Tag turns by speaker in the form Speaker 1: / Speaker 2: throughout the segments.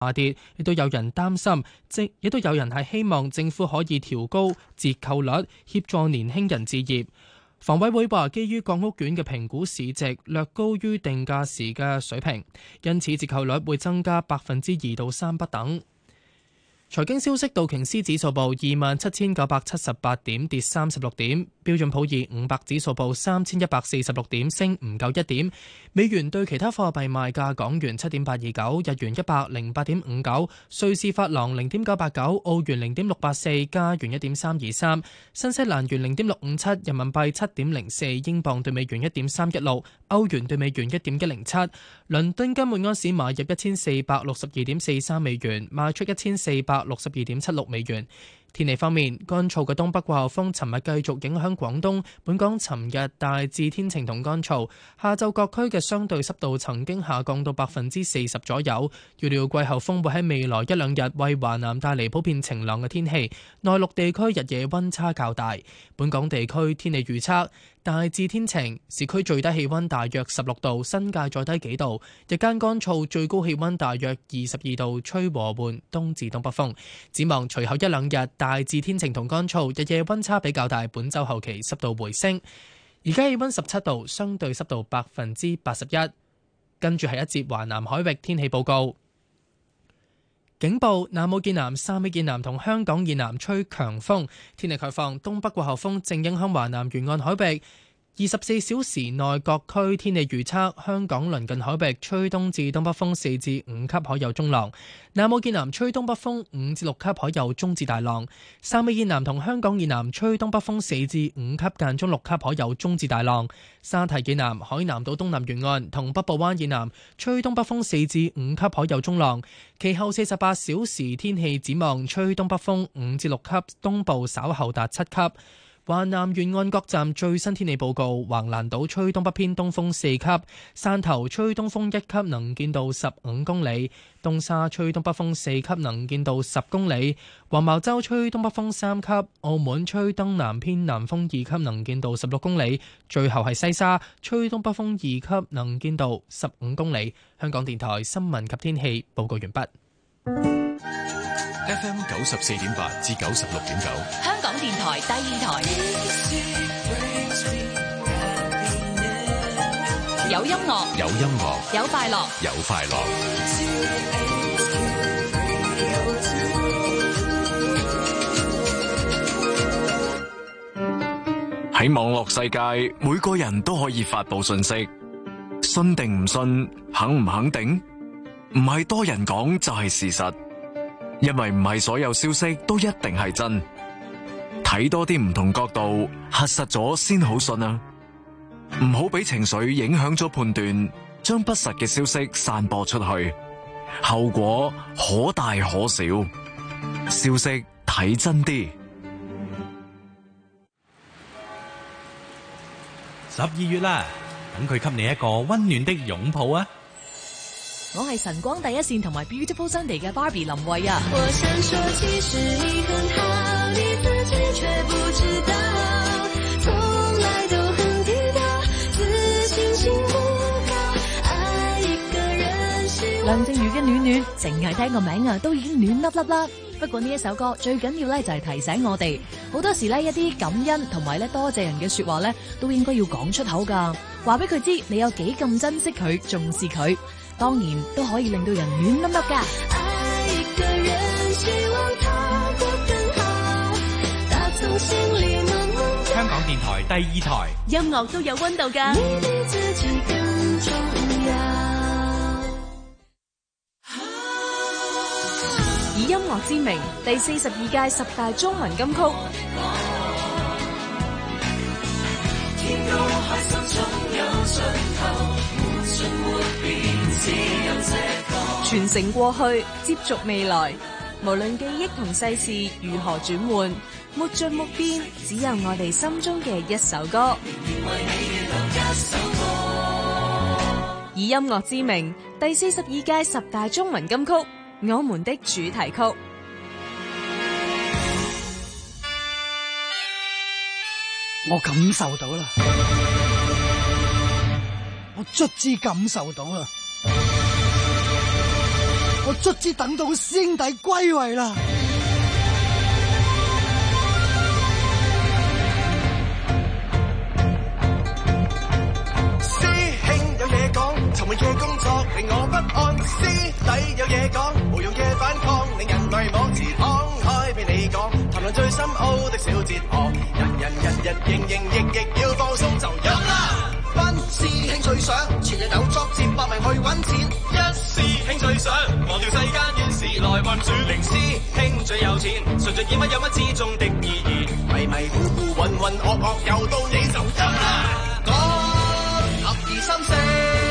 Speaker 1: 下跌，亦都有人擔心，亦都有人係希望政府可以調高折扣率，協助年輕人置業。房委會話，基於各屋苑嘅評估市值略高於定價時嘅水平，因此折扣率會增加2%到3%不等。財經消息，道瓊斯指數報27,978點，跌36點；標準普爾500指數報3,146點，升唔夠1點。美元對其他貨幣賣價：港元7.829，日元108.59，瑞士法郎0.989，澳元0.684，加元1.323，新西蘭元0.657，人民幣7.04，英鎊對美元1.316，歐元對美元1.107。倫敦金每安士買入1462.43美元，賣出1462.76美元。天氣方面，乾燥嘅東北季候風尋日繼續影響廣東。本港尋日大致天晴同乾燥，下晝各區嘅相對濕度曾經下降到40%左右。預料季候風會喺未來一兩日為華南帶嚟普遍晴朗嘅天氣。內陸地區日夜溫差較大。本港地區天氣預測大致天晴，市區最低氣溫大約16度，新界再低幾度。日間乾燥，最高氣溫大約22度，吹和緩東至東北風。展望隨後一兩日大致天晴同乾燥，日夜溫差比較大。本週後期濕度回升。而家氣溫17度，相對濕度81%。跟住係一節華南海域天氣報告。警報：南澳以南、汕尾以南同香港以南吹強風。天氣概況：東北季候風正影響華南沿岸海域。24小時內各區天氣預測：香港鄰近海域吹東至東北風4至5級，海有中浪；南澳以南吹東北風5至6級，海有中至大浪；汕尾以南同香港以南吹東北風4至5級，間中6級，海有中至大浪；沙堤以南、海南島東南沿岸同北部灣以南吹東北風4至5級，海有中浪。其後48小時天氣展望：吹東北風5至6級，東部稍後達7級。華南沿岸各站最新天氣報告：橫瀾島吹東北偏東風4級，汕頭吹東風1級，能見度15公里；東沙吹東北風4級，能見度10公里；黃茅洲吹東北風3級，澳門吹東南偏南風2級，能見度16公里；最後係西沙吹東北風2級，能見度15公里。香港電台新聞及天氣報告完畢。
Speaker 2: FM 94.8至96.9，
Speaker 3: 香港電台第二台，有音樂，
Speaker 2: 有音樂，
Speaker 3: 有快樂，
Speaker 2: 有快樂。喺網絡世界，每個人都可以發佈信息，信定唔信，肯唔肯定，唔係多人講就係事實。因為唔係所有消息都一定係真，睇多啲唔同角度，核實咗先好信啊！唔好俾情緒影響咗判斷，將不實嘅消息散播出去，後果可大可小。消息睇真啲。
Speaker 4: 12月啦，等佢給你一個溫暖的擁抱啊！
Speaker 3: 我係晨光第一線同埋 Beautiful Sunday 嘅 Barbie 林慧啊！
Speaker 5: 我想說其實你很好，你自己卻不知道，從來都很低調，自信心不高，愛一個人希望。
Speaker 3: 梁靜茹嘅暖暖，淨係聽個名啊，都已經暖粒粒啦。不過呢一首歌最緊要咧就係提醒我哋，好多時咧一啲感恩同埋咧多謝人嘅說話咧，都應該要講出口噶，話俾佢知你有幾咁珍惜佢，重視佢。當然都可以令到人暖粒粒㗎。
Speaker 5: 愛一個人，希望他過更好，打從心裡默默。
Speaker 4: 香港電台第二台，
Speaker 3: 音樂都有溫度㗎。
Speaker 5: 你比自己更重要。
Speaker 3: 以音樂之名，第42屆10大中文金曲。
Speaker 5: 天高海深總有盡頭，沒盡沒變，只有這個。
Speaker 3: 傳承過去，接續未來，無論記憶同世事如何轉換，沒盡沒變，只有我哋心中嘅一首歌。以音樂之名，第42屆10大中文金曲，我們的主題曲。
Speaker 6: 我感受到啦，我卒之感受到啦。 我卒之等到師兄弟歸位啦！
Speaker 7: 師兄有嘢講，尋日嘅工作令我不安。師弟有嘢講，無用嘅反抗令人類網詞敞開俾你講，談論最深奧的小哲學。人日營亦要放鬆就飲啦！班師兄最想全日有作戰搏命去揾錢，一師兄最想忘掉世間怨事來運轉，零師兄最有錢，純粹見乜有乜之中的意義，迷迷糊糊渾渾噩噩又到你就飲啦！講合二心四，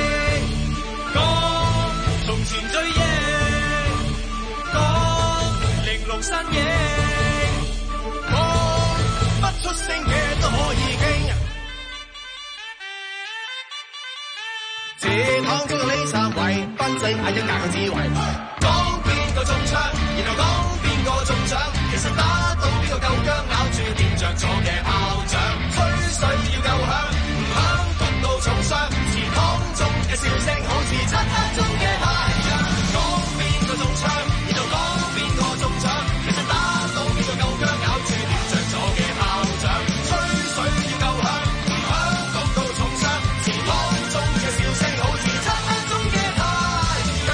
Speaker 7: 講從前追憶，講玲瓏身影，講不出聲嘅都可以傾。這趟中到呢三位，分正係一格嘅智慧。講邊個中槍，然後講邊個中獎，其實打到邊個夠薑，咬住掂着咗嘅炮仗。吹水要夠響，唔響焗到重傷。祠堂中嘅笑聲好似漆黑中嘅太陽。講邊個中槍，然後講邊個中獎，其實打到邊個夠薑，咬住掂着咗嘅炮仗。吹水要夠響，唔響焗到重傷。祠堂中嘅笑聲好似漆黑中嘅太陽。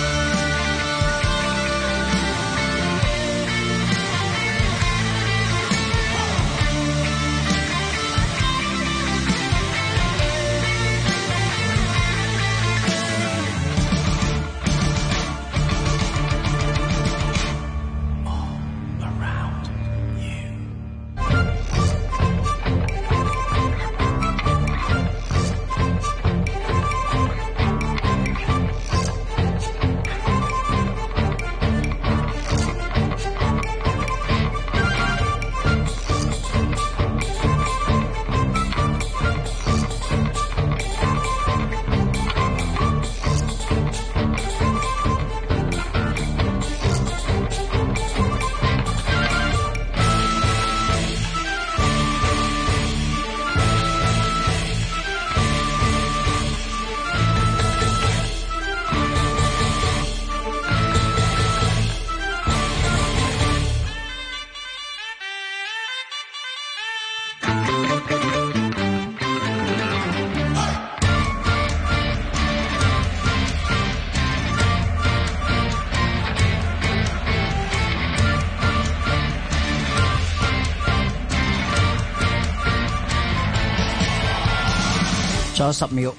Speaker 6: 仲有10秒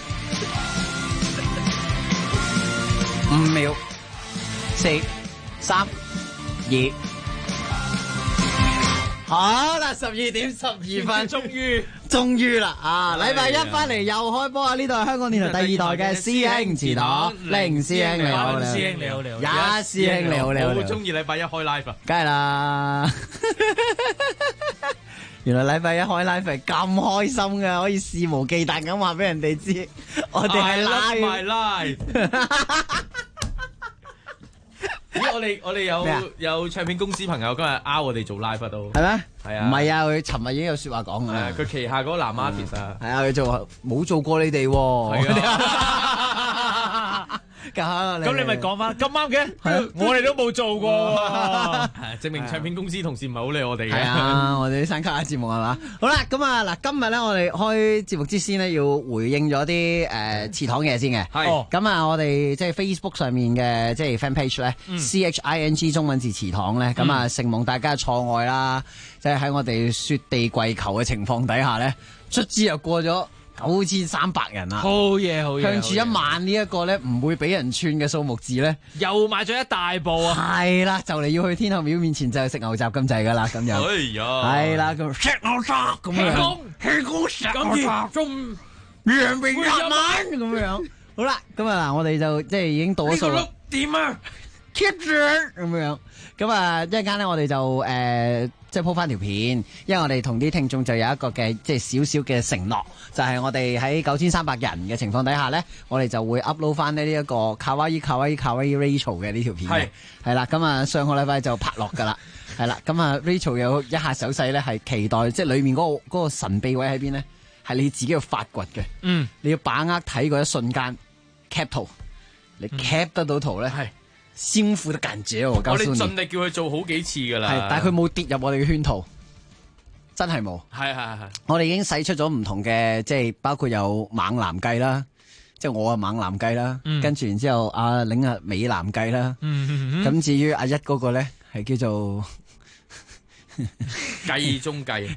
Speaker 6: ，5秒，4、3、2，好啦，12:12，終於啦啊！禮拜一翻嚟又開波啊！呢度係香港電台第2台嘅師兄祠堂，凌師兄你好，
Speaker 4: 師兄你好，
Speaker 6: 呀師兄你好，
Speaker 4: 我好中意禮拜一開 live 啊！
Speaker 6: 梗係啦。原來禮拜一開 live 係咁開心嘅，可以肆無忌憚咁話俾人哋知，我哋係
Speaker 4: live。咦，我哋有唱片公司朋友今日拗我哋做 live 都
Speaker 6: 係咩？
Speaker 4: 係啊，
Speaker 6: 唔係啊，佢尋日已經有説話講㗎啦。
Speaker 4: 佢旗下嗰個男 artist 啊，
Speaker 6: 係啊，佢就冇做過你哋喎。咁
Speaker 4: 你咪講翻咁啱嘅，我哋都冇做過，證明唱片公司同事唔係好理我哋嘅。
Speaker 6: 係啊，我哋啲山卡拉節目係嘛？好啦，咁啊嗱，今日咧我哋開節目之先咧，要回應咗啲祠堂嘢先嘅。
Speaker 4: 係
Speaker 6: 咁啊，我哋即係 Facebook 上面嘅即係 fan page 咧，CHING 中文字祠堂咧，咁啊，承蒙大家嘅錯愛啦，即係喺我哋雪地跪求嘅情況底下咧，卒之又過咗9300人啦，
Speaker 1: 好嘢好嘢，
Speaker 6: 向住1萬呢一個咧唔會俾人串嘅數目字咧，
Speaker 1: 又邁咗一大步啊！
Speaker 6: 係啦，就嚟要去天后廟面前就係食牛雜咁滯噶啦，咁樣係啦，咁食牛雜咁樣，氣功食牛雜，仲陽明入晚咁樣，好啦，咁啊嗱，我哋就即係已經到咗數啦。
Speaker 1: 點啊
Speaker 6: keep 住咁樣，咁啊一陣間咧我哋就即係鋪翻條片，因為我哋同啲聽眾就有一個嘅即係少少嘅承諾，就係我哋喺9300人嘅情況底下咧，我哋就會 upload 翻呢一個卡哇伊 Rachel 嘅呢條片，係啦，咁啊上個禮拜就拍落噶啦，係啦，咁啊 Rachel 有一下手勢咧係期待，即係裏面嗰個神秘位喺邊咧，係你自己要發掘嘅，你要把握睇嗰一瞬間 cap 圖，你 cap 得到圖咧， 辛苦的感覺，我告訴你。
Speaker 4: 我哋盡力叫佢做好幾次㗎啦。
Speaker 6: 係，但係佢冇跌入我哋嘅圈套，真係冇。
Speaker 4: 係。
Speaker 6: 我哋已經使出咗唔同嘅，即係包括有猛男計啦，即係我啊猛男計啦，跟住然之後阿領啊美男計啦，咁至於阿一嗰個咧係叫做
Speaker 4: 計中計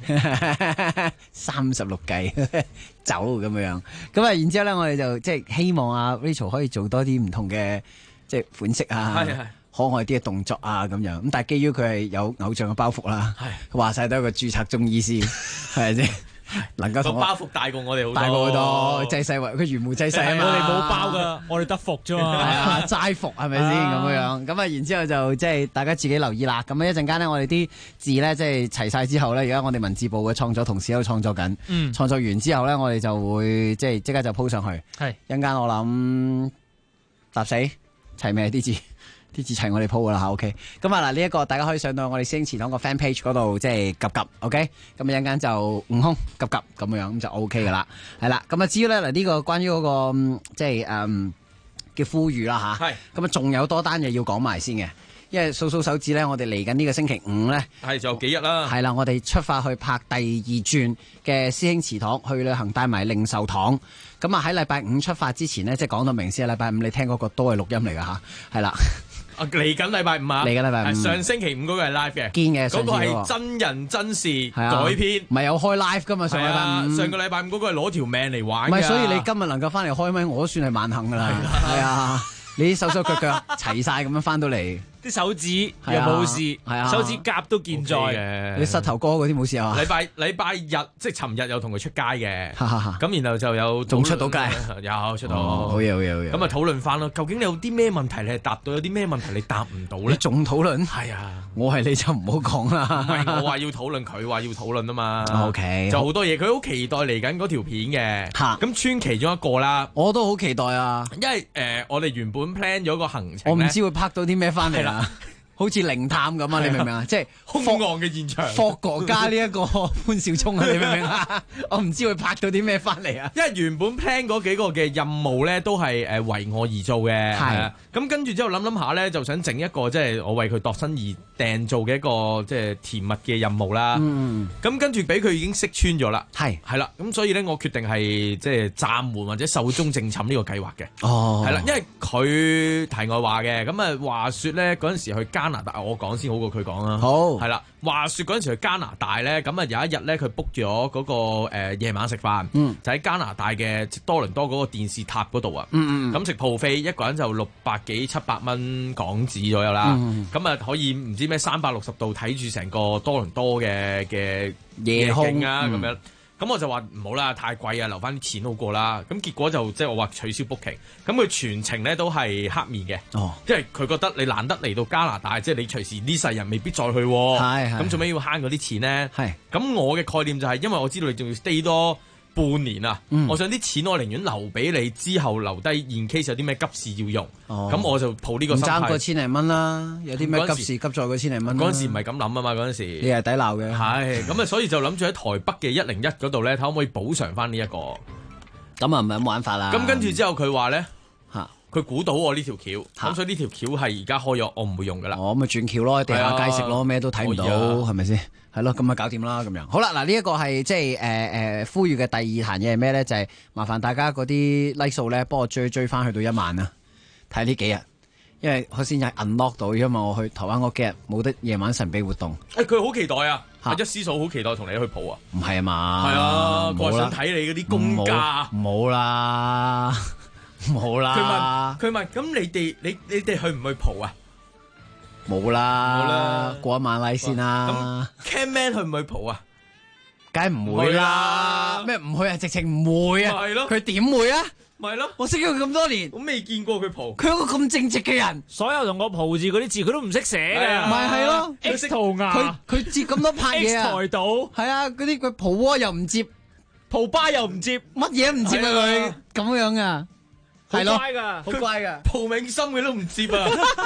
Speaker 6: 36計走咁樣，咁啊然之後咧我哋就即係希望阿 Rachel 可以做多啲唔同嘅即係款式啊。
Speaker 4: 係。
Speaker 6: 可愛啲嘅動作啊咁樣，咁但係基於佢係有偶像嘅包袱啦，話晒都係一個註冊中醫師，係咪先？能夠
Speaker 4: 個
Speaker 6: 同我
Speaker 4: 包袱大過我哋好多，
Speaker 6: 大過好多，濟世為佢原無濟世啊嘛，
Speaker 8: 我哋冇包噶，我哋得福啫嘛，
Speaker 6: 係啊，齋服係咪先咁樣？咁啊，然之後就即係大家自己留意啦。咁啊，一陣間呢，我哋啲字咧即係齊晒之後咧，而家我哋文字部嘅創作同事喺度創作緊，創作完之後咧，我哋就會即係即刻就 po 上去。
Speaker 8: 係
Speaker 6: 一陣間我諗答死齊未啲字。啲字齊我哋鋪噶啦嚇 ，OK。咁啊嗱，呢一個大家可以上到我哋師兄祠堂個 fan page 嗰度，即係及 OK。咁一陣間就悟空及咁樣，咁就 OK 噶啦。係啦，咁啊至於咧嗱呢個關於嗰個即係嘅呼籲啦嚇。係。咁啊仲有多單嘢要講埋先嘅，因為數數手指咧，我哋嚟緊呢個星期五咧，
Speaker 4: 係就幾日啦。
Speaker 6: 係啦，我哋出發去拍第2轉嘅師兄祠堂去旅行，帶埋零售堂。咁啊喺禮拜五出發之前呢，即係講到明先，禮拜五你聽嗰個都係錄音嚟噶嚇，係啦。
Speaker 4: 嚟緊禮拜五啊！
Speaker 6: 嚟緊禮拜五，
Speaker 4: 上星期五嗰個係 live 嘅，
Speaker 6: 堅嘅，
Speaker 4: 嗰個係真人真事改
Speaker 6: 啊
Speaker 4: 編，
Speaker 6: 唔係有開 live 噶嘛？上禮拜五，
Speaker 4: 上個禮拜五嗰個係攞條命嚟玩㗎。
Speaker 6: 唔係，所以你今日能夠翻嚟開咪，我都算係萬幸噶啦。係啊，你啲手手腳腳齊晒咁樣翻到嚟。
Speaker 8: 啲手指又冇事，
Speaker 6: 係啊，
Speaker 8: 手指甲都健在
Speaker 4: 嘅。
Speaker 6: 你膝頭哥嗰啲冇事啊？
Speaker 4: 禮拜日即係尋日有同佢出街嘅，
Speaker 6: 咁
Speaker 4: 然後就有
Speaker 6: 仲出到街，
Speaker 4: 有出到，
Speaker 6: 好嘢好嘢好嘢。
Speaker 4: 咁啊討論翻咯，究竟你有啲咩問題你係答到，有啲咩問題你答唔到咧？
Speaker 6: 你仲討論？
Speaker 4: 係啊，
Speaker 6: 我係你就唔好講啦。
Speaker 4: 唔係我話要討論，佢話要討論啊嘛。
Speaker 6: OK，
Speaker 4: 就好多嘢，佢好期待嚟緊嗰條片嘅。咁穿其中一個啦，
Speaker 6: 我都好期待啊。
Speaker 4: 因為我哋原本 plan 咗個行程，
Speaker 6: 我唔知會拍到啲咩翻嚟啦。好似靈探咁啊！你明唔明啊？即係
Speaker 4: 兇案嘅現場，
Speaker 6: 霍哥加呢一個潘少聰啊！你明唔明啊？我唔知會拍到啲咩翻嚟啊！
Speaker 4: 因為原本 plan 嗰幾個嘅任務咧，都係為我而做嘅。係咁跟住之後諗下咧，就想整一個即係我為佢度身而訂做嘅一個即係甜蜜嘅任務啦。咁跟住俾佢已經識穿咗啦。係啦，咁所以咧，我決定係即係暫緩或者壽終正寢呢個計劃嘅。哦，係啦，因為佢題外話嘅，咁啊話説咧嗰陣時去加拿大，我講先好過佢講啦。好，係啦。話説嗰陣時去加拿大咧，咁啊有一日咧，佢 book 咗嗰個夜晚食飯，就喺加拿大嘅多倫多嗰個電視塔嗰度啊。咁食 buffet，一個人就600幾700蚊港紙左右啦。咁啊可以唔知咩360度睇住成個多倫多嘅夜景啊咁樣。咁我就話唔好啦，太貴啊，留翻啲錢好過啦。咁結果就即係我話取消 booking。咁佢全程咧都係黑面嘅，因為佢覺得你難得嚟到加拿大，即係你隨時呢世人未必再去。咁做咩要慳嗰啲錢咧？咁我嘅概念就係因為我知道你仲要 stay 多半年啊，我想啲錢我寧願留俾你，之後留低，in case有啲咩急事要用。咁我就抱呢個心態。唔爭過千零蚊啦，有啲咩急事急在嗰千零蚊。嗰陣時唔係咁諗啊嘛，嗰陣時你係抵鬧嘅。係咁啊，所以就諗住喺台北嘅101嗰度咧，睇可唔可以補償翻呢一個。咁啊唔係咁玩法啦。咁跟住之後佢話咧，佢估到我呢條橋，咁所以呢條橋係而家開咗，我唔會用噶啦。我咪轉橋咯，地下街食咯，咩都睇唔到，係咪先？係咯，咁咪搞掂啦，咁樣。好啦，嗱呢一個係即係呼籲嘅第二壇嘢係咩咧？就係麻煩大家嗰啲 like 數咧，幫我追翻去到1萬啊！睇呢幾日，因為我先係 unlock 到，因為我去台灣嗰幾日冇得夜晚神秘活動。佢好期待啊！一思嫂好期待同你去蒲啊！唔係啊嘛？係啊，我想睇你嗰啲公價。唔好啦，唔好啦。佢問，咁你哋去唔去蒲啊？冇啦，過一晚禮先啦。咁 Camman 去唔去蒲啊？梗係唔會啦。咩唔去啊？直情唔會啊！係咯，佢點會啊？咪咯，我識咗佢咁多年，我未見過佢蒲。佢係一個咁正直嘅人，所有同我蒲字嗰啲字佢都唔識寫嘅。咪係咯，佢識塗鴉，佢接咁多拍嘢啊！台島係啊，嗰啲佢蒲窩又唔接，蒲巴又唔接，乜嘢都唔接啊！佢咁樣啊，係咯，好乖噶，蒲銘心佢都唔接啊！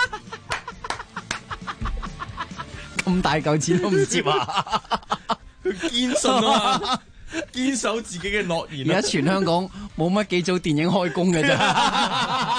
Speaker 4: 咁大嚿錢都唔接啊！佢堅信啊嘛，堅守自己嘅諾言。而家全香港冇乜幾組電影開工嘅咋。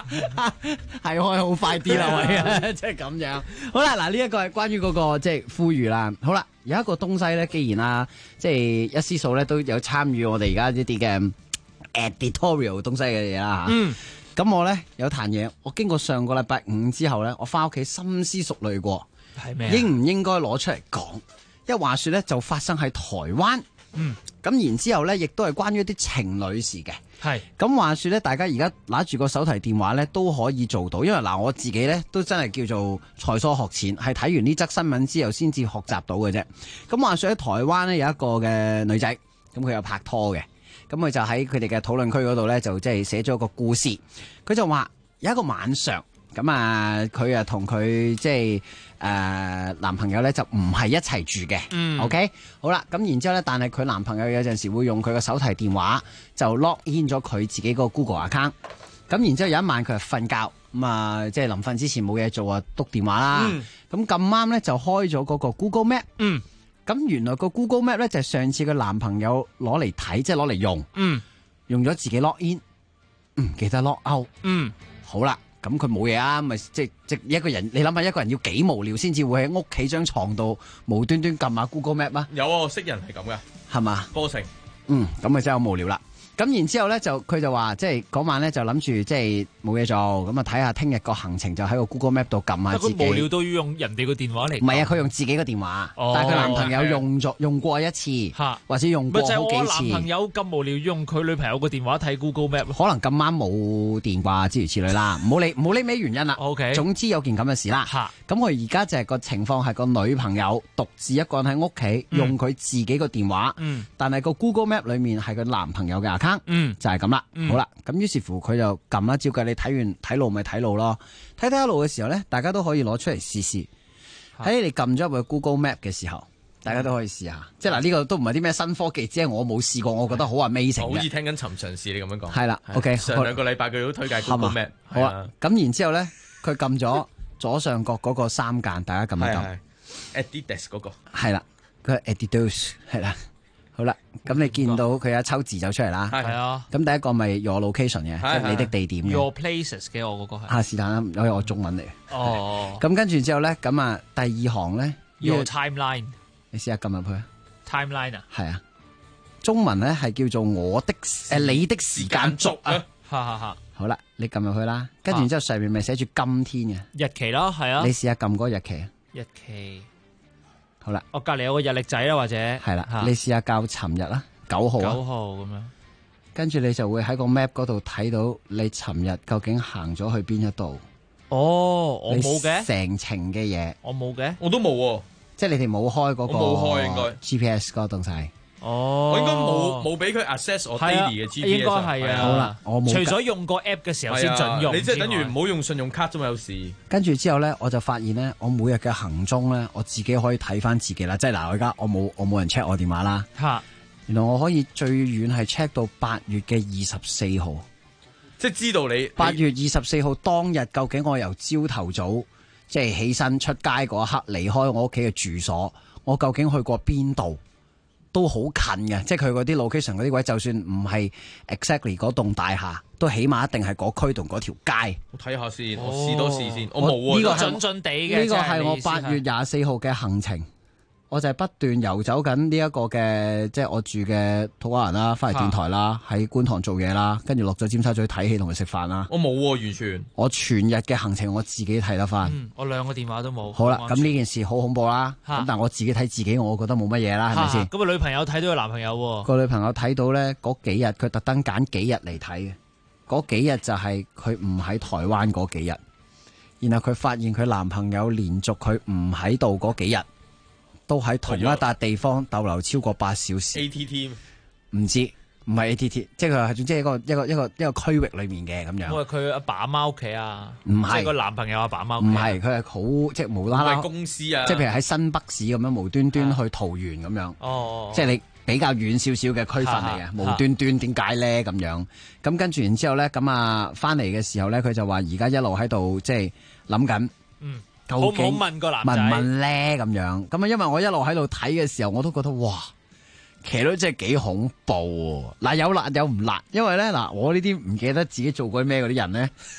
Speaker 6: 係開好快啲啦，喂啊，即係咁樣。好啦，嗱呢一個係關於嗰個即係呼籲啦。好啦，有一個東西咧，既然啊，即係一思素咧都有參與我哋而家呢啲嘅 editorial 東西嘅嘢啦嚇。咁我咧有壇嘢，我經過上個禮拜五之後咧，我翻屋企深思熟慮過，
Speaker 8: 係咩？
Speaker 6: 應唔應該攞出嚟講？因為話說咧就發生喺台灣。咁然之後咧，亦都係關於一啲情侶事嘅。
Speaker 8: 係
Speaker 6: 咁話說咧，大家而家拿住個手提電話咧都可以做到，因為嗱我自己咧都真係叫做才疏學淺，係睇完呢則新聞之後先至學習到嘅啫。咁話說喺台灣咧有一個嘅女仔，咁佢有拍拖嘅，咁佢就喺佢哋嘅討論區嗰度咧就即係寫咗個故事。佢就話有一個晚上，咁啊佢啊同佢即係男朋友咧就唔係一齊住嘅。OK 好啦，咁然之後咧，但係佢男朋友有陣時會用佢個手提電話就 log in 咗佢自己個 Google account。咁然之後有一晚佢係瞓覺，咁啊即係臨瞓之前冇嘢做啊，篤電話啦。咁咁啱咧就開咗嗰個 Google Map。咁原來個 Google Map 咧就係上次佢男朋友攞嚟睇，即係攞嚟用。用咗自己 log in， 唔記得 log out。好啦。咁佢冇嘢啊，咪即一個人，你諗下一個人要幾無聊先至會喺屋企張床度無端端撳下 Google Map 啊？
Speaker 4: 有啊，我識人係咁噶，
Speaker 6: 係嘛？
Speaker 4: 波成，
Speaker 6: 咁咪真係好無聊啦。咁然之後咧，佢就話即係嗰晚咧就諗住即係冇嘢做，咁啊睇下聽日個行程就喺個 Google Map 度撳下自己。
Speaker 8: 佢無聊到要用人哋個電話嚟。
Speaker 6: 唔係啊，佢用自己個電話，但係佢男朋友用過一次，或者用過好幾次。
Speaker 8: 咪就係我男朋友咁無聊用佢女朋友個電話睇 Google Map，
Speaker 6: 可能咁啱冇電話諸如此類啦，唔好理咩原因啦。
Speaker 8: OK，
Speaker 6: 總之有件咁嘅事啦。咁佢而家就係個情況係個女朋友獨自一個人喺屋企用佢自己個電話，但係個 Google Map 裏面係佢男朋友嘅 account，就係咁啦。好啦，咁於是乎佢就撳啦，照計你睇路咪睇路咯，睇一路嘅時候咧，大家都可以攞出嚟試試。喺你撳咗入去 Google Map 嘅時候，大家都可以試下。即係嗱，呢個都唔係啲咩新科技，只係我冇試過，我覺得好 amazing 嘅。
Speaker 4: 好似聽緊尋常事，你咁樣講。
Speaker 6: 係啦，OK。
Speaker 4: 上兩個禮拜佢都推介 Google Map。
Speaker 6: 好啊，咁然之後咧，佢撳咗左上角嗰個3間，大家撳一撳。
Speaker 4: Adidas 嗰個。係
Speaker 6: 啦，佢係 Adidas 係啦。好啦，咁你見到佢有一抽字走出嚟啦，
Speaker 8: 係啊。
Speaker 6: 咁第一個咪 Your Location 嘅，即係你的地點嘅。
Speaker 8: Your Places 嘅我嗰個係。
Speaker 6: 是但啦，因為我中文嚟嘅。
Speaker 8: 哦。
Speaker 6: 咁跟住之後咧，咁啊第二行咧
Speaker 8: Your Timeline，
Speaker 6: 你試下撳入去。
Speaker 8: Timeline 啊？
Speaker 6: 係啊，中文咧係叫做你的時間軸啊。好啦，你撳入去啦，跟住之後上面咪寫住今天嘅
Speaker 8: 日期咯，係啊。
Speaker 6: 你試下撳嗰個日期。
Speaker 8: 日期。
Speaker 6: 好啦，
Speaker 8: 我隔籬有個日曆仔啦，或者
Speaker 6: 係啦，你試下校尋日啦，9號。
Speaker 8: 9號咁樣，
Speaker 6: 跟住你就會喺個 map 嗰度睇到你尋日究竟行咗去邊一度。
Speaker 8: 哦，我冇嘅
Speaker 6: 成程嘅嘢，
Speaker 8: 我冇嘅，
Speaker 4: 我都冇喎。
Speaker 6: 即係你哋冇開嗰個，
Speaker 4: 冇開應該
Speaker 6: GPS 嗰個東西。
Speaker 8: 哦，
Speaker 4: 我應該冇俾佢 access 我 daily 嘅 GPS。
Speaker 8: 應該係啊。
Speaker 6: 好啦，我冇。
Speaker 8: 除咗用個 app 嘅時候先準用，
Speaker 4: 你即係等於唔好用信用卡啫嘛，有時。
Speaker 6: 跟住之後咧，我就發現咧，我每日嘅行蹤咧，我自己可以睇翻自己啦。即係嗱，我而家我冇人 check 我電話啦。原來我可以最遠係 check 到8月嘅24號，
Speaker 4: 即係知道你
Speaker 6: 8月24號當日究竟我由朝頭早即係起身出街嗰一刻離開我屋企嘅住所，我究竟去過邊度？都好近嘅，即係佢嗰啲 location 嗰啲位，就算唔係 exactly 嗰棟大廈，都起碼一定係嗰區同嗰條街。
Speaker 4: 我睇下先，我試多試先。我冇
Speaker 6: 呢個
Speaker 8: 準準地嘅。
Speaker 6: 呢個係我8月24號嘅行程，我就係不斷遊走緊呢一個嘅，即係我住嘅土瓜灣啦，翻嚟電台啦，喺觀塘做嘢啦，跟住落咗尖沙咀睇戲同佢食飯啦。
Speaker 4: 我冇喎，完全。我
Speaker 6: 全日嘅行程我自己睇得翻。
Speaker 8: 我2個電話都冇。
Speaker 6: 好啦，咁呢件事好恐怖啦。咁但係我自己睇自己，我覺得冇乜嘢啦，係咪先？
Speaker 8: 咁啊，女朋友睇到佢男朋友喎。
Speaker 6: 個女朋友睇到咧嗰幾日，佢特登揀幾日嚟睇嘅。嗰幾日就係佢唔喺台灣嗰幾日，然後佢發現佢男朋友連續佢唔喺度嗰幾日，都喺同一笪地方逗留超過8小時。
Speaker 4: ATT
Speaker 6: 唔知，唔係 ATT， 即係佢係總之係一個區域裏面嘅咁樣。
Speaker 8: 因為佢阿爸阿媽屋企啊，
Speaker 6: 唔係
Speaker 8: 即係個男朋友阿爸阿媽屋企。
Speaker 6: 唔係，佢係好即係無啦啦
Speaker 4: 公司啊，
Speaker 6: 即係譬如喺新北市咁樣無端端去桃園咁樣。
Speaker 8: 哦，
Speaker 6: 即係你比較遠少少嘅區份嚟嘅，無端端點解咧咁樣？咁跟住然之後咧，咁啊翻嚟嘅時候咧，佢就話而家一路喺度即係諗緊，究竟
Speaker 8: 好唔好問個男仔
Speaker 6: 問唔問咧咁樣？咁啊，因為我一路喺度睇嘅時候，我都覺得哇，騎女真係幾恐怖喎！嗱，有辣有唔辣，因為咧嗱，我呢啲唔記得自己做過啲咩嗰啲人咧，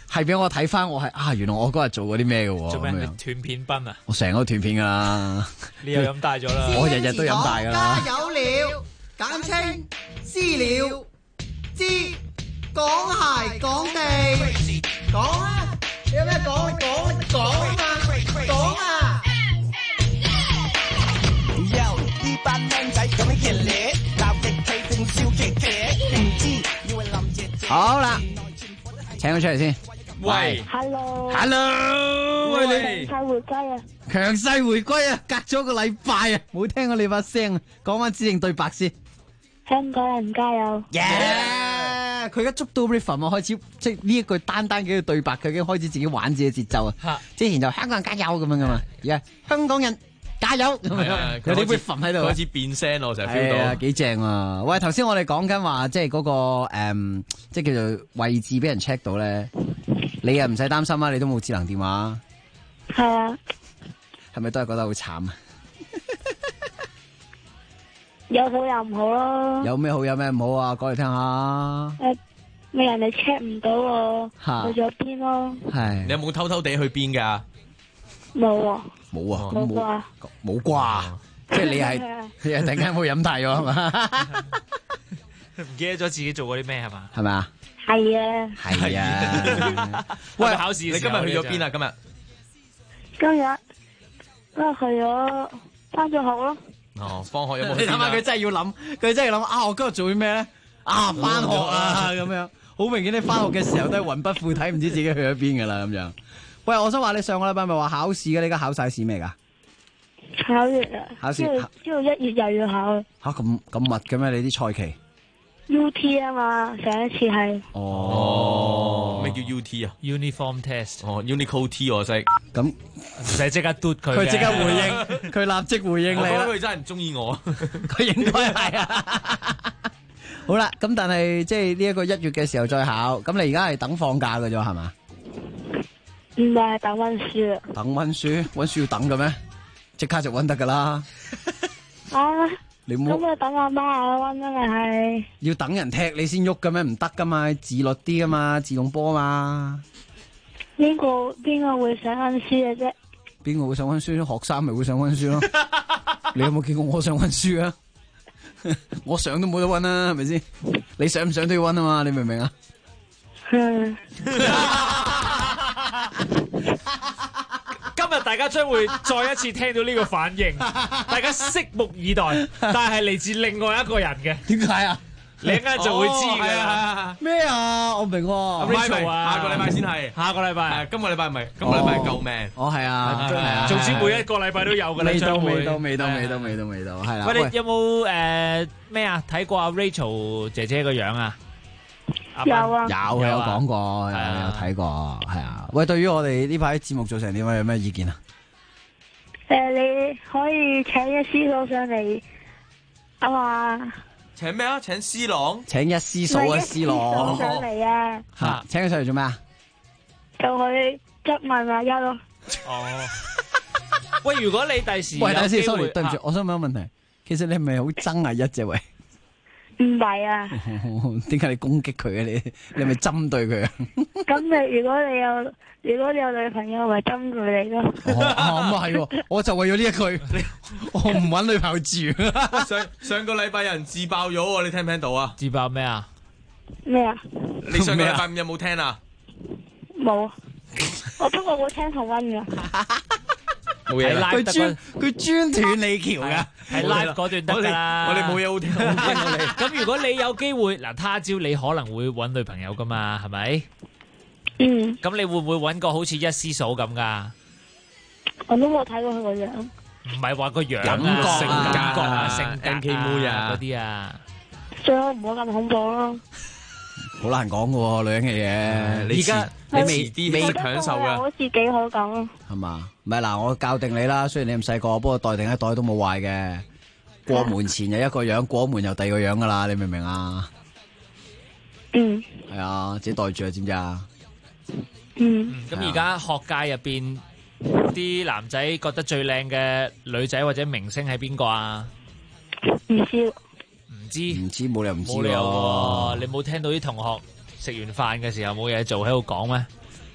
Speaker 6: 係俾我睇翻，我係原來我嗰日做過啲咩嘅喎。
Speaker 8: 做咩？
Speaker 6: 咁樣
Speaker 8: 你斷片賓啊？
Speaker 6: 我成個都斷片㗎啦，
Speaker 8: 你又飲大咗啦？
Speaker 6: 我日日都飲大㗎啦。
Speaker 9: 加有料，簡稱私了，知講鞋講地，講啊！你有咩講？講啊嘛，講啊！呢班靚仔咁樣熱烈，鬧極氣正笑極極，唔知以為林姐姐。
Speaker 6: 好啦，請佢出嚟先。
Speaker 4: 喂
Speaker 10: Hello，
Speaker 4: 喂
Speaker 10: 你強勢回歸啊！
Speaker 6: 強勢回歸啊！隔咗個禮拜啊，冇聽過你把聲啊！講翻指定對白先。
Speaker 10: 香港人加油！
Speaker 6: 佢而家捉到 rhythm 啊，開始即係呢一句單幾句對白，佢已經開始自己玩自己節奏啊！之前就香港人加油咁樣噶嘛，而家香港人加油咁樣，有啲 rhythm 喺度，
Speaker 4: 開始變聲我成日 feel 到，
Speaker 6: 幾正啊！喂，頭先我哋講緊話，即係嗰個即係叫做位置俾人 check 到咧，你又唔使擔心啊！你都冇智能電話，
Speaker 10: 係啊，
Speaker 6: 係咪都係覺得好慘啊？
Speaker 10: 有好有唔好咯。
Speaker 6: 有咩好有咩唔好啊？講嚟聽下。
Speaker 10: 咩人哋 check 唔到我去咗邊咯？
Speaker 6: 係
Speaker 4: 你有冇偷偷地去邊㗎？
Speaker 10: 冇啊，
Speaker 6: 冇啊，
Speaker 10: 冇啩，
Speaker 6: 冇啩，即係你係突然間冇飲大咗係嘛？
Speaker 8: 唔記得咗自己做過啲咩係嘛？
Speaker 6: 係咪啊？
Speaker 10: 係啊，
Speaker 6: 係啊。
Speaker 8: 喂，考試
Speaker 4: 你今日去咗邊啊？
Speaker 10: 今日去咗翻咗學咯。
Speaker 4: 哦，放學有冇？
Speaker 6: 你諗下佢真係要諗，佢真係諗啊！我今日做啲咩咧？翻學啊咁樣，好明顯你翻學嘅時候都係魂不附體，唔知自己去咗邊噶啦咁樣。喂，我想話你上個禮拜咪話考試嘅，你而家考晒試未噶？
Speaker 10: 考完啦，
Speaker 6: 考試
Speaker 10: 之後1月又要考。
Speaker 6: 吓咁密嘅咩？你啲賽期
Speaker 10: UT 啊嘛，上一次係。
Speaker 4: 哦，咩叫 UT 啊
Speaker 8: ？Uniform test。
Speaker 4: 哦 ，Unicode T 我識。
Speaker 6: 咁
Speaker 8: 唔使即刻嘟佢。
Speaker 6: 佢即刻回應，佢立即回應你啦。
Speaker 4: 我覺得佢真係唔中意我。
Speaker 6: 佢應該係啊。好啦，咁但係即係呢一個1月嘅時候再考，咁你而家係等放假嘅啫係嘛？
Speaker 10: 唔係等溫書啊。
Speaker 6: 等溫書要等嘅咩？即刻就溫得噶啦。
Speaker 10: 啊！
Speaker 6: 你冇
Speaker 10: 咁啊，等阿媽啊溫啊，咪係
Speaker 6: 要等人踢你先喐嘅咩？唔得噶嘛，自律啲噶嘛，自動波嘛。
Speaker 10: 邊個會想溫書嘅啫？
Speaker 6: 邊個會想溫書？學生咪會想溫書咯。你有冇見過我想溫書啊？我想都冇得溫啦，係咪先？你想唔想都要溫啊嘛？你明唔明啊？
Speaker 8: 今日大家將會再一次聽到呢個反應，大家拭目以待。但係嚟自另外一個人嘅，
Speaker 6: 點解啊？
Speaker 8: 你一陣間就會知㗎啦。
Speaker 6: 咩啊？我唔明喎。
Speaker 8: Rachel 啊，
Speaker 4: 下個禮拜先係。
Speaker 8: 下個禮拜，
Speaker 4: 今個禮拜唔係，今個禮拜救命。
Speaker 6: 哦，係啊，
Speaker 8: 係啊。總之每一個禮拜都有㗎啦。
Speaker 6: 未到，係啦。
Speaker 8: 喂，你有冇咩啊？睇過阿 Rachel 姐姐個樣啊？
Speaker 10: 有啊，
Speaker 6: 有講過，有睇過，係啊。喂，對於我哋呢排節目做成點啊？有咩意見啊？
Speaker 10: 你可以請一師嫂上嚟啊嘛？
Speaker 4: 請咩啊？請 C 朗？
Speaker 6: 請一師嫂啊，C 朗
Speaker 10: 上嚟啊！
Speaker 6: 吓，請佢上嚟做咩啊？
Speaker 10: 就去質問阿一咯。
Speaker 8: 哦。喂，如果你第時
Speaker 6: 喂，等先 ，sorry， 對唔住，我想問一個問題，其實你係咪好憎阿一啫？喂？
Speaker 10: 唔係啊，
Speaker 6: 點解你攻擊佢啊？你係咪針對佢啊？
Speaker 10: 咁如果你有女朋友，咪針對你咯。
Speaker 6: 咁啊係，我就為咗呢一句，我唔搵女朋友住。
Speaker 4: 上個禮拜有人自爆咗喎，你聽唔聽到啊？
Speaker 8: 自爆咩啊？
Speaker 10: 咩啊？
Speaker 4: 你上個禮拜5有冇聽啊？
Speaker 10: 冇，我不過會聽重溫噶。
Speaker 4: 冇嘢啦，
Speaker 6: 佢專斷你橋噶，
Speaker 8: 係 live 嗰段得㗎啦。
Speaker 4: 我哋冇嘢好聽，
Speaker 8: 咁如果你有機會嗱，他朝你可能會揾女朋友噶嘛，係咪？
Speaker 10: 嗯。
Speaker 8: 咁你會唔會揾個好似一師嫂咁噶？
Speaker 10: 我都冇睇過佢個樣。
Speaker 8: 唔係話個樣
Speaker 6: 感覺
Speaker 8: 性格啊、性格
Speaker 4: NK 妹啊
Speaker 8: 嗰啲啊。
Speaker 10: 最好唔好咁恐怖咯。
Speaker 6: 好難講噶，女人嘅嘢。
Speaker 4: 而家你未識享受噶，
Speaker 10: 好似幾好咁咯。
Speaker 6: 係嘛？唔係嗱，我教定你啦。雖然你咁細個，不過袋定一袋都冇壞嘅。過門前又一個樣，過門又第二個樣噶啦。你明唔明啊？
Speaker 10: 嗯。
Speaker 6: 係啊，自己袋住啊，知唔知啊？
Speaker 10: 嗯。
Speaker 8: 咁而家學界入邊啲男仔覺得最靚嘅女仔或者明星係邊個啊？
Speaker 10: 唔知。
Speaker 6: 唔知，冇理由唔知
Speaker 8: 冇理由喎！你冇聽到啲同學食完飯嘅時候冇嘢做喺度講咩？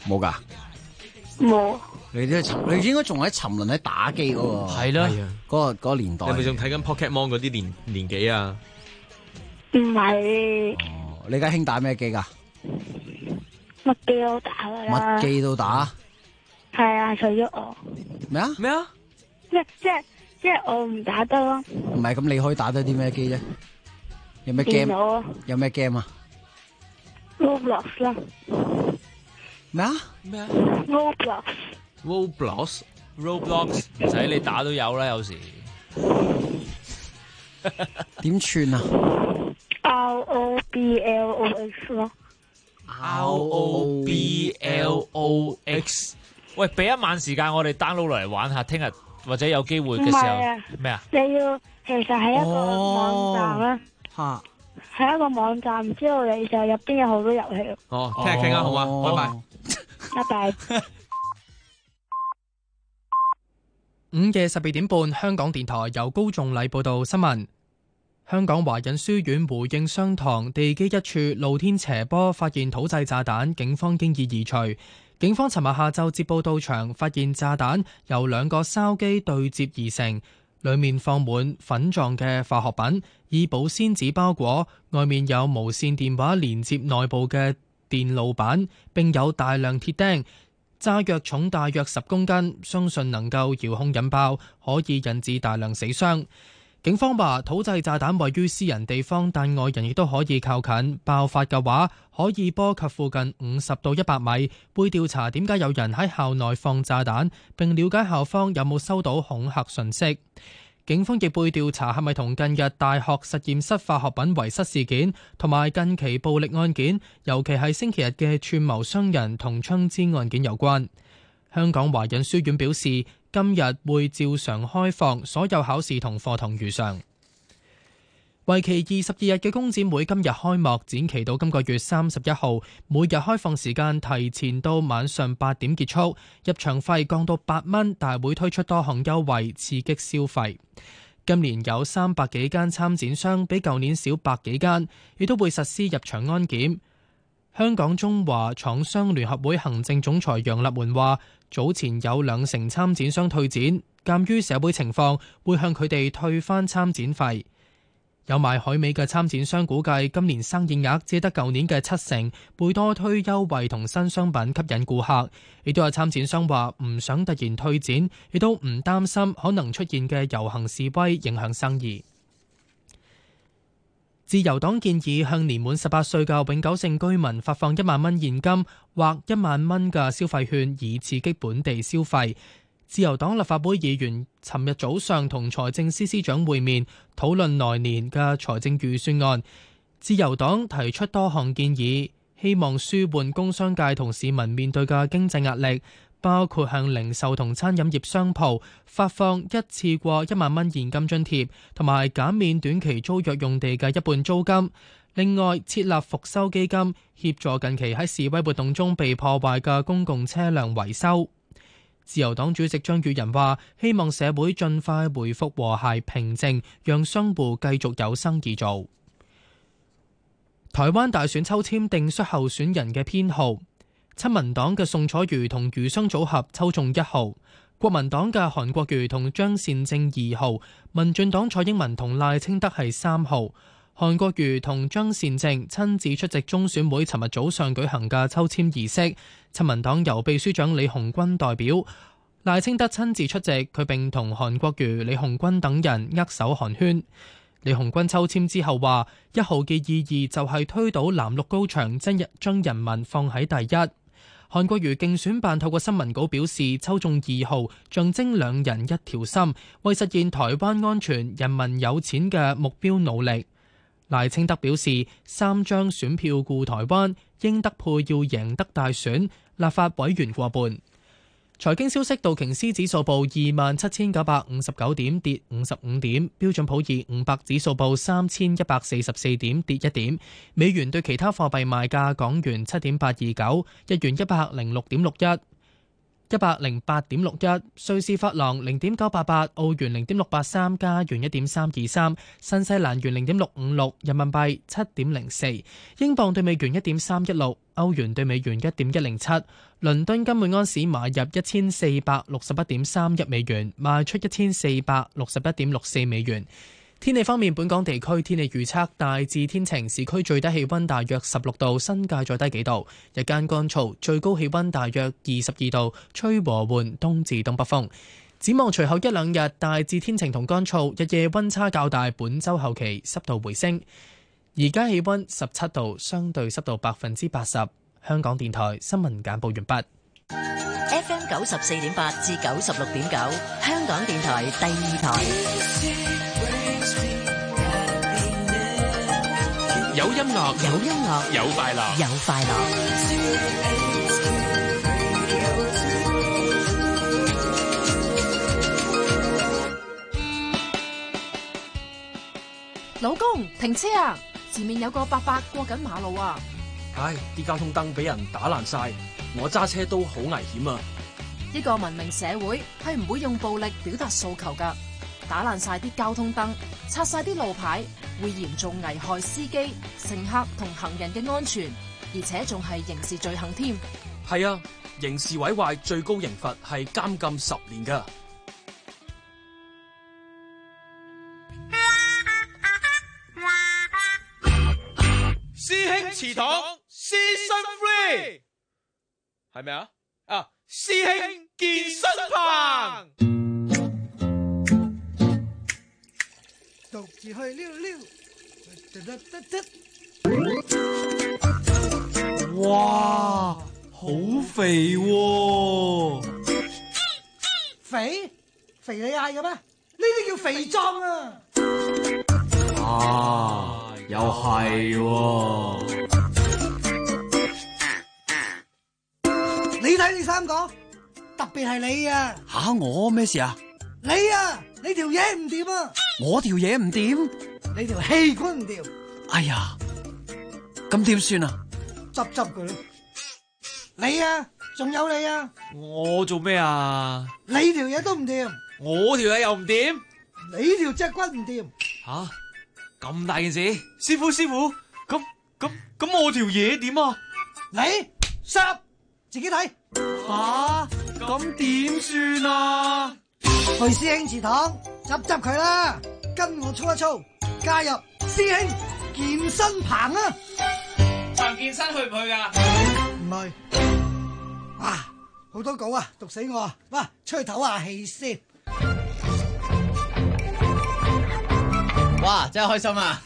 Speaker 6: 冇㗎？
Speaker 10: 冇。
Speaker 6: 你應該仲喺沉淪喺打機嗰個
Speaker 8: 係啦，
Speaker 6: 嗰個年代。
Speaker 4: 你係咪仲睇緊 Pokemon 嗰啲年紀啊？
Speaker 10: 唔係，
Speaker 6: 哦，你而家興打咩機㗎？
Speaker 10: 乜機都打㗎啦。
Speaker 6: 乜機都打？
Speaker 10: 係啊，除咗我。
Speaker 6: 咩啊？
Speaker 4: 咩啊？
Speaker 10: 即係我唔打得咯。
Speaker 6: 唔係，咁你可以打得啲咩機啫？有咩
Speaker 10: 電
Speaker 6: game？
Speaker 10: 腦啊
Speaker 6: 有咩 game 啊？
Speaker 10: ，Roblox 啦。
Speaker 6: 咩啊？
Speaker 8: 咩啊
Speaker 10: ？Roblox。
Speaker 8: ？Roblox 唔使你打都有啦，有時。
Speaker 6: 點串啊
Speaker 10: ？ROBLOX 咯。
Speaker 8: ROBLOX。喂，俾一晚時間我哋 download 落嚟玩下，聽日或者有機會嘅時候
Speaker 10: 唔係啊
Speaker 8: 咩啊？
Speaker 10: 你要其實係一個網站啦，
Speaker 6: 嚇，
Speaker 10: 係一個網站，之後你就入邊有好多遊戲。
Speaker 4: 哦，聽日傾啊，好嘛？拜拜。
Speaker 10: 拜拜。
Speaker 1: 午夜12點半，香港電台由高頌禮報道新聞。香港華仁書院回應商堂地基一處露天斜坡發現土製炸彈，警方經已移除。警方尋日下晝接報到場，發現炸彈由2個筲箕對接而成，裡面放滿粉狀嘅化學品，以保鮮紙包裹，外面有無線電話連接內部嘅電路板，並有大量鐵釘。炸藥重大約10公斤，相信能夠遙控引爆，可以引致大量死傷。警方話土製炸彈位於私人地方，但外人亦都可以靠近，爆發嘅話可以波及附近50到100米。會調查點解有人喺校內放炸彈，並了解校方有冇收到恐嚇訊息。警方亦會調查係咪同近日大學實驗室化學品遺失事件同埋近期暴力案件，尤其係星期日嘅串謀傷人同槍支案件有關。香港華仁書院表示，今日會照常開放，所有考試同課堂如常。為期22日嘅工展會今日開幕，展期到今個月31號，每日開放時間提前到晚上8點結束，入場費降到8蚊，但會推出多項優惠刺激消費。今年有300幾間參展商，比舊年少100幾間，亦都會實施入場安檢。香港中華廠商聯合會行政總裁楊立門話，早前有20%參展商退展，鑑於社會情況，會向佢哋退返參展費。有賣海味嘅參展商估計今年生意額只得舊年嘅70%，會多推優惠同新商品吸引顧客。亦都有參展商話唔想突然退展，亦都唔擔心可能出現嘅遊行示威影響生意。自由黨建議向年滿18歲嘅永久性居民發放1萬蚊現金或1萬蚊嘅消費券，以刺激本地消費。自由黨立法會議員尋日早上同財政司司長會面，討論來年嘅財政預算案。自由黨提出多項建議，希望舒緩工商界同市民面對嘅經濟壓力，包括向零售同餐飲業商鋪發放一次過1萬蚊現金津貼，同埋減免短期租約用地嘅一半租金。另外，設立復修基金，協助近期喺示威活動中被破壞嘅公共車輛維修。自由黨主席張宇人話，希望社會盡快回復和諧平靜，讓商戶繼續有生意做。台灣大選抽籤定出候選人嘅編號，親民黨嘅宋楚瑜同余湘組合抽中1號，國民黨嘅韓國瑜同張善政2號，民進黨蔡英文同賴清德係3號。韓國瑜同張善政親自出席中選會尋日早上舉行嘅抽籤儀式，親民黨由秘書長李鴻鈞代表，賴清德親自出席，佢並同韓國瑜、李鴻鈞等人握手寒暄。李鴻鈞抽籤之後話，1號嘅意義就係推倒藍綠高牆，將人民放喺第一。韓國瑜競選辦透過新聞稿表示，抽中2號，象徵兩人一條心，為實現台灣安全、人民有錢嘅目標努力。賴清德表示，3張選票顧台灣，英德配要贏得大選，立法委員過半。財經消息，道瓊斯指數報27,959點，跌55點；標準普爾500指數報3,144點，跌1點。美元對其他貨幣賣價：港元7.829，日元106.61。108.61，瑞士法郎0.988，澳元0.683，加元1.323，新西蘭元0.656，人民幣7.04，英鎊對美元1.316， 歐元對美元1.107，倫敦金每安士買入1461.31美元，賣出1461.64美元。天氣方面，本港地區天氣預測大致天晴，市區最低氣溫大約16度，新界再低幾度。日間乾燥，最高氣溫大約22度，吹和緩東至東北風。展望隨後一兩日，大致天晴同乾燥，日夜溫差較大。本週後期濕度回升。而家氣溫17度，相對濕度80%。香港電台新聞簡報完畢。
Speaker 11: FM 94.8至96.9，香港電台第二台。
Speaker 12: 有音樂，
Speaker 11: 有音樂，
Speaker 12: 有快樂，
Speaker 11: 有快樂。
Speaker 13: 老公，停車啊！前面有個伯伯過緊馬路啊！
Speaker 14: 唉，啲交通燈俾人打爛晒，我揸車都好危險啊！
Speaker 13: 一個文明社會係唔會用暴力表達訴求㗎。打爛晒啲交通燈，拆晒啲路牌，會嚴重危害司機、乘客同行人嘅安全，而且仲係刑事罪行添。
Speaker 14: 係啊，刑事毀壞最高刑罰係監禁10年㗎。
Speaker 4: 師兄祠堂 Season 3係咪啊？啊，師兄健身棚。
Speaker 9: 獨自去溜溜，
Speaker 15: 哇，好肥喎！
Speaker 9: 肥你嗌嘅咩？呢啲叫肥壯啊！
Speaker 15: 啊，又係喎！
Speaker 9: 你睇你三個，特別係你啊！
Speaker 6: 吓，我咩事啊？
Speaker 9: 你啊，你條嘢唔掂啊！
Speaker 6: 我條嘢唔掂，
Speaker 9: 你條氣管唔掂。
Speaker 6: 哎呀，咁點算啊？
Speaker 9: 執佢咯。你啊，仲有你啊！
Speaker 8: 我做咩啊？
Speaker 9: 你條嘢都唔掂，
Speaker 8: 我條嘢又唔掂，
Speaker 9: 你條脊骨唔掂。
Speaker 8: 吓，咁大件事，師傅，咁我條嘢點啊？
Speaker 9: 你濕自己睇。
Speaker 15: 吓，咁點算啊？
Speaker 9: 去師兄祠堂執佢啦，跟我操一操，加入師兄健身棚啊！
Speaker 8: 陳健身去唔去噶？
Speaker 9: 唔去。哇，好多稿啊，讀死我啊！哇，出去唞下氣先。
Speaker 6: 哇，真係開心啊！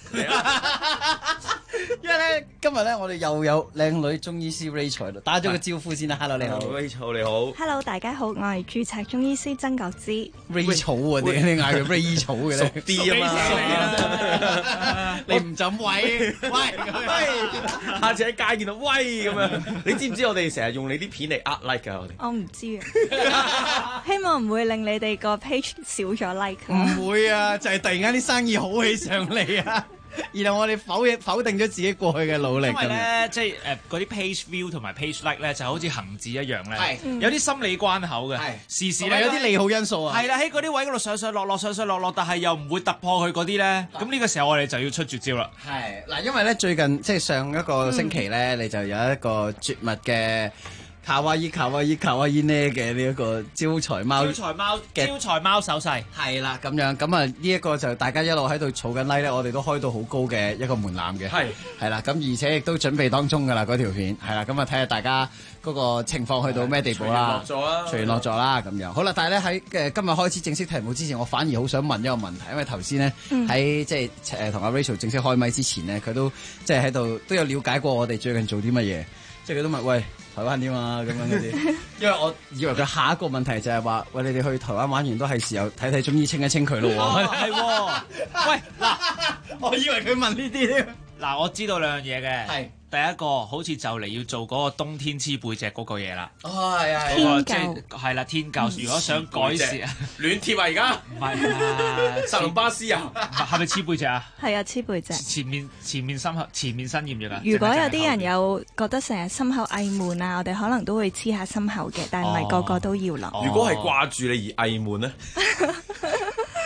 Speaker 6: 因為咧今日咧我哋又有靚女中醫師 Rachel 喺度，打咗個招呼先啦。Hello， 你好
Speaker 4: ，Rachel 你好。
Speaker 16: Hello， 大家好，我係註冊中醫師曾國芝。
Speaker 6: Rachel 啊，點解你嗌佢 Rachel 嘅咧？
Speaker 4: 熟啲啊嘛，
Speaker 6: 你唔怎喂，
Speaker 4: 下次喺街見到喂咁樣，你知唔知我哋成日用你啲片嚟呃 like 㗎？
Speaker 16: 我唔知啊，希望唔會令你哋個 page 少咗 like。
Speaker 6: 唔會啊，就係突然間啲生意好起上嚟啊！然後我哋否定咗自己過去嘅努力。
Speaker 8: 因為咧，即係嗰啲 page view 同埋 page like 咧，就好似恒指一樣咧，有啲心理關口嘅。時時咧
Speaker 6: 有啲利好因素啊。
Speaker 8: 係啦，喺嗰啲位嗰度上上落落，但係又唔會突破佢嗰啲咧。咁呢個時候我哋就要出絕招啦。
Speaker 6: 係嗱，因為咧最近即係上一個星期咧，你就有一個絕密嘅卡哇伊呢嘅呢一個招財貓
Speaker 8: 手勢
Speaker 6: 係啦，咁樣咁啊呢一個就大家一路喺度儲緊 like 咧，我哋都開到好高嘅一個門檻嘅，係啦，咁而且亦都準備當中噶啦嗰條片，係啦，咁啊睇下大家嗰個情況去到咩地步啦，隨緣落座啦咁樣。好啦，但係咧喺今日開始正式題目之前，我反而好想問一個問題，因為頭先咧喺即係同阿 Rachel 正式開咪之前咧，佢都即係喺度都有了解過我哋最近做啲乜嘢，即係佢都問喂。台灣點啊咁樣嗰啲，因為我以為佢下一個問題就係話，喂，你哋去台灣玩完都係時候睇睇中醫清一清佢咯喎。
Speaker 8: 係喎，喂嗱，
Speaker 6: 我以為佢問呢啲添。
Speaker 8: 嗱，我知道兩樣嘢嘅。係。第一個好似就嚟要做嗰個冬天黐背脊嗰個嘢啦。
Speaker 6: 哦，係啊，
Speaker 8: 天灸係啦，天灸。如果想改善，
Speaker 4: 暖貼啊，而家
Speaker 8: 唔係啊，
Speaker 4: 薩隆巴斯啊，
Speaker 8: 係咪黐背脊啊？
Speaker 16: 係啊，黐背脊。
Speaker 8: 前面心口，前面身炎咗啦。
Speaker 16: 如果有啲人有覺得成日心口翳悶啊，我哋可能都會黐下心口嘅，但係唔係個個都要咯。
Speaker 4: 如果係掛住你而翳悶咧？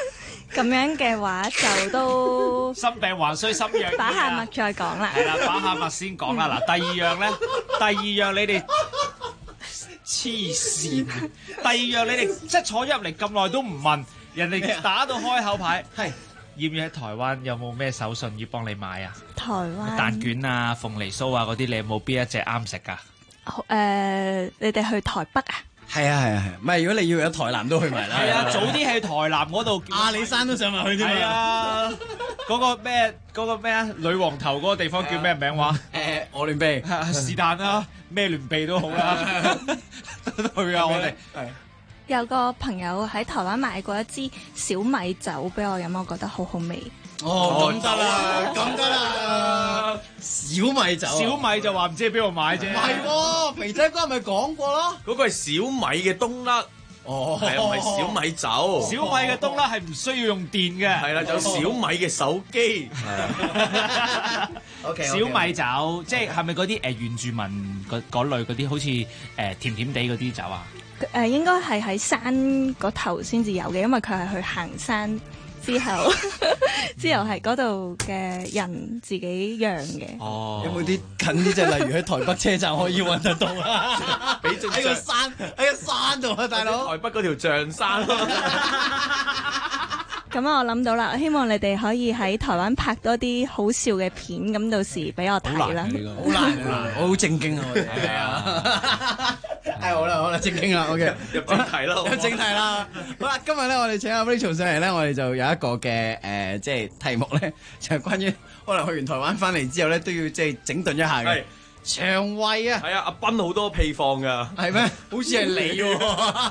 Speaker 16: 咁樣嘅話就都
Speaker 8: 心病還需心藥醫啊。
Speaker 16: 把下脈再講啦。
Speaker 8: 係啦，把下脈先講啦。嗱，第二樣咧，第二樣你哋黐線。第二樣你哋即係坐咗入嚟咁耐都唔問，人哋打到開口牌，係要唔要喺台灣有冇咩手信要幫你買啊？
Speaker 16: 台灣
Speaker 8: 蛋卷啊、鳳梨酥啊嗰啲，你有冇邊一隻啱食㗎？
Speaker 16: 你哋去台北啊？
Speaker 6: 係啊，唔係如果你要有台南都去埋啦。
Speaker 8: 係啊，早啲喺台南嗰度，
Speaker 6: 阿里山都上埋去添。
Speaker 8: 係啊，嗰個咩啊？女王頭嗰個地方叫咩名話？
Speaker 6: 鵝鑾鼻
Speaker 8: 是但啦，咩鑾鼻都好啦，去啊！我哋
Speaker 16: 有個朋友喺台灣買過一支小米酒俾我飲，我覺得好好味。
Speaker 6: 哦，咁得啦，咁得啦，小米酒，
Speaker 8: 小米就話唔知喺邊度買啫。
Speaker 6: 唔係喎，肥仔哥咪講過咯，
Speaker 4: 嗰個係小米嘅冬甩。哦，係啊，唔係小米酒。
Speaker 8: 小米嘅冬甩係唔需要用電嘅。
Speaker 4: 係啦，有小米嘅手機。
Speaker 6: OK，
Speaker 8: 小米酒即係咪嗰啲原住民嗰類嗰啲，好似甜甜地嗰啲酒啊？
Speaker 16: 應該係喺山嗰頭先至有嘅，因為佢係去行山之後係嗰度嘅人自己釀嘅。
Speaker 6: 哦，有冇啲近啲，就例如喺台北車站可以揾得到啊？喺個山度啊，大佬！
Speaker 4: 台北嗰條象山。
Speaker 16: 咁我諗到啦，希望你哋可以喺台灣拍多啲好笑嘅片，咁到時俾我睇啦。
Speaker 6: 好難，我好正經啊！我哋係啊，好啦，正經啦 ，OK，
Speaker 4: 入正題啦，
Speaker 6: 入正題啦。好啦，今日咧我哋請阿 Rachel 上嚟咧，我哋就有一個嘅即係題目咧，就係關於可能去完台灣翻嚟之後咧，都要即係整頓一下嘅腸胃啊。
Speaker 4: 係啊，阿斌好多屁放㗎。
Speaker 6: 係咩？好似係你喎。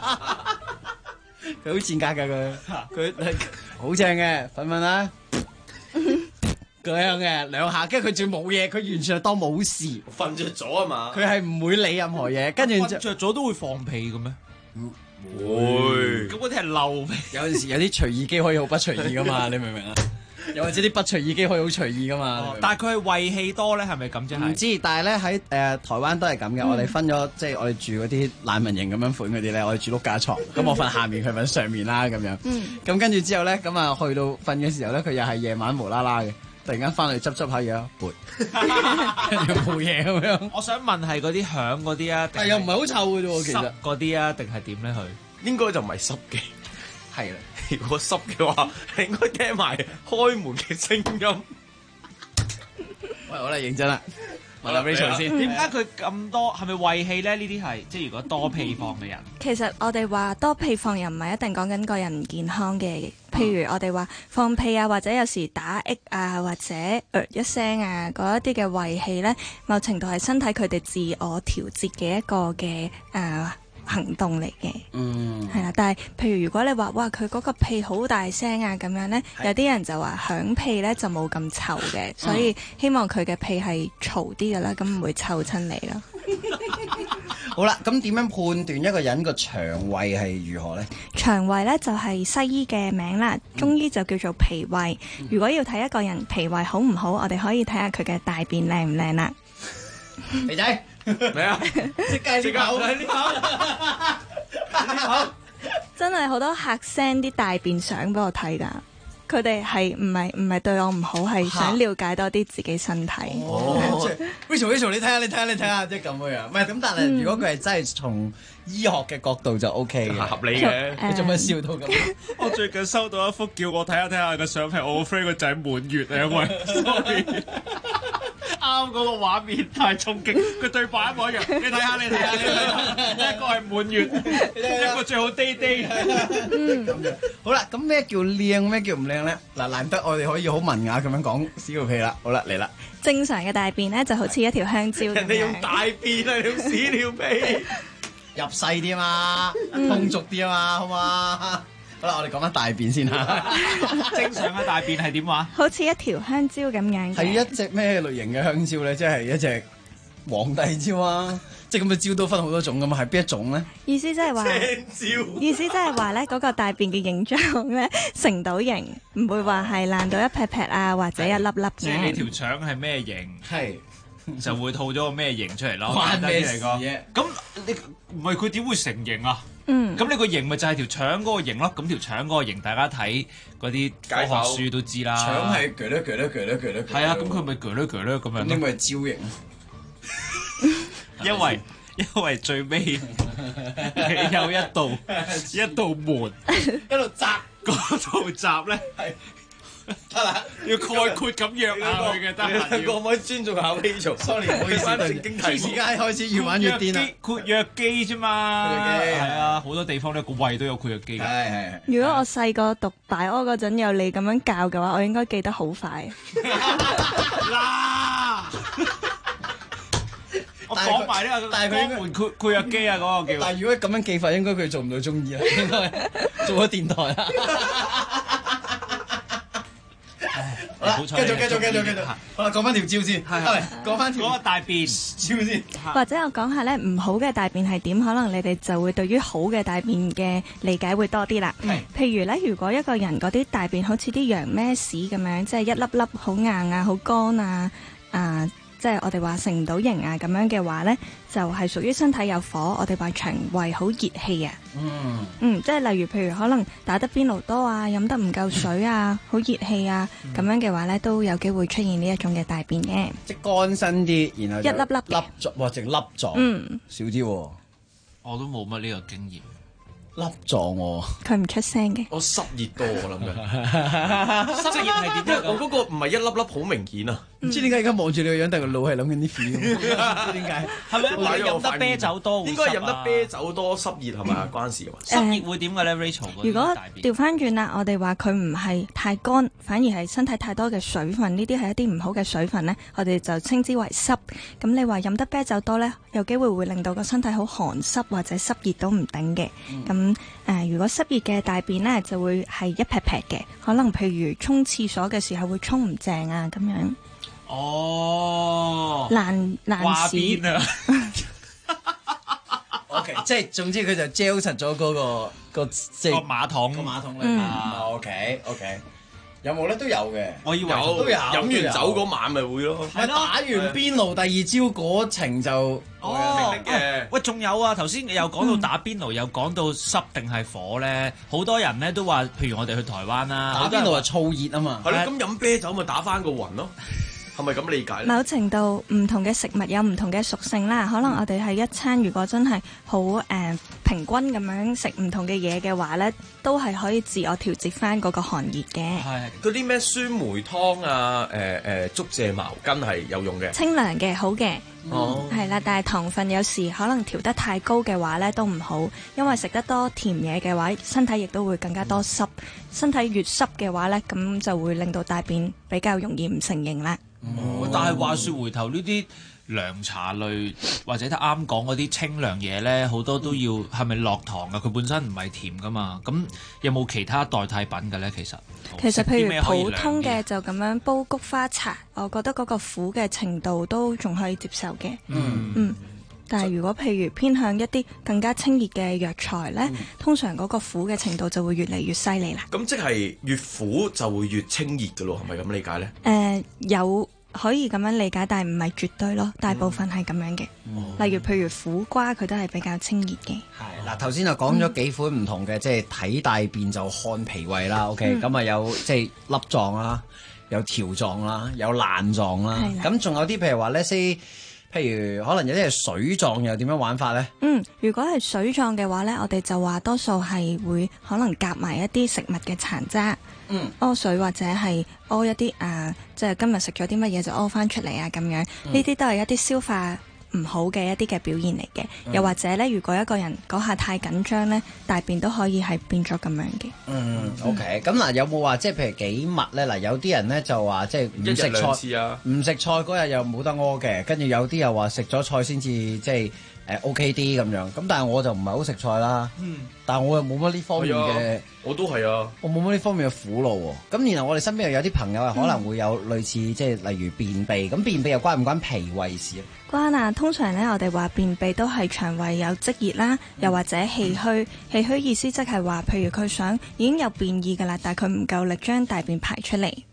Speaker 6: 佢好賤格㗎佢好正嘅，瞓啦，咁樣嘅兩下，跟住佢仲冇嘢，佢完全係當冇事，
Speaker 4: 瞓着咗啊嘛，
Speaker 6: 佢係唔會理任何嘢，跟住
Speaker 8: 瞓着咗都會放屁嘅咩？
Speaker 4: 會，
Speaker 8: 咁嗰啲係漏屁。
Speaker 6: 有陣時有啲隨意機可以好不隨意噶嘛，你明唔明啊？又或者啲不隨意機可以好隨意噶嘛？
Speaker 8: 但係佢係胃氣多咧，係咪咁啫？
Speaker 6: 唔知，但係咧喺台灣都係咁嘅。我哋分咗即係我哋住嗰啲難民營咁樣款嗰啲咧，我哋住碌架床，咁我瞓下面，佢瞓上面啦咁樣。咁跟住之後咧，咁啊去到瞓嘅時候咧，佢又係夜晚無啦啦嘅，突然間翻嚟執下嘢，撥，跟住冇嘢咁樣。
Speaker 8: 我想問係嗰啲響嗰啲啊，
Speaker 6: 又唔係好臭嘅啫喎，其實
Speaker 8: 嗰啲啊，定係點咧？佢
Speaker 4: 應該就唔係濕嘅，
Speaker 6: 係啦。
Speaker 4: 如果濕嘅話，係應該聽埋開門嘅聲音。
Speaker 6: 喂，好啦，認真啦，問下 Rachel 先。
Speaker 8: 點解佢咁多？係咪胃氣咧？呢啲係即係如果多屁放嘅人。
Speaker 16: 其實我哋話多屁放又唔係一定講緊個人唔健康嘅。譬如我哋話放屁啊，或者有時打嗝啊，或者一聲啊，嗰一啲嘅胃氣咧，某程度係身體佢哋自我調節嘅一個嘅行動嚟嘅，係啦。但係譬如如果你話哇佢嗰個屁好大聲啊咁樣咧，有啲人就話響屁咧就冇咁臭嘅，所以希望佢嘅屁係嘈啲嘅啦，咁唔會臭親你咯。
Speaker 6: 好啦，咁點樣判斷一個人個腸胃係如何咧？
Speaker 16: 腸胃咧就係西醫嘅名啦，中醫就叫做脾胃。如果要睇一個人脾胃好唔好，我哋可以睇下佢嘅大便靚唔靚啦。
Speaker 6: 肥仔。咩啊？即計呢口，
Speaker 16: 真係好多客 send 啲大便相俾我睇㗎，佢哋係唔係對我唔好，係想了解多啲自己身體。
Speaker 6: Rachel， 你睇下，即係咁樣。唔係咁，但係如果佢係真係從醫學嘅角度就 OK 嘅，
Speaker 4: 合理嘅。
Speaker 6: 你做乜笑到咁？
Speaker 8: 我最近收到一幅叫我睇下嘅相，係我個 friend 個仔滿月啊，因為 sorry。啱嗰個畫面太衝擊，佢對白一模一樣。你睇下，一個係滿月，一個最好低低。
Speaker 6: 好啦，咁咩叫靚，咩叫唔靚咧？嗱，難得我哋可以好文雅咁樣講屎尿屁啦。好啦，嚟啦。
Speaker 16: 正常嘅大便咧就好似一條香蕉咁樣。
Speaker 4: 人哋用大便啊，你用屎尿屁
Speaker 6: 入細啲嘛，通俗啲啊嘛，好嘛？好啦，我哋講翻大便先啦。
Speaker 8: 正常嘅大便係點話？
Speaker 16: 好似一條香蕉咁樣嘅。
Speaker 6: 係一隻咩類型嘅香蕉咧？即係一隻皇帝蕉啊！即係咁嘅蕉都分好多種噶嘛，係邊一種咧？
Speaker 16: 意思即係話，意思即係話咧，嗰個大便嘅形狀咧成到形，唔會話係爛到一劈劈啊，或者一粒粒嘅。
Speaker 8: 即係你條腸係咩形？
Speaker 6: 係
Speaker 8: 就會套咗個咩型出嚟咯。
Speaker 6: 關咩事
Speaker 8: 簡單啲嚟講咁你唔係佢點會成型啊？咁你個型咪就係條腸嗰個型咯。咁條腸嗰個型，大家睇嗰啲科學書都知啦。
Speaker 6: 腸係鋸咧鋸咧鋸咧鋸咧。
Speaker 8: 係啊，咁佢咪鋸咧鋸咧咁樣。
Speaker 6: 咁咪焦型。
Speaker 8: 因為最尾有一道門，
Speaker 6: 一路閘，
Speaker 8: 嗰道閘咧係得啦，要概括咁約下佢嘅得閒。
Speaker 4: 你可唔可以尊重下 Rachel？Sorry， 唔好意思，正經題目。
Speaker 6: 時間開始越玩越癲啦。
Speaker 8: 括約肌啫嘛，係啊，好多地方咧個胃都有括約肌。
Speaker 6: 係。
Speaker 16: 如果我細個讀大屙嗰陣有你咁樣教嘅話，我應該記得好快。
Speaker 8: 嗱。我講埋呢個，但係佢肛門括約肌啊嗰個叫。
Speaker 6: 但係如果咁樣記法，應該佢做唔到中醫啦，應該做咗電台啦。好啦，繼續。好啦，講翻條蕉先，係講翻條
Speaker 8: 嗰個大便蕉先。
Speaker 16: 或者我講下咧唔好嘅大便係點，可能你哋就會對於好嘅大便嘅理解會多啲啦。譬如咧，如果一個人嗰啲大便好似啲羊咩屎咁樣，即係一粒粒好硬啊、好乾啊，即係我哋話成唔到型啊咁樣嘅話呢，就係屬於身體有火，我哋話腸胃好熱氣啊。即係例如譬如可能打得邊爐多啊，飲得唔夠水啊，好熱氣啊，咁樣嘅話呢，都有機會出現呢一種嘅大便嘅。
Speaker 6: 即係乾身啲，然後
Speaker 16: 一粒粒
Speaker 6: 粒狀，哇，直粒狀，少啲喎。
Speaker 8: 我都冇乜呢個經驗。
Speaker 6: 粒狀喎，
Speaker 16: 佢唔出聲嘅。
Speaker 4: 我濕熱多，我諗緊。
Speaker 8: 濕熱係點樣？
Speaker 4: 我嗰個唔係一粒粒好明顯啊！
Speaker 6: 唔知點解而家望住你個樣，但係個腦係諗緊啲 feel。唔知點解？
Speaker 8: 係咪因為飲得啤酒多？
Speaker 4: 應該係飲得啤酒多濕熱係咪啊？關事喎。
Speaker 8: 濕熱會點嘅咧 ，Rachel？
Speaker 16: 如果調翻轉啦，我哋話佢唔係太乾，反而係身體太多嘅水分，呢啲係一啲唔好嘅水分呢，我哋就稱之為濕。咁你話飲得啤酒多呢，有機會會令到個身體好寒濕或者濕熱都唔定嘅。咁如果濕熱嘅大便呢，就會係一撇撇嘅，可能譬如沖廁所嘅時候會沖唔正啊咁樣。
Speaker 8: 哦，
Speaker 16: 爛屎
Speaker 8: 啊
Speaker 6: ！OK， 即係總之佢就 gel 實咗嗰個即係
Speaker 8: 馬桶
Speaker 6: 裏面。OK，有冇咧？都有嘅。
Speaker 8: 我以為
Speaker 4: 都有。飲完酒嗰晚咪會咯。
Speaker 6: 係打完邊爐第二朝嗰程就
Speaker 8: 喂，仲有啊！頭先又講到打邊爐，又講到濕定係火咧，好多人咧都話，譬如我哋去台灣啦，
Speaker 6: 打邊爐係燥熱啊嘛。
Speaker 4: 係咯，咁飲啤酒咪打翻個暈咯。係咪咁理解咧？
Speaker 16: 某程度唔同嘅食物有唔同嘅屬性啦，可能我哋係一餐如果真係好平均咁樣食唔同嘅嘢嘅話咧，都係可以自我調節翻嗰個寒熱嘅。
Speaker 4: 係嗰啲咩酸梅湯啊、竹蔗茅根係有用嘅，
Speaker 16: 清涼嘅好嘅。係啦，但係糖分有時可能調得太高嘅話咧都唔好，因為食得多甜嘢嘅話，身體亦都會更加多濕。身體越濕嘅話咧，咁就會令到大便比較容易唔成形啦。
Speaker 8: 但係話說回頭呢啲涼茶類或者得啱講嗰啲清涼嘢咧，好多都要係咪落糖㗎？佢本身唔係甜噶嘛，咁有冇其他代替品嘅咧？其實
Speaker 16: 譬如普通嘅就咁樣煲菊花茶，我覺得嗰個苦嘅程度都仲可以接受嘅。但係如果譬如偏向一啲更加清熱嘅藥材咧，通常嗰個苦嘅程度就會越嚟越犀利啦。
Speaker 4: 咁即係越苦就會越清熱㗎咯，係咪咁理解咧？
Speaker 16: 有可以咁樣理解，但係唔係絕對咯，大部分係咁樣嘅。例如譬如苦瓜，佢都係比較清熱嘅。
Speaker 6: 係嗱，頭先就講咗幾款唔同嘅，即係睇大便就看脾胃啦。OK，咁啊有即係粒狀啦，有條狀啦，有爛狀啦。咁仲有啲譬如話咧，譬如可能有啲係水狀，又點樣玩法咧？
Speaker 16: 如果係水狀嘅話咧，我哋就話多數係會可能夾埋一啲食物嘅殘渣，屙水或者係屙一啲即係今日食咗啲乜嘢就屙翻出嚟啊咁樣，呢啲都係一啲消化唔好嘅一啲嘅表現嚟嘅。又或者咧，如果一個人嗰下太緊張咧，大便都可以係變咗咁樣嘅。
Speaker 6: OK， 咁嗱有冇話即係譬如幾密咧？嗱有啲人咧就話即係唔食菜，唔食菜嗰日又冇得屙嘅，跟住有啲又話食咗菜先至即係OK 啲咁樣。咁但係我就唔係好食菜啦，但係我又冇乜呢方面嘅，
Speaker 4: 我都係啊，
Speaker 6: 我冇乜呢方面嘅苦惱喎。咁然後我哋身邊又有啲朋友係可能會有類似即係例如便秘，咁便秘又關唔關脾胃事啊？
Speaker 16: 關啊！通常咧，我哋話便秘都係腸胃有積熱啦，又或者氣虛。氣虛意思即係話，譬如佢想已經有便意㗎啦，但係佢唔夠力將大便排出嚟。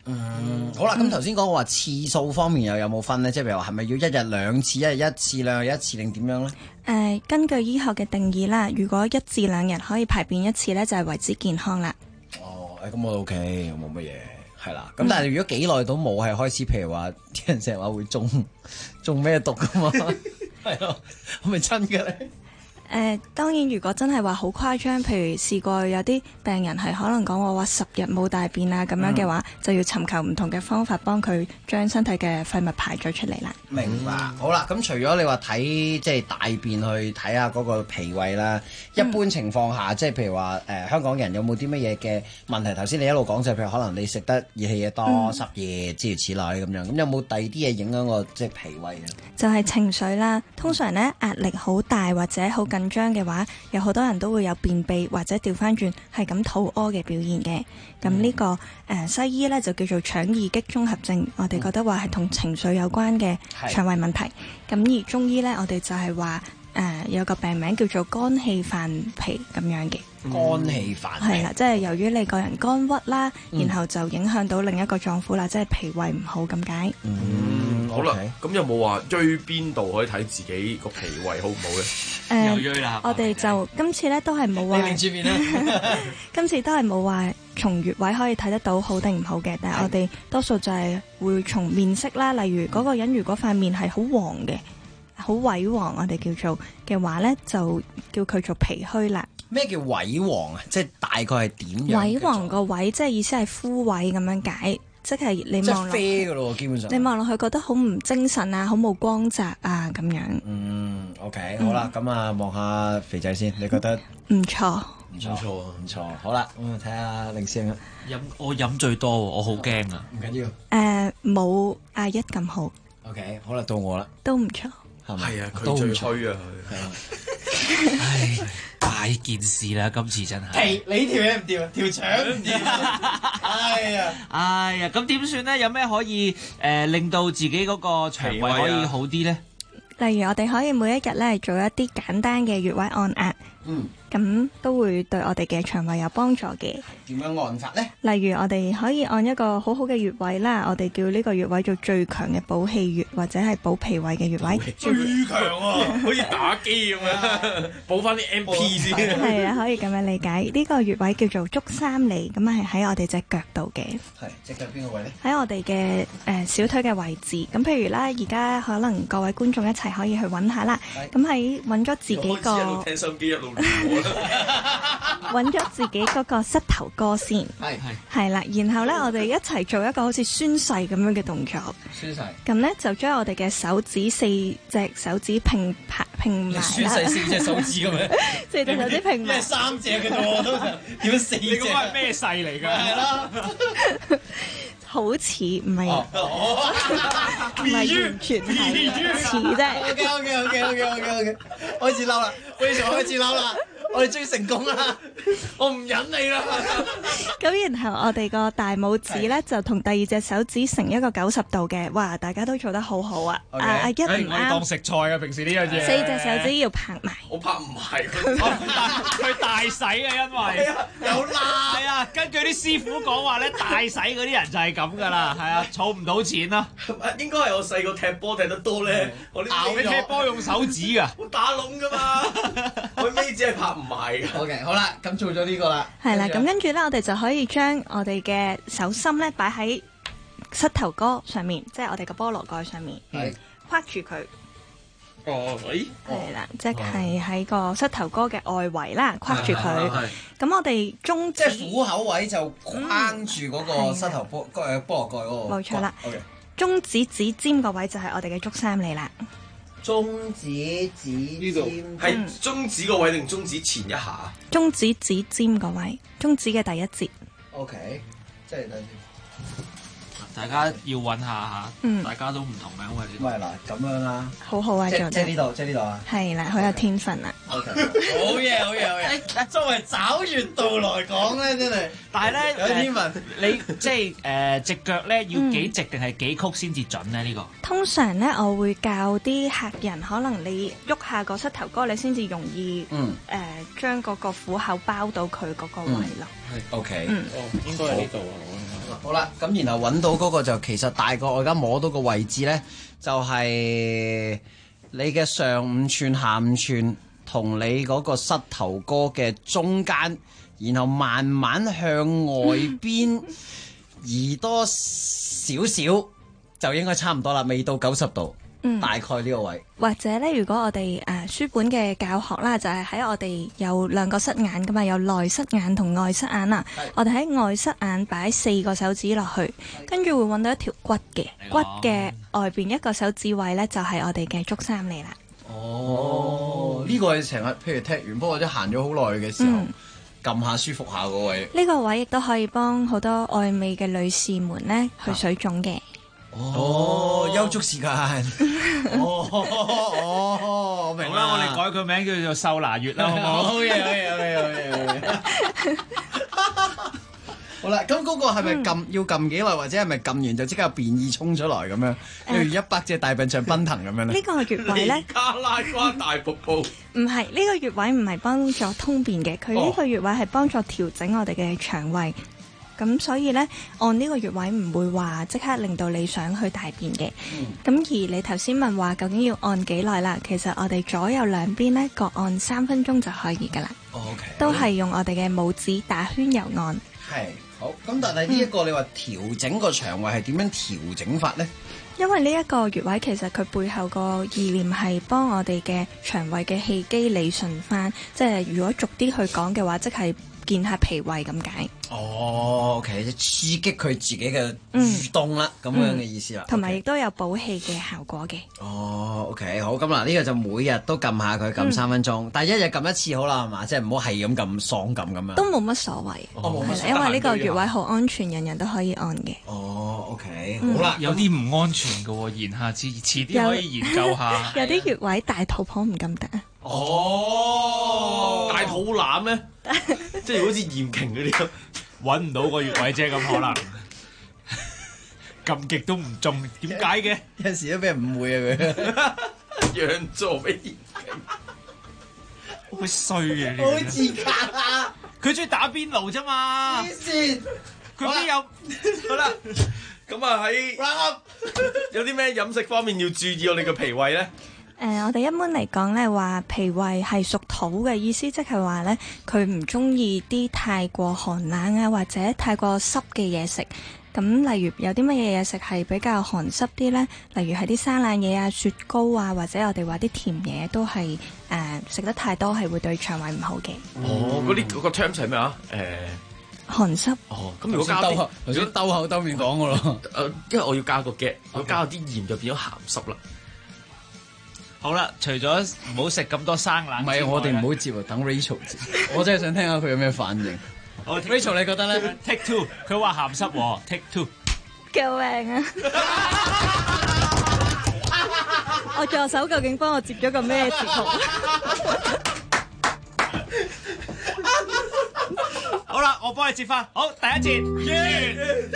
Speaker 6: 好啦，咁頭先講話次數方面又有冇分呢？即係譬如話係咪要一日兩次，一日一次，兩日一次定點樣呢？
Speaker 16: 根據醫學嘅定義啦，如果1至2日可以排便一次呢，就係為之健康啦。
Speaker 6: 哦，咁我 OK，冇乜嘢，係啦。咁但係如果幾耐都冇，係開始，譬如話啲人成日話會中咩毒噶嘛？係咯，係咪真嘅咧？
Speaker 16: 當然，如果真係話好誇張，譬如試過有啲病人係可能講我話10日冇大便啊咁樣嘅話，就要尋求唔同嘅方法幫佢將身體嘅廢物排咗出嚟啦。
Speaker 6: 明白。好啦，咁除咗你話睇即係大便去睇下嗰個脾胃啦，一般情況下即係譬如話香港人有冇啲乜嘢嘅問題？頭先你一路講就係譬如可能你食得熱氣嘢多、濕熱諸如此類咁樣，咁有冇第二啲嘢影響個即係脾胃啊？
Speaker 16: 就係情緒啦。通常呢，壓力好大或者好緊張嘅話，有好多人都會有便秘或者調翻轉係咁肚屙嘅表現嘅。咁呢個西醫呢就叫做腸易激綜合症，我哋覺得話係同情緒有關嘅腸胃問題。咁而中醫呢，我哋就係話有個病名叫做肝氣犯脾咁樣嘅。
Speaker 6: 肝氣犯脾
Speaker 16: 係啦，即係由於你個人肝鬱啦，然後就影響到另一個臟腑啦，即係脾胃唔好咁解。
Speaker 12: 好啦，咁有冇話追邊度可以睇自己個脾胃好唔好咧？
Speaker 8: 又追啦！
Speaker 16: 我哋就今次咧都係冇話，
Speaker 6: 你轉面啦。
Speaker 16: 今次都係冇話從穴位可以睇得到好定唔好嘅，但係我哋多數就係會從面色啦，例如嗰個人如果塊面係好黃嘅，好萎黃，我哋叫做嘅話咧，就叫佢做脾虛啦。
Speaker 6: 咩叫萎黃啊？即係大概係點樣？
Speaker 16: 萎黃個萎即係意思係枯萎咁樣解，即係你望落，
Speaker 6: 即係啡㗎咯，基本上。
Speaker 16: 你望落去覺得好唔精神啊，好冇光澤啊咁樣。
Speaker 6: OK，好啦，咁啊望下肥仔先，你覺得？
Speaker 16: 唔錯，
Speaker 6: 唔錯，唔錯。好啦，咁啊睇下凌師兄。
Speaker 8: 我飲最多喎，我好驚啊！
Speaker 6: 唔緊要。
Speaker 16: 冇阿一咁好。
Speaker 6: OK，好啦，到我啦。
Speaker 16: 都唔錯。
Speaker 12: 係啊，佢最衰啊！
Speaker 8: 唉，大件事啦，今次真係。
Speaker 6: 你條嘢唔掂啊，條腸唔掂。
Speaker 8: 哎呀，咁點算咧？有咩可以令到自己嗰個腸胃可以好啲咧？
Speaker 16: 例如我哋可以每一日咧做一啲簡單嘅穴位按壓。咁都會對我哋嘅腸胃有幫助嘅。
Speaker 6: 點樣按法呢？
Speaker 16: 例如我哋可以按一個好好嘅穴位啦，我哋叫呢個穴位做最強嘅補氣穴，或者係補脾胃嘅穴位。
Speaker 12: 最強啊！好似打機咁樣，補翻啲 MP 先。
Speaker 16: 係啊，可以咁樣理解。呢個穴位叫做足三里，咁係喺我哋隻腳度嘅。
Speaker 6: 係隻腳邊個位呢？
Speaker 16: 喺我哋嘅小腿嘅位置。咁譬如啦，而家可能各位觀眾一齊可以去揾下啦。咁喺揾咗自己個。
Speaker 12: 一路聽心機一路
Speaker 16: 揾咗自己嗰個膝頭哥先，係啦，然後咧我哋一齊做一個好似宣誓咁樣嘅動作。
Speaker 6: 宣誓。
Speaker 16: 咁咧就將我哋嘅手指4隻手指拼埋啦。
Speaker 6: 宣誓4隻手指咁樣。
Speaker 16: 4隻手指拼埋。
Speaker 6: 咩3隻嘅啫喎，都點樣4隻？
Speaker 8: 你嗰個係咩誓嚟㗎？
Speaker 6: 係啦。
Speaker 16: 好似唔係，唔係完全係似啫。
Speaker 6: OK，開始嬲啦，非常開始嬲啦。我哋終於成功啦！我唔忍你啦。
Speaker 16: 咁然後我哋個大拇指咧就同第2隻手指成一個90度嘅，哇！大家都做得好好啊！阿一唔啱。
Speaker 4: 我當食菜啊！平時呢樣嘢。
Speaker 16: 4隻手指要拍埋。
Speaker 12: 我拍唔係
Speaker 8: 佢大洗啊，因為
Speaker 12: 有啦。
Speaker 8: 係啊，根據啲師傅講話咧，大洗嗰啲人就係咁噶啦，係啊，儲唔到錢啦。
Speaker 12: 應該係我細個踢波踢得多咧，我啲
Speaker 8: 咬你踢波用手指㗎，
Speaker 12: 我打窿㗎嘛，我尾指係拍唔埋㗎。
Speaker 6: OK，好啦，咁做咗呢個啦。
Speaker 16: 係啦，咁跟住咧，我哋就可以將我哋嘅手心咧擺喺膝頭哥上面，即係我哋個菠蘿蓋上面，框住佢。係啦，即係喺個膝頭哥嘅外圍啦，框住佢。咁我哋中指
Speaker 6: 即係虎口位就框住嗰個膝頭菠蘿蓋嗰個。
Speaker 16: 冇錯啦。中指指尖個位就係我哋嘅足三里啦。
Speaker 6: 中指指
Speaker 12: 呢度係中指個位定中指前一下？
Speaker 16: 中指指尖個位，中指嘅第一節。
Speaker 6: OK，即係等先。
Speaker 8: 大家要揾下嚇，大家都唔同嘅，因為
Speaker 6: 唔係嗱咁樣啦。
Speaker 16: 好好啊，做得。
Speaker 6: 即係呢度，即係呢度啊。
Speaker 16: 係啦，好有天分啊！
Speaker 6: OK， 好嘢，好嘢，好嘢！作為找月度來講咧，真係，
Speaker 8: 但係咧
Speaker 6: 有天文，
Speaker 8: 你即係隻腳咧要幾直定係幾曲先至準咧？呢個
Speaker 16: 通常咧，我會教啲客人，可能你喐下個膝頭哥，你先至容易將嗰個虎口包到佢嗰個位咯。
Speaker 6: OK，
Speaker 4: 應該係呢度啊。
Speaker 6: 好啦，咁然後揾到嗰個就其實大概我而家摸到個位置咧，就係你嘅上5寸、下5寸。同你嗰個膝頭哥嘅中間，然後慢慢向外邊移多少少，就應該差唔多啦，未到90度，大概呢個位。
Speaker 16: 或者咧，如果我哋書本嘅教學啦，就係喺我哋有2個膝眼噶嘛，有內膝眼同外膝眼啊。我哋喺外膝眼擺4個手指落去，跟住會揾到一條骨嘅，骨嘅外邊1個手指位咧，就係我哋嘅足三里啦。
Speaker 6: 哦，呢個係成日，譬如踢完波或者行咗好耐嘅時候，撳下舒服下嗰位。呢個位亦都可以幫好多愛美嘅女士們咧去水腫嘅。 哦，休息時間。我明啦。
Speaker 8: 好啦，我哋改個名叫做秀拿月啦，好唔好？
Speaker 6: 好嘢，好嘢，好嘢。好啦，咁嗰個係咪要撳幾耐，或者係咪撳完就即刻有變異衝出來咁樣？例如100隻大笨象奔騰咁樣咧？
Speaker 16: 呢個穴位咧，
Speaker 12: 尼加拉瓜大瀑布。
Speaker 16: 唔係，呢個穴位唔係幫助通便嘅，佢呢個穴位係幫助調整我哋嘅腸胃。咁所以咧，按呢個穴位唔會話即刻令到你想去大便嘅。咁而你頭先問話究竟要按幾耐啦？其實我哋左右兩邊咧各按3分鐘就可以噶啦。
Speaker 6: OK，
Speaker 16: 都係用我哋嘅拇指打圈揉按。
Speaker 6: 係。好，咁但係呢一個你話調整個腸胃係點樣調整法呢？
Speaker 16: 因為呢一個穴位其實佢背後個意念係幫我哋嘅腸胃嘅氣機理順翻，即係如果逐啲去講嘅話，即係健下脾胃咁解。
Speaker 6: 哦 ，OK， 即刺激佢自己嘅蠕動啦，咁樣嘅意思啦。
Speaker 16: 同埋亦都有補氣嘅效果嘅。
Speaker 6: 哦 ，OK， 好，咁嗱，呢個就每日都撳下佢，撳3分鐘，但係1日撳1次好啦，係嘛？即係唔好係咁撳喪撳咁樣。
Speaker 16: 都冇乜所謂，係啦，因為呢個穴位好安全，人人都可以按嘅。
Speaker 6: 哦 ，OK， 好啦，
Speaker 8: 有啲唔安全嘅喎，言下之意，遲啲可以研究下。
Speaker 16: 有啲穴位大肚婆唔敢得啊。
Speaker 12: 哦，大肚腩咧，即係好似嚴瓊嗰啲，
Speaker 8: 揾唔到個穴位啫，咁可能撳極都唔中，點解嘅？
Speaker 6: 有時都俾人誤會啊佢，
Speaker 12: 讓座俾嚴
Speaker 8: 瓊，好衰啊！
Speaker 6: 好自格啊！
Speaker 8: 佢中意打邊爐啫嘛，
Speaker 6: 黐線！
Speaker 8: 佢邊有？
Speaker 12: 好啦，咁啊喺有啲咩飲食方面要注意我哋嘅脾胃咧？
Speaker 16: 我哋一般嚟講咧，話脾胃係屬土嘅意思，即係話咧，佢唔中意啲太過寒冷啊，或者太過濕嘅嘢食。咁例如有啲乜嘢嘢食係比較寒濕啲咧？例如係啲生冷嘢啊、雪糕啊，或者我哋話啲甜嘢都係食得太多係會對腸胃唔好嘅。
Speaker 12: 哦，嗰個 term 係咩啊？
Speaker 16: 寒濕。
Speaker 12: 哦，咁如果加啲，
Speaker 6: 頭先兜口兜面講嘅咯。
Speaker 12: 因為我要加個 get，我加啲鹽就變咗鹹濕啦。
Speaker 8: 好啦，除咗唔好食咁多生冷，
Speaker 6: 唔係我哋唔好接啊，等 Rachel 接。我真係想聽下佢有咩反應。
Speaker 8: 好
Speaker 6: Rachel 你覺得咧
Speaker 8: ？Take two， 佢話鹹濕喎 ，Take two。
Speaker 16: 救命啊！我助手究竟幫我接咗個咩節目？
Speaker 8: 好啦，我幫你接翻。好，第一節完。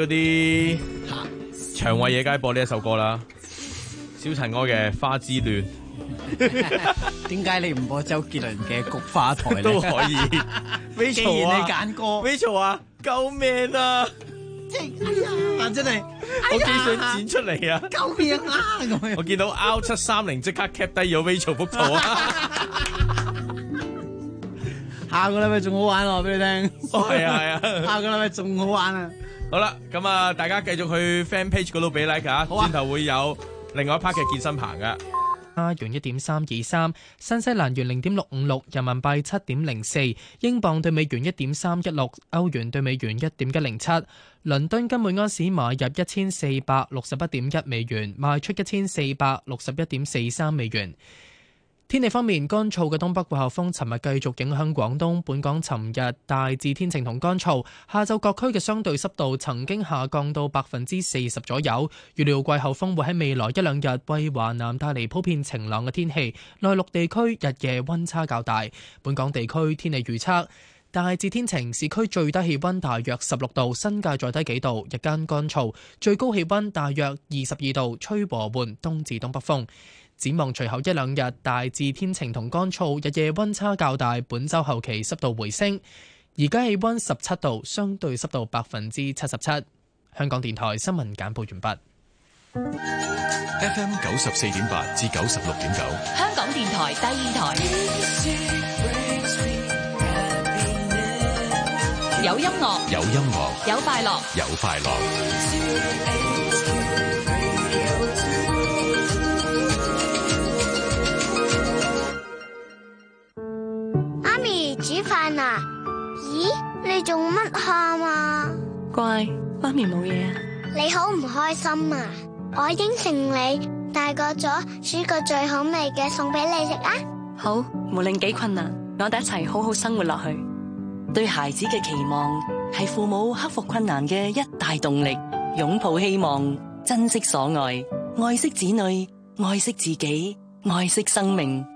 Speaker 4: 嗰啲腸胃嘢，梗係播呢一首歌啦，小塵埃嘅《花之戀》。
Speaker 6: 點解你唔播周杰倫嘅《菊花台》
Speaker 4: 都可以
Speaker 6: ？Rachel 既然你揀歌
Speaker 4: ，Rachel 啊，救命啊！
Speaker 6: 哎呀，真係，
Speaker 4: 我幾想剪出嚟啊！
Speaker 6: 救命啊！咁樣，
Speaker 4: 我見到 R730即刻 cap 低咗 Rachel 幅圖啊！
Speaker 6: 下個禮拜仲好玩喎，俾你聽。
Speaker 4: 係啊係啊，
Speaker 6: 下個禮拜仲好玩啊！
Speaker 4: 好啦，咁啊，大家繼續去 fan page 嗰度俾 like 啊，轉頭會有另外一 part 嘅健身棚噶。
Speaker 1: 亞元1.323，新西蘭元0.656，人民幣7.04，英鎊對美元1.316，歐元對美元1.107。倫敦金每安士買入1461.1美元，賣出1461.43美元。天氣方面，乾燥嘅東北季候風尋日繼續影響廣東。本港尋日大致天晴同乾燥，下晝各區嘅相對濕度曾經下降到40%左右。預料季候風會喺未來一兩日為華南帶嚟普遍晴朗嘅天氣，內陸地區日夜溫差較大。本港地區天氣預測大致天晴，市區最低氣溫大約16度，新界再低幾度，日間乾燥，最高氣溫大約22度，吹和緩東至東北風。展望隨後一兩日大致天晴同乾燥，日夜溫差較大。本週後期濕度回升，而家氣溫17度，相對濕度77%。香港電台新聞簡報完畢。
Speaker 17: FM 94.8至96.9，
Speaker 3: 香港電台第二台，有音樂，
Speaker 17: 有音樂，
Speaker 3: 有快樂，
Speaker 17: 有快樂。
Speaker 18: 煮飯啊？咦，你做乜喊啊？
Speaker 19: 乖，媽咪冇嘢啊。
Speaker 18: 你好唔開心啊？我應承你，大個咗煮個最好味嘅餸俾你食啊！
Speaker 19: 好，無論幾困難，我哋一齊好好生活落去。對孩子嘅期望係父母克服困難嘅一大動力，擁抱希望，珍惜所愛，愛惜子女，愛惜自己，愛惜生命。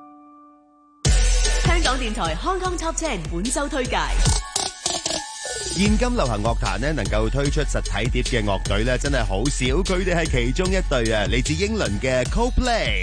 Speaker 20: 香港電台 Hong Kong Top 10本周推介。
Speaker 21: 現今流行樂壇咧，能夠推出實體碟嘅樂隊咧，真係好少。佢哋係其中一隊啊，嚟自英倫嘅 Coldplay。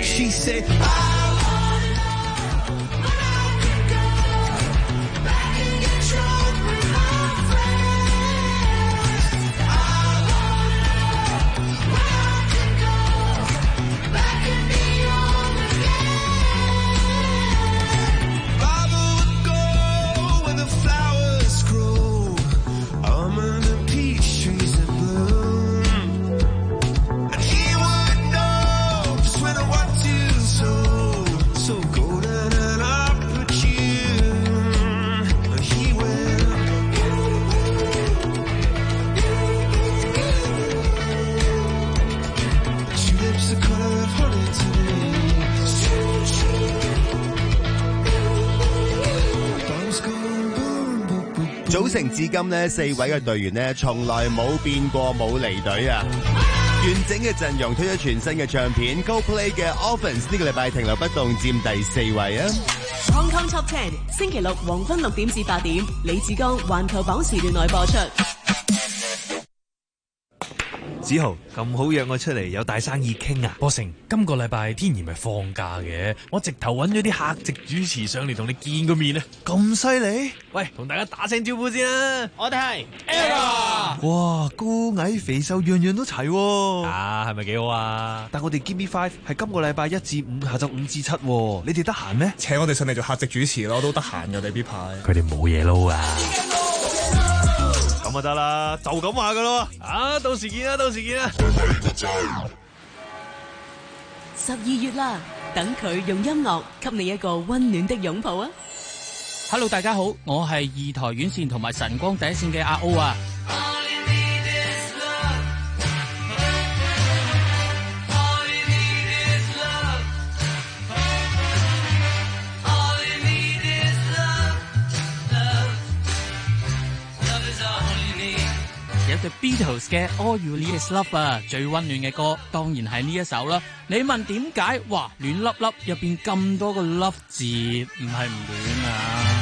Speaker 21: 組成至今呢4位嘅隊員呢，從來冇變過，冇離隊啊！完整嘅陣容推出全新嘅唱片 ，Coldplay 嘅 Orphans 呢個禮拜停留不動，佔第4位啊
Speaker 20: Hong Kong Top 10星期六黃昏6點至8點，李志剛環球榜時段內播出。
Speaker 22: 子豪咁好約我出嚟，有大生意傾啊！
Speaker 23: 波成，今個禮拜天然咪放假嘅，我直頭揾咗啲客席主持上嚟同你見個面啊！
Speaker 22: 咁犀利？
Speaker 23: 喂，同大家打聲招呼先啦！
Speaker 8: 我哋係
Speaker 22: ERROR。哇，高矮肥瘦樣樣都齊喎！
Speaker 23: 啊，係咪幾好啊？
Speaker 22: 但我哋 Give Me 5係今個禮拜1至5下晝5至7，你哋得閒咩？
Speaker 24: 請我哋上嚟做客席主持咯，都得閒嘅，我哋呢排。
Speaker 23: 佢哋冇嘢撈啊！
Speaker 22: 咁就得啦，就咁話噶咯。
Speaker 23: 啊，到時見啦，到時見啦。
Speaker 20: 12月啦，等佢用音樂給你一個溫暖的擁抱啊
Speaker 25: ！Hello， 大家好，我係2台院線同埋晨光第一線嘅阿 O 啊。有隻 Beatles 嘅 All You Need Is Love 啊，最溫暖嘅歌當然係呢一首啦。你問點解？哇，暖粒粒入邊咁多個 love 字，唔係唔暖啊！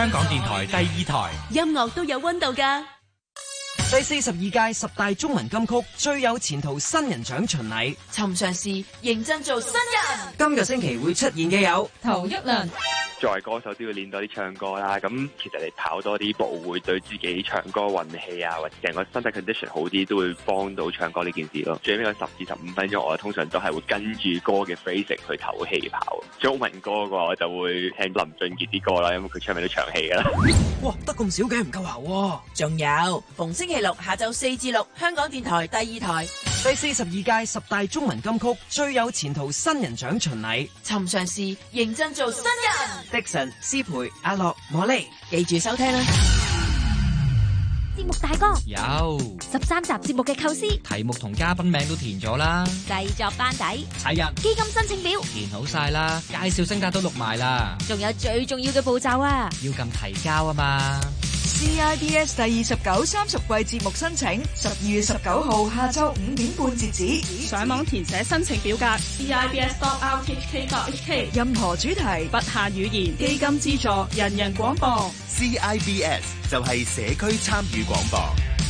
Speaker 23: 香港電台第2台。
Speaker 20: 音樂都有溫度㗎。
Speaker 2: 第42屆十大中文金曲最有前途新人獎巡禮，
Speaker 13: 尋常事認真做新人。
Speaker 2: 今個星期會出現嘅有
Speaker 13: 陶一良。
Speaker 5: 作為歌手都要練多啲唱歌啦，咁其實你跑多啲步會對自己唱歌運氣啊，或者成個身體 condition 好啲，都會幫到唱歌呢件事咯。最尾個10至15分鐘，我通常都係會跟住歌嘅 phrase 去唞氣跑。中文歌嘅話，我就會聽林俊傑啲歌啦，因為佢唱名都長氣㗎啦。
Speaker 2: 哇，得咁少嘅唔夠喉喎。
Speaker 20: 仲有逢星期六下晝4至6，香港電台第2台
Speaker 2: 第42屆十大中文金曲最有前途新人獎巡禮，
Speaker 13: 尋常事認真做新人。
Speaker 2: Dixon、思培、阿樂、莫莉，
Speaker 20: 記住收聽啦。
Speaker 7: 節目大綱
Speaker 23: 有
Speaker 7: 13集節目嘅構思，
Speaker 23: 題目同嘉賓名都填咗啦，
Speaker 7: 製作班底
Speaker 23: 齊人，
Speaker 7: 基金申請表
Speaker 23: 填好晒啦，介紹聲格都錄埋啦，
Speaker 7: 仲有最重要嘅步驟啊，
Speaker 23: 要撳提交啊嘛。
Speaker 10: CIBS 第29、30季節目申請12月19號下晝5點半截止，
Speaker 11: 上網填寫申請表格 CIBS.RTHK.HK，
Speaker 10: 任何主題
Speaker 11: 不限語言，基金資助，人人廣播。
Speaker 21: CIBS 就係社區參與廣播。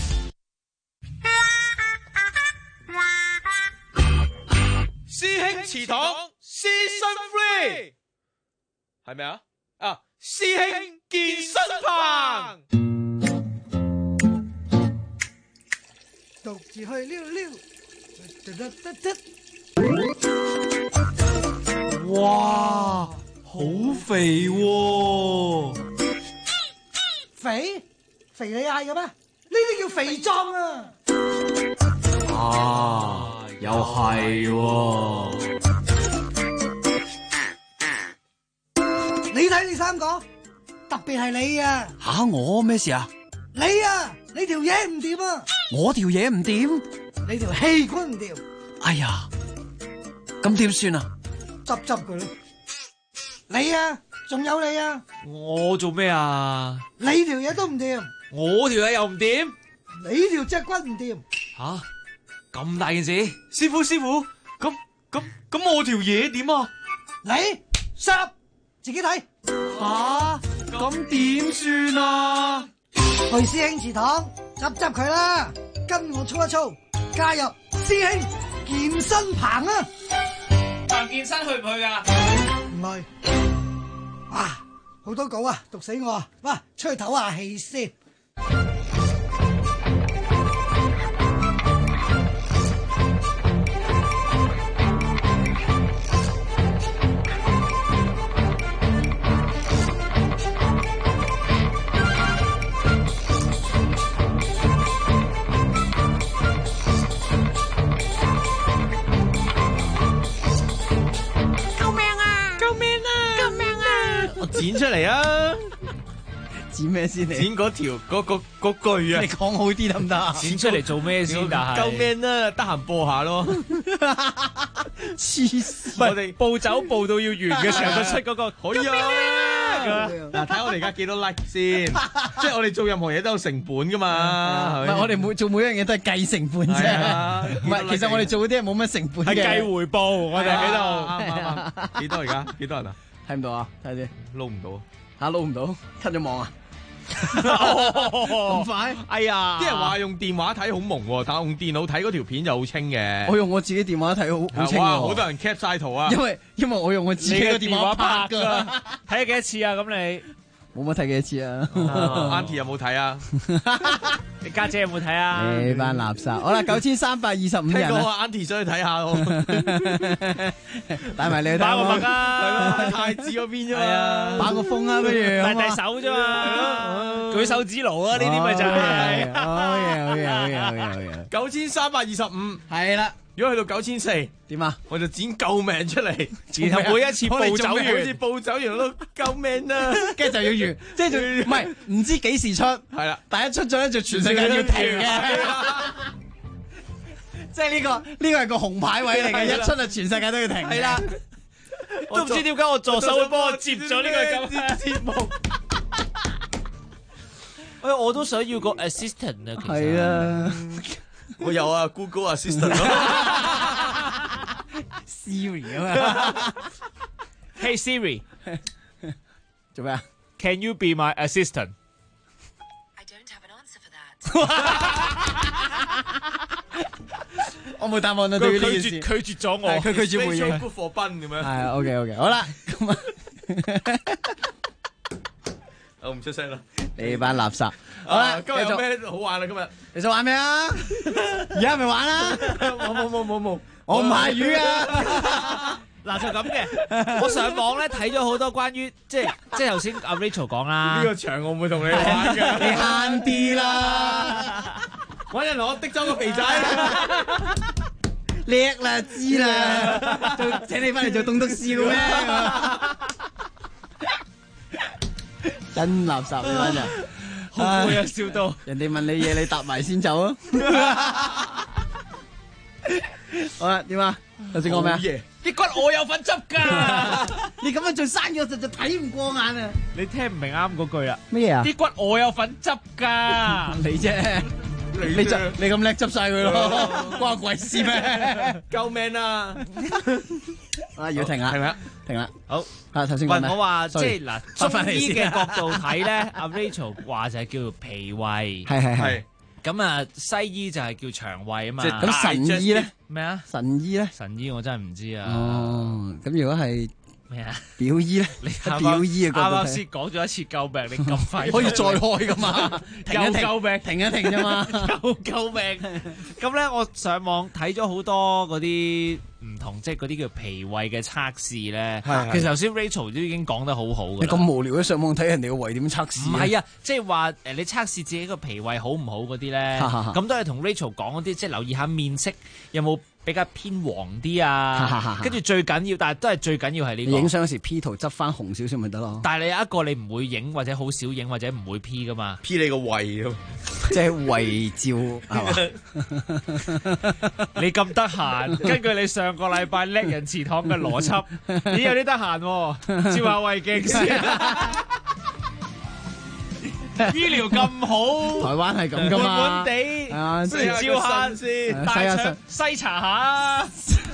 Speaker 4: 師兄祠堂 Season 3係咪啊？啊！師兄健身棚，
Speaker 9: 獨自去溜溜，
Speaker 15: 哇，好肥喎！
Speaker 9: 肥你嗌嘅咩？呢啲叫肥壯啊！
Speaker 15: 啊，又係喎。
Speaker 9: 你睇你三個，特別係你啊！
Speaker 6: 吓，我咩事啊？
Speaker 9: 你條嘢唔掂啊！
Speaker 6: 我條嘢唔掂，
Speaker 9: 你條氣管唔掂。
Speaker 6: 哎呀，咁點算啊？
Speaker 9: 執佢啦！你啊，仲有你啊！
Speaker 8: 我做咩啊？
Speaker 9: 你條嘢都唔掂，
Speaker 8: 我條嘢又唔掂，
Speaker 9: 你條脊骨唔掂。
Speaker 8: 吓，咁大件事，師傅，咁我條嘢點啊？
Speaker 9: 你10自己睇。
Speaker 15: 吓，咁點算啊？
Speaker 9: 去師兄祠堂執佢啦，跟我操一操，加入師兄健身棚啊！
Speaker 8: 彭健身去唔去噶？
Speaker 9: 唔去。哇，好多稿啊，讀死我啊！哇，出去唞下氣先。
Speaker 4: 剪出嚟啊！
Speaker 6: 剪咩先？
Speaker 4: 剪嗰條嗰句啊！
Speaker 6: 你講好啲得唔得啊？
Speaker 8: 剪出嚟做咩先？但係
Speaker 4: 救命啊！得閒播下咯。
Speaker 6: 黐線！
Speaker 8: 我哋步走步到要完嘅時候，就出嗰個
Speaker 4: 可以啊！嗱，睇我哋而家幾多 like 先，即係我哋做任何嘢都有成本噶嘛。
Speaker 6: 唔係我哋做每樣嘢都係計成本啫。唔係，其實我哋做嗰啲係冇乜成本嘅。
Speaker 8: 係計回報，我哋喺度。
Speaker 4: 啱。幾多而家？幾多人啊？
Speaker 6: 睇唔到啊！睇下先，
Speaker 4: 撈唔到啊！
Speaker 6: 嚇撈唔到 ，cut 咗網啊！咁快？
Speaker 4: 哎呀！啲人話用電話睇好蒙喎，但係用電腦睇嗰條片就好清嘅。
Speaker 6: 我用我自己電話睇好清喎。
Speaker 4: 哇！好多人 cap 曬圖啊！
Speaker 6: 因為我用我自己嘅電話拍㗎。
Speaker 8: 睇咗幾多次啊？咁你？
Speaker 6: 冇乜睇幾多次啊
Speaker 4: ？Auntie 有冇睇啊？
Speaker 8: 你家姐有冇睇啊？
Speaker 6: 你班垃圾！好啦，9325人
Speaker 4: 聽講啊 Auntie 想去睇下喎，
Speaker 6: 帶埋你去睇。
Speaker 8: 打個脈啊！
Speaker 4: 太子嗰邊啫
Speaker 6: 嘛，打個風啊，不如
Speaker 8: 遞手啫嘛，舉手指勞啊！呢啲咪就係。
Speaker 6: 好嘢
Speaker 4: ！9325
Speaker 6: 係啦。
Speaker 4: 如果去到9400
Speaker 6: 點啊？
Speaker 4: 我就剪救命出嚟，
Speaker 8: 然後每一次步走完，
Speaker 4: 好似步走完都救命啊！
Speaker 6: 跟住就要完，即係唔係唔知幾時出，
Speaker 4: 係啦，
Speaker 6: 但一出咗咧就全世界要停嘅，即係呢個係個紅牌位嚟嘅，一出就全世界都要停。
Speaker 4: 係啦，
Speaker 8: 都唔知點解我助手會幫我接咗呢個咁嘅節目。我都想要個 assistant 啊，其實
Speaker 6: 係啊。
Speaker 4: 我有啊 ，Google Assistant
Speaker 6: ，Siri 啊嘛。
Speaker 8: Hey Siri，
Speaker 6: 做咩啊
Speaker 8: Can you be my assistant？
Speaker 6: 我冇答案啊！
Speaker 8: 佢
Speaker 6: 對於呢件事
Speaker 8: 拒絕咗我，
Speaker 6: 佢拒絕回應。
Speaker 4: Good for 賓咁樣。
Speaker 6: 係啊，OK，好啦，咁啊，
Speaker 4: 我唔出聲啦。
Speaker 6: 你班垃圾。好啦，
Speaker 4: 今日有咩好玩啊？今日
Speaker 6: 你想玩咩啊？而家咪玩啦！冇，我唔係魚啊！
Speaker 8: 嗱就咁嘅，我上網咧睇咗好多關於即係頭先阿 Rachel 講啦。
Speaker 4: 呢個場我唔會同你玩㗎。
Speaker 6: 你慳啲啦！
Speaker 4: 揾人攞的咗個肥仔，
Speaker 6: 叻啦，知啦，請你翻嚟做棟篤笑咩？真垃圾你班人，
Speaker 8: 好攰啊！笑到
Speaker 6: 人哋問你嘢，你答埋先走啊！好啦，點啊？頭先講咩啊？
Speaker 8: 啲骨我有份執㗎，
Speaker 6: 你咁樣做生意，我實在睇唔過眼啊！
Speaker 8: 你聽唔明啱嗰句啊？
Speaker 6: 咩嘢啊？
Speaker 8: 啲骨我有份執㗎，
Speaker 6: 你啫。你咁叻執晒佢咯，關我鬼事咩？
Speaker 4: 救命啊！
Speaker 6: 啊，要停啦，停啦。好，啊頭先
Speaker 8: 講
Speaker 6: 咩？
Speaker 8: 我話即係嗱，中醫嘅角度睇咧，阿 Rachel 話就係叫做脾胃，
Speaker 6: 係。
Speaker 8: 咁啊，西醫就係叫腸胃啊嘛。
Speaker 6: 咁神醫咧？
Speaker 8: 咩啊？
Speaker 6: 神醫咧？
Speaker 8: 神醫我真係唔知啊。
Speaker 6: 哦，咁如果係
Speaker 8: 咩啊？
Speaker 6: 表醫咧？
Speaker 8: 你
Speaker 6: 表醫嘅角度睇，
Speaker 8: 啱啱先講咗一次救命，你咁快
Speaker 6: 可以再開噶嘛？
Speaker 8: 又救命，
Speaker 6: 停一停啫嘛，
Speaker 8: 又救命。咁咧，我上網睇咗好多嗰啲唔同，即係嗰啲叫脾胃嘅測試咧。其實頭先 Rachel 都已經講得好好嘅。
Speaker 6: 你咁無聊嘅上網睇人哋個胃點測試？
Speaker 8: 唔係啊，即係話你測試自己個脾胃好唔好嗰啲咧，咁都係同 Rachel 講嗰啲，即係留意下面色有冇比較偏黃啲啊。跟住最緊要，但係都係最緊要係呢個。
Speaker 6: 影相嗰時 P 圖執翻紅少少咪得咯。
Speaker 8: 但係你有一個你唔會影或者好少影或者唔會 P 噶嘛
Speaker 4: ？P 你個胃咁，
Speaker 6: 即係胃照係嘛？
Speaker 8: 你咁得閒，根據你上個禮拜叻人祠堂嘅邏輯，你有啲得閒喎，照下胃鏡先。醫療咁好，
Speaker 6: 台灣係咁噶嘛？
Speaker 8: 悶悶地，不如照下先，大腸篩查下。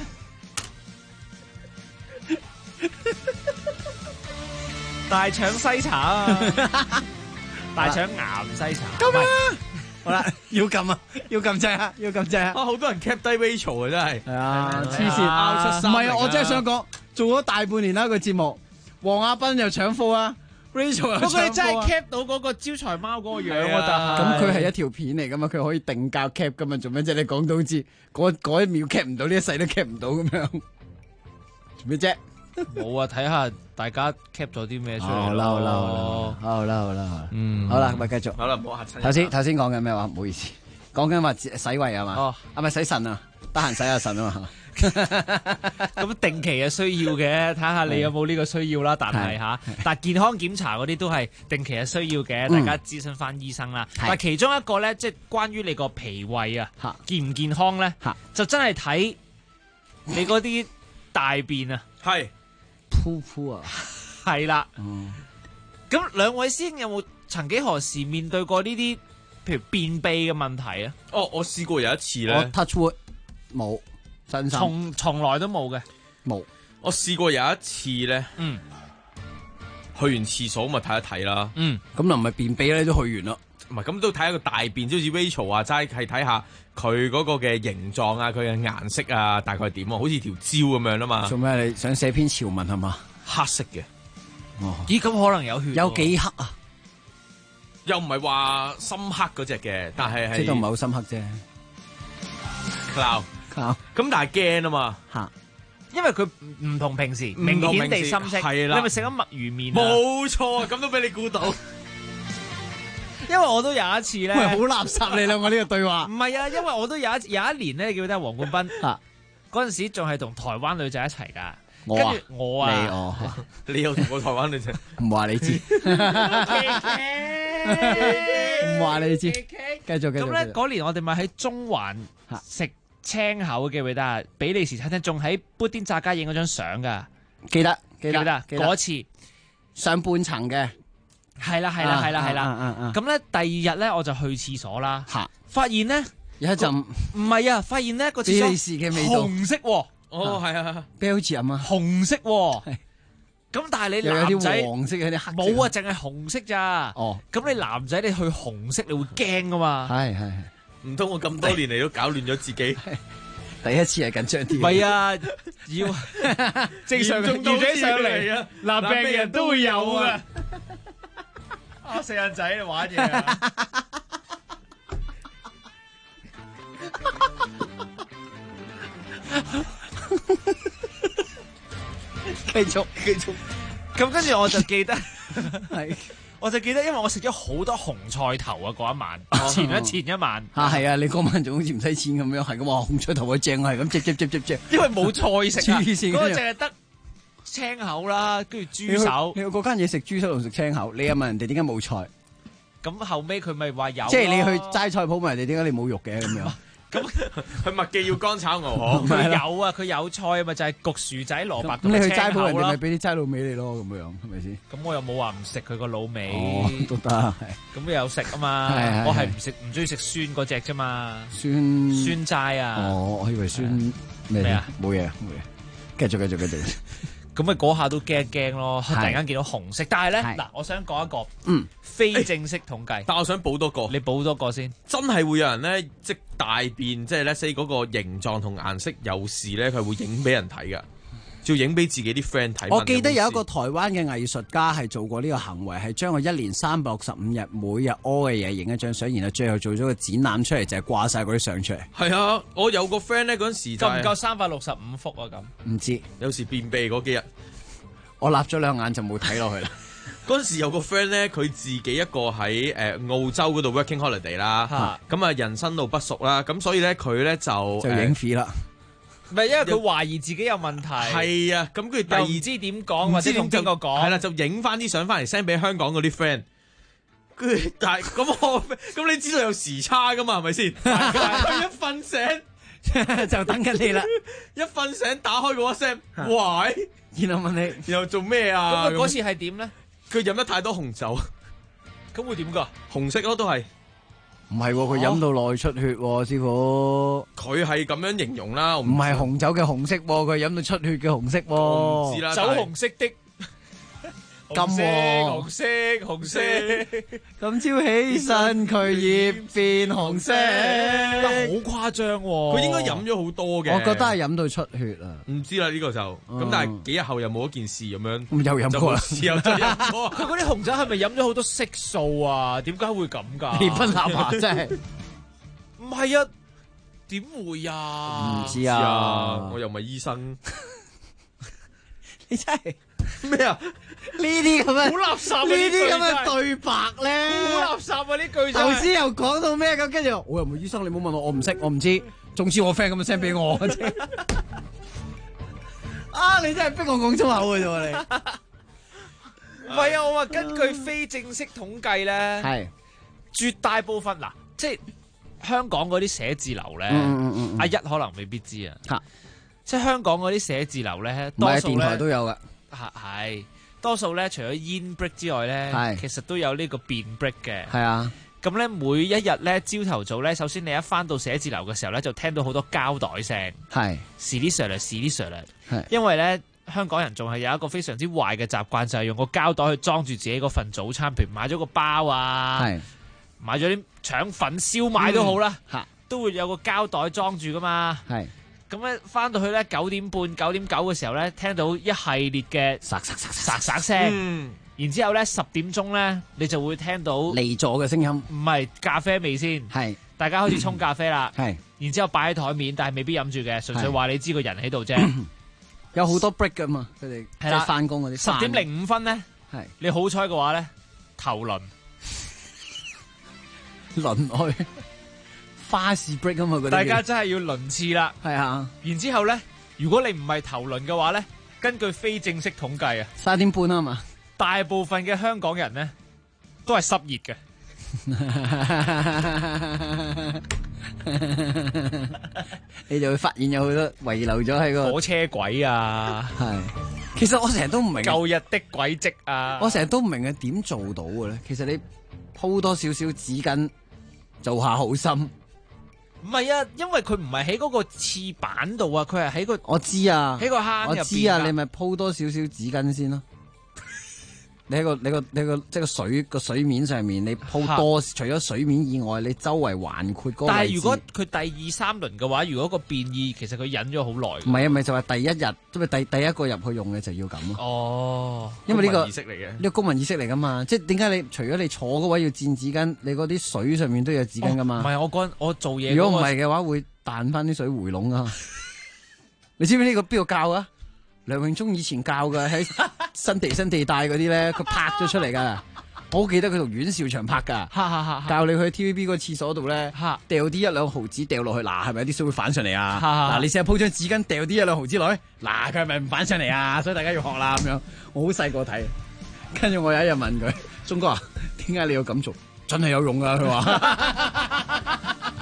Speaker 8: 大腸篩查啊！大腸癌篩查。
Speaker 6: 咁啊！好啦，要撳啊，要撳掣啊，要撳掣啊！
Speaker 4: 好多人 cap 低 Rachel 啊，真係。
Speaker 6: 係啊，黐線，唔係啊！我真係想講，做咗大半年啦個節目，黃亞斌又搶貨啊！Rachel 又搶貨啊！
Speaker 8: 不過你真係 cap 到嗰個招財貓嗰個樣啊！
Speaker 6: 咁佢係一條片嚟噶嘛，佢可以定格 cap 噶嘛，做咩啫？你講到好似嗰一秒 cap 唔到，呢一世都 cap 唔到咁樣，做咩啫？
Speaker 8: 冇啊，睇下大家 cap 咗啲咩出嚟。
Speaker 6: 好啦，好啦，咪繼續。
Speaker 4: 好啦，唔好嚇親。
Speaker 6: 頭先講緊咩話？唔好意思，講緊話洗胃啊嘛。哦，係咪洗腎啊？得閒洗下腎啊嘛。
Speaker 8: 咁定期係需要嘅，睇下你有冇呢個需要啦。但係健康檢查嗰啲都係定期係需要嘅，大家諮詢翻醫生啦。但係其中一個咧，即係關於你個脾胃啊，健唔健康咧，就真係睇你嗰啲大便啊，
Speaker 4: 係
Speaker 6: 噗啊，
Speaker 8: 係啦。咁兩位師兄有冇曾幾何時面對過呢啲譬如便秘嘅問題啊？
Speaker 4: 哦，我試過有一次咧，
Speaker 6: 我 touch wood 冇。
Speaker 8: 從來都冇嘅，
Speaker 6: 冇。
Speaker 4: 我試過有一次咧，去完廁所咪睇一睇啦。
Speaker 6: 咁就唔係便秘咧，都去完啦。
Speaker 4: 唔係咁都睇下個大便，即好似 Rachel 話齋，係睇下佢嗰個嘅形狀啊，佢嘅顏色啊，大概係點啊？好似條蕉咁樣啊嘛。
Speaker 6: 做咩？你想寫篇潮文係嘛？
Speaker 4: 黑色嘅。
Speaker 6: 哦，
Speaker 8: 咦？咁可能有血？
Speaker 6: 有幾黑啊？
Speaker 4: 又唔係話深黑嗰隻嘅，但係
Speaker 6: 即都唔係好深黑啫。
Speaker 4: 咁但係驚啊嘛
Speaker 6: 吓，
Speaker 8: 因為佢唔同平時明顯地深色，
Speaker 4: 係啦，
Speaker 8: 你咪食咗墨魚麵？
Speaker 4: 冇錯，咁都俾你估到。
Speaker 8: 因為我都有一次咧，
Speaker 6: 好垃圾你兩個呢個對話。
Speaker 8: 唔係啊，因為我都有一年咧，記得黃冠斌嗰陣時仲係同台灣女仔一齊噶，跟住我啊，
Speaker 4: 你有同過台灣女仔？
Speaker 6: 唔話你知，唔話你知，繼續。
Speaker 8: 咁咧嗰年我哋咪喺中環食青口嘅，記唔記得啊？比利時餐廳仲喺砵甸乍街影嗰張相噶，記得嗰次
Speaker 6: 上半層嘅，
Speaker 8: 係啦。咁咧第二日咧我就去廁所啦，發現咧
Speaker 6: 有一陣
Speaker 8: 唔係啊，發現咧個廁所
Speaker 6: 比利時嘅味道，
Speaker 8: 紅色喎。
Speaker 4: 哦，係啊，
Speaker 6: Belgium啊，
Speaker 8: 紅色喎。 咁但係你
Speaker 6: 又有
Speaker 8: 男仔
Speaker 6: 啲黃色，有啲黑色。
Speaker 8: 冇啊，淨係紅色咋。
Speaker 6: 哦，
Speaker 8: 咁你男仔你去紅色，你會驚噶嘛？
Speaker 6: 係，
Speaker 4: 唔通我咁多年嚟都搞亂咗自己？
Speaker 6: 第一次係緊張啲。
Speaker 8: 唔係啊，要正常
Speaker 4: 嚴重到
Speaker 8: 起上嚟
Speaker 4: 啊！
Speaker 8: 男病人都會有啊！啊，四眼仔玩嘢啊！
Speaker 6: 繼續。
Speaker 8: 咁跟住我就記得，
Speaker 6: 係，
Speaker 8: 我就記得，因為我食咗好多紅菜頭啊嗰一晚，前一晚
Speaker 6: 係啊！你嗰晚仲好似唔使錢咁樣，係咁話紅菜頭嘅正係咁嚼，
Speaker 8: 因為冇菜食啊，
Speaker 6: 黐線
Speaker 8: 嗰個淨係得青口啦，跟住豬手。
Speaker 6: 你去嗰間嘢食豬手同食青口，你又問人哋點解冇菜？
Speaker 8: 咁後尾佢咪話有，
Speaker 6: 即係你去齋菜鋪問人哋點解你冇肉嘅咁樣？
Speaker 4: 咁佢麥記要乾炒牛河，
Speaker 8: 佢有啊，佢有菜啊嘛，就係焗薯仔、蘿蔔
Speaker 6: 咁你去
Speaker 8: 同青口
Speaker 6: 齋鋪人哋咪
Speaker 8: 啦。
Speaker 6: 俾啲齋滷味你咯，咁樣係咪先？
Speaker 8: 咁我又冇話唔食佢個滷味，
Speaker 6: 哦，都得係。
Speaker 8: 咁你有食啊嘛？
Speaker 6: 係
Speaker 8: 我係唔中意食酸嗰只啫嘛，
Speaker 6: 酸
Speaker 8: 齋啊。
Speaker 6: 哦，我以為酸咩
Speaker 8: 咩啊？
Speaker 6: 冇嘢，繼續。
Speaker 8: 咁咪嗰下都驚一驚咯，突然間見到紅色。但係咧
Speaker 6: 係
Speaker 8: 嗱，我想講一個
Speaker 6: 非
Speaker 8: 正式統計，
Speaker 4: 但我想補多個，
Speaker 8: 你補多個先。
Speaker 4: 真係會有人咧即大便，即係咧 say 嗰個形狀同顏色有事咧，佢會影俾人睇噶，要影俾自己啲 friend 睇。
Speaker 6: 我記得有一個台灣嘅藝術家係做過呢個行為，係將佢1年365日每日屙嘅嘢影一張相，然後最後做咗個展覽出嚟，就係掛晒嗰啲相出嚟。
Speaker 4: 係啊，我有個 friend 咧嗰陣時就
Speaker 8: 夠唔夠365幅啊？咁
Speaker 6: 唔知
Speaker 4: 有時便秘嗰幾日，
Speaker 6: 我立咗兩眼就冇睇落去啦。
Speaker 4: 嗰陣時有個 friend 咧，佢自己一個喺澳洲嗰度 working holiday 啦，咁啊人生路不熟啦，咁所以咧佢咧就
Speaker 6: 影feed啦。
Speaker 8: 唔係因為佢懷疑自己有問題，
Speaker 4: 係啊，咁佢第二
Speaker 8: 又唔知點講，或者同邊個講，
Speaker 4: 係啦，就影翻啲相翻嚟 send 俾香港嗰啲 friend。但係咁你知道有時差噶嘛？係咪先？佢一瞓醒
Speaker 6: 就等緊你啦。
Speaker 4: 一瞓醒打開個 WhatsApp，喂，
Speaker 6: 然後問你，
Speaker 4: 然後做咩啊？
Speaker 8: 咁佢嗰次係點咧？
Speaker 4: 佢飲得太多紅酒，
Speaker 8: 咁會點噶？
Speaker 4: 紅色咯，都係。
Speaker 6: 唔係喎，佢飲到內出血喎，師傅。
Speaker 4: 佢係咁樣形容啦，
Speaker 6: 唔係紅酒嘅紅色喎，佢飲到出血嘅紅色喎。
Speaker 4: 我唔知啦，
Speaker 8: 酒紅色的。
Speaker 6: 金
Speaker 8: 紅色，
Speaker 6: 今朝起身佢葉變紅色，
Speaker 8: 好誇張喎！
Speaker 4: 佢應該飲咗好多嘅，
Speaker 6: 我覺得係飲到出血啊！
Speaker 4: 唔知啦呢個就咁，但係幾日後又冇一件事咁樣，
Speaker 6: 咁又飲過啦，
Speaker 4: 又再飲過。
Speaker 8: 佢嗰啲紅酒係咪飲咗好多色素啊？點解會咁㗎？
Speaker 6: 氣分立啊！真係
Speaker 8: 唔係啊？點會啊？
Speaker 6: 唔知啊！
Speaker 4: 我又唔係醫生，
Speaker 6: 你真係
Speaker 4: 咩啊？
Speaker 8: 呢啲咁嘅好垃圾啊！
Speaker 6: 呢啲咁嘅對白咧，
Speaker 8: 好垃圾啊！呢句
Speaker 6: 頭先又講到咩咁，跟住我又唔係醫生，你唔好問我，我唔識，我唔知。總之我 friend 咁樣 send 俾我。啊！你真係逼我講粗口嘅啫，你。
Speaker 8: 唔係啊！我話根據非正式統計咧，係絕大部分嗱，即係香港嗰啲寫字樓咧，阿一可能未必知啊。即係香港嗰啲寫字樓咧，多數咧
Speaker 6: 電台都有噶。
Speaker 8: 係多數咧，除咗煙 break 之外咧，其實都有呢個便 break 嘅。
Speaker 6: 係啊，
Speaker 8: 咁咧每一日咧朝頭早咧，首先你一翻到寫字樓嘅時候咧，就聽到好多膠袋聲，
Speaker 6: 係
Speaker 8: 是啲 Sir 是啲 Sir
Speaker 6: 係，
Speaker 8: 因為咧香港人仲係有一個非常之壞嘅習慣，就係用個膠袋去裝住自己嗰份早餐，譬如買咗個包啊，買咗啲腸粉、燒賣都好啦，都會有個膠袋裝住噶嘛。係。咁咧翻到去咧9點半、9點9嘅時候咧，聽到一系列嘅沙聲，然之後咧10點鐘咧，你就會聽到
Speaker 6: 離座嘅聲音，
Speaker 8: 唔係咖啡味先，係大家開始沖咖啡啦，係，然之後擺喺台面，但係未必飲住嘅，純粹話你知個人喺度啫。
Speaker 6: 有好多 break 噶嘛，佢哋即係翻工嗰啲。
Speaker 8: 10:05咧，係你好彩嘅話咧，頭輪
Speaker 6: 去。花式 break 啊嘛，
Speaker 8: 大家真係要輪次啦。
Speaker 6: 係啊，然
Speaker 8: 之後咧，如果你唔係頭輪嘅話咧，根據非正式統計啊
Speaker 6: ，3點半啊嘛，
Speaker 8: 大部分嘅香港人咧都係濕熱
Speaker 6: 嘅。你就會發現有好多遺留咗喺個
Speaker 8: 火車軌啊。
Speaker 6: 係，其實我成日都唔明
Speaker 8: 舊日的軌跡啊。
Speaker 6: 我成日都唔明係點做到嘅咧。其實你鋪多少少紙巾做下好心。
Speaker 8: 唔係啊，因為佢唔係喺嗰個廁板度啊，佢係喺個
Speaker 6: 我知啊，
Speaker 8: 喺個坑入邊。
Speaker 6: 我知啊，你咪鋪多少少紙巾先咯。 你喺個即係個水面上面，你鋪多，除咗水面以外，你周圍環括嗰個位置。
Speaker 8: 但係如果佢第2、3輪嘅話，如果個變異其實佢忍咗好耐。
Speaker 6: 唔係啊，咪就話第一日，因為第一個入去用嘅就要咁咯。
Speaker 8: 哦，
Speaker 6: 因為呢個
Speaker 4: 公民意識嚟嘅，
Speaker 6: 呢個公民意識嚟噶嘛。即係點解你除咗你坐嗰位要墊紙巾，你嗰啲水上面都有紙巾噶嘛？
Speaker 8: 唔係我做嘢。
Speaker 6: 如果唔係嘅話，會彈翻啲水回籠啊！你知唔知呢個邊度教啊？梁榮忠以前教嘅喺新地帶嗰啲咧，佢拍咗出嚟噶。我好記得佢同阮兆祥拍噶，教你去 TVB 個廁所度咧，掉啲1、2毫紙掉落去，嗱係咪啲水會反上嚟啊？嗱，你試下鋪張紙巾掉啲1、2毫紙落去，嗱佢係咪唔反上嚟啊？所以大家要學啦咁樣。我好細個睇，跟住我有一日問佢：忠哥啊，點解你要咁做？真係有用噶，佢話。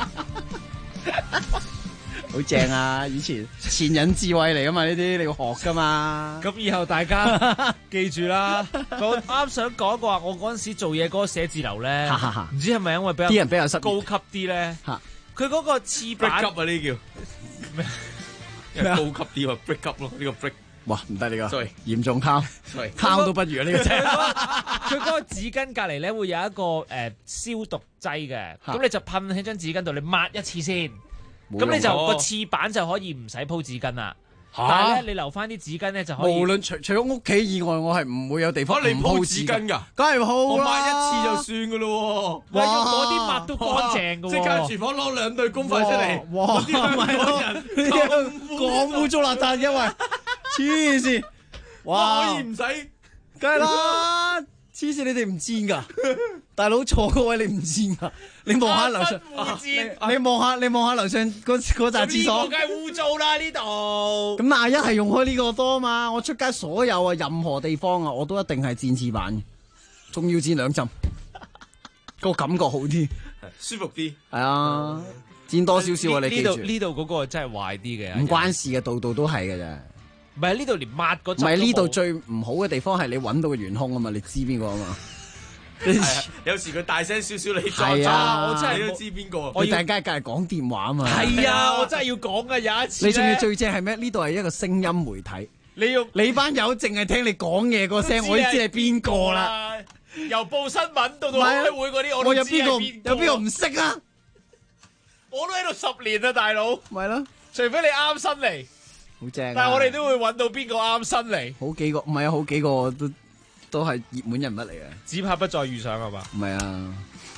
Speaker 6: 好正啊！以前人智慧嚟噶嘛，呢啲你要學噶嘛。
Speaker 8: 咁以後大家記住啦。我啱想講過話，我嗰陣時做嘢嗰個寫字樓咧，唔知係咪因為
Speaker 6: 啲人比較
Speaker 8: 高級啲咧？佢嗰個廁板
Speaker 4: break up 啊，呢叫咩？因為高級啲啊 break up 咯，呢個 break。
Speaker 6: 哇，唔得呢個，
Speaker 4: sorry，
Speaker 6: 嚴重敲都不如呢個啫。
Speaker 8: 佢嗰個紙巾隔離咧會有一個消毒劑嘅，咁你就噴喺張紙巾度，你抹一次先。咁你就個廁板就可以唔使鋪紙巾啦。但係咧，你留翻啲紙巾咧就可以。
Speaker 6: 無論除咗屋企以外，我係唔會有地方
Speaker 4: 你鋪紙巾㗎。
Speaker 6: 梗係鋪啦，
Speaker 4: 我抹一次就算㗎咯喎。
Speaker 8: 用嗰啲抹都乾淨㗎喎。
Speaker 4: 即刻廚房攞2對公筷出嚟。
Speaker 6: 哇！
Speaker 4: 啲香港人
Speaker 6: 講污糟邋遢嘅喂，黐線！哇！
Speaker 4: 可以唔使？
Speaker 6: 梗係啦。黐線，你哋唔賤噶，大佬坐嗰位你唔賤噶，你望下樓上，你望下樓上嗰紮廁所，
Speaker 8: 呢個梗係污糟啦呢度。
Speaker 6: 咁亞一係用開呢個多嘛，我出街所有啊任何地方啊，我都一定係墊廁板，仲要墊2浸，個感覺好啲，
Speaker 4: 舒服啲。
Speaker 6: 係啊，墊多少少啊，你記住。
Speaker 8: 呢度嗰個真係壞啲嘅，
Speaker 6: 唔關事嘅，度度都係嘅啫。
Speaker 8: 唔係呢度連抹嗰，
Speaker 6: 唔係呢度最唔好嘅地方係你揾到個元兇啊嘛，你知邊個啊嘛？
Speaker 4: 有時佢大聲少少，你
Speaker 6: 係啊，
Speaker 4: 我真係都知邊個。
Speaker 6: 我大家隔日講電話啊嘛。
Speaker 8: 係啊，我真係要講啊！有一次
Speaker 6: 你仲要最正係咩？呢度係一個聲音媒體，你班友淨係聽你講嘢個聲，我已經知係邊個啦。
Speaker 8: 由報新聞到開會嗰啲，我都知係邊個。
Speaker 6: 有邊個唔識啊？
Speaker 8: 我都喺度10年啦，大佬。
Speaker 6: 咪咯，
Speaker 8: 除非你啱新嚟。
Speaker 6: 好正，
Speaker 8: 但係我哋都會揾到邊個啱新嚟，
Speaker 6: 好幾個唔係啊，好幾個都係熱門人物嚟嘅，
Speaker 8: 只怕不再遇上係嘛？
Speaker 6: 唔係啊，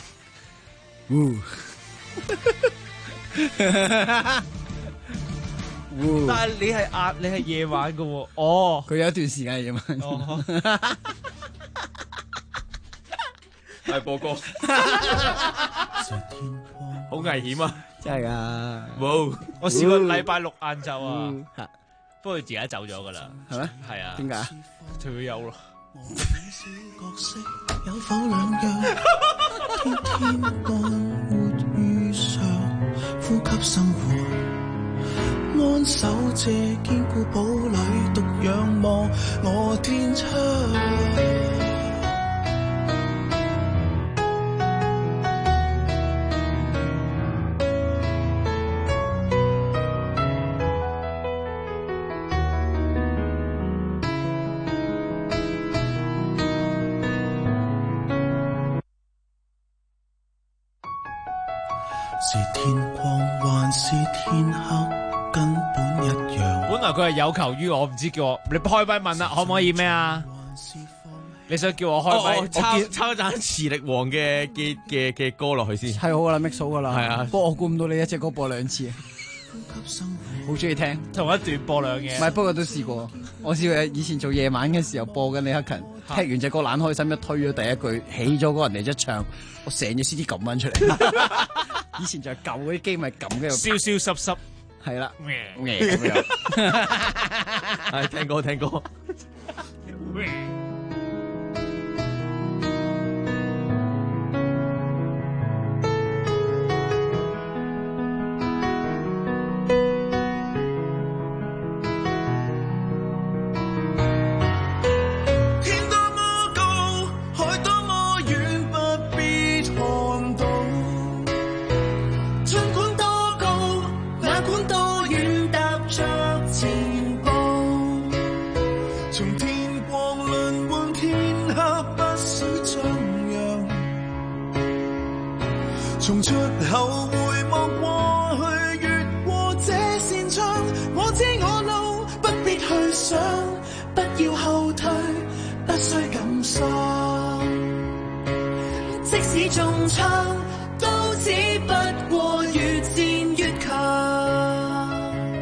Speaker 8: 但係你係夜晚㗎喎，哦，
Speaker 6: 佢有一段時間係夜晚，
Speaker 4: 係播歌，好危險啊！
Speaker 6: 真係噶，
Speaker 4: 冇，
Speaker 8: 我試過禮拜6晏晝啊，不過佢自己走咗噶啦，
Speaker 6: 係咩？
Speaker 8: 係啊，
Speaker 6: 點解？
Speaker 8: 退休咯。
Speaker 1: 有否兩樣？天天當沒遇上，呼吸生活，安守這堅固堡壘，獨仰望我天窗。是天光還是天黑，根本一樣。
Speaker 8: 本來佢係有求於我，唔知叫我你開咪問啦，可唔可以咩啊？你想叫我開咪？
Speaker 4: 我抄盞磁力王嘅歌落去先，
Speaker 6: 係好噶啦 ，mix 好噶啦。
Speaker 4: 係啊，
Speaker 6: 不過我估唔到你一隻歌播2次，好中意聽，
Speaker 8: 同一段播2嘢。
Speaker 6: 唔係，不過都試過。我試過以前做夜晚嘅時候播緊李克勤，聽完隻歌懶開心，一推咗第一句，起咗嗰人哋一唱，我成隻 CD 撳翻出嚟。以前就係舊嗰啲機咪撳嘅，
Speaker 8: 燒燒濕濕，
Speaker 6: 係啦，
Speaker 8: 咁
Speaker 6: 樣。
Speaker 4: 係聽歌聽歌。
Speaker 1: 從天光裏中槍，都只不過越戰越強。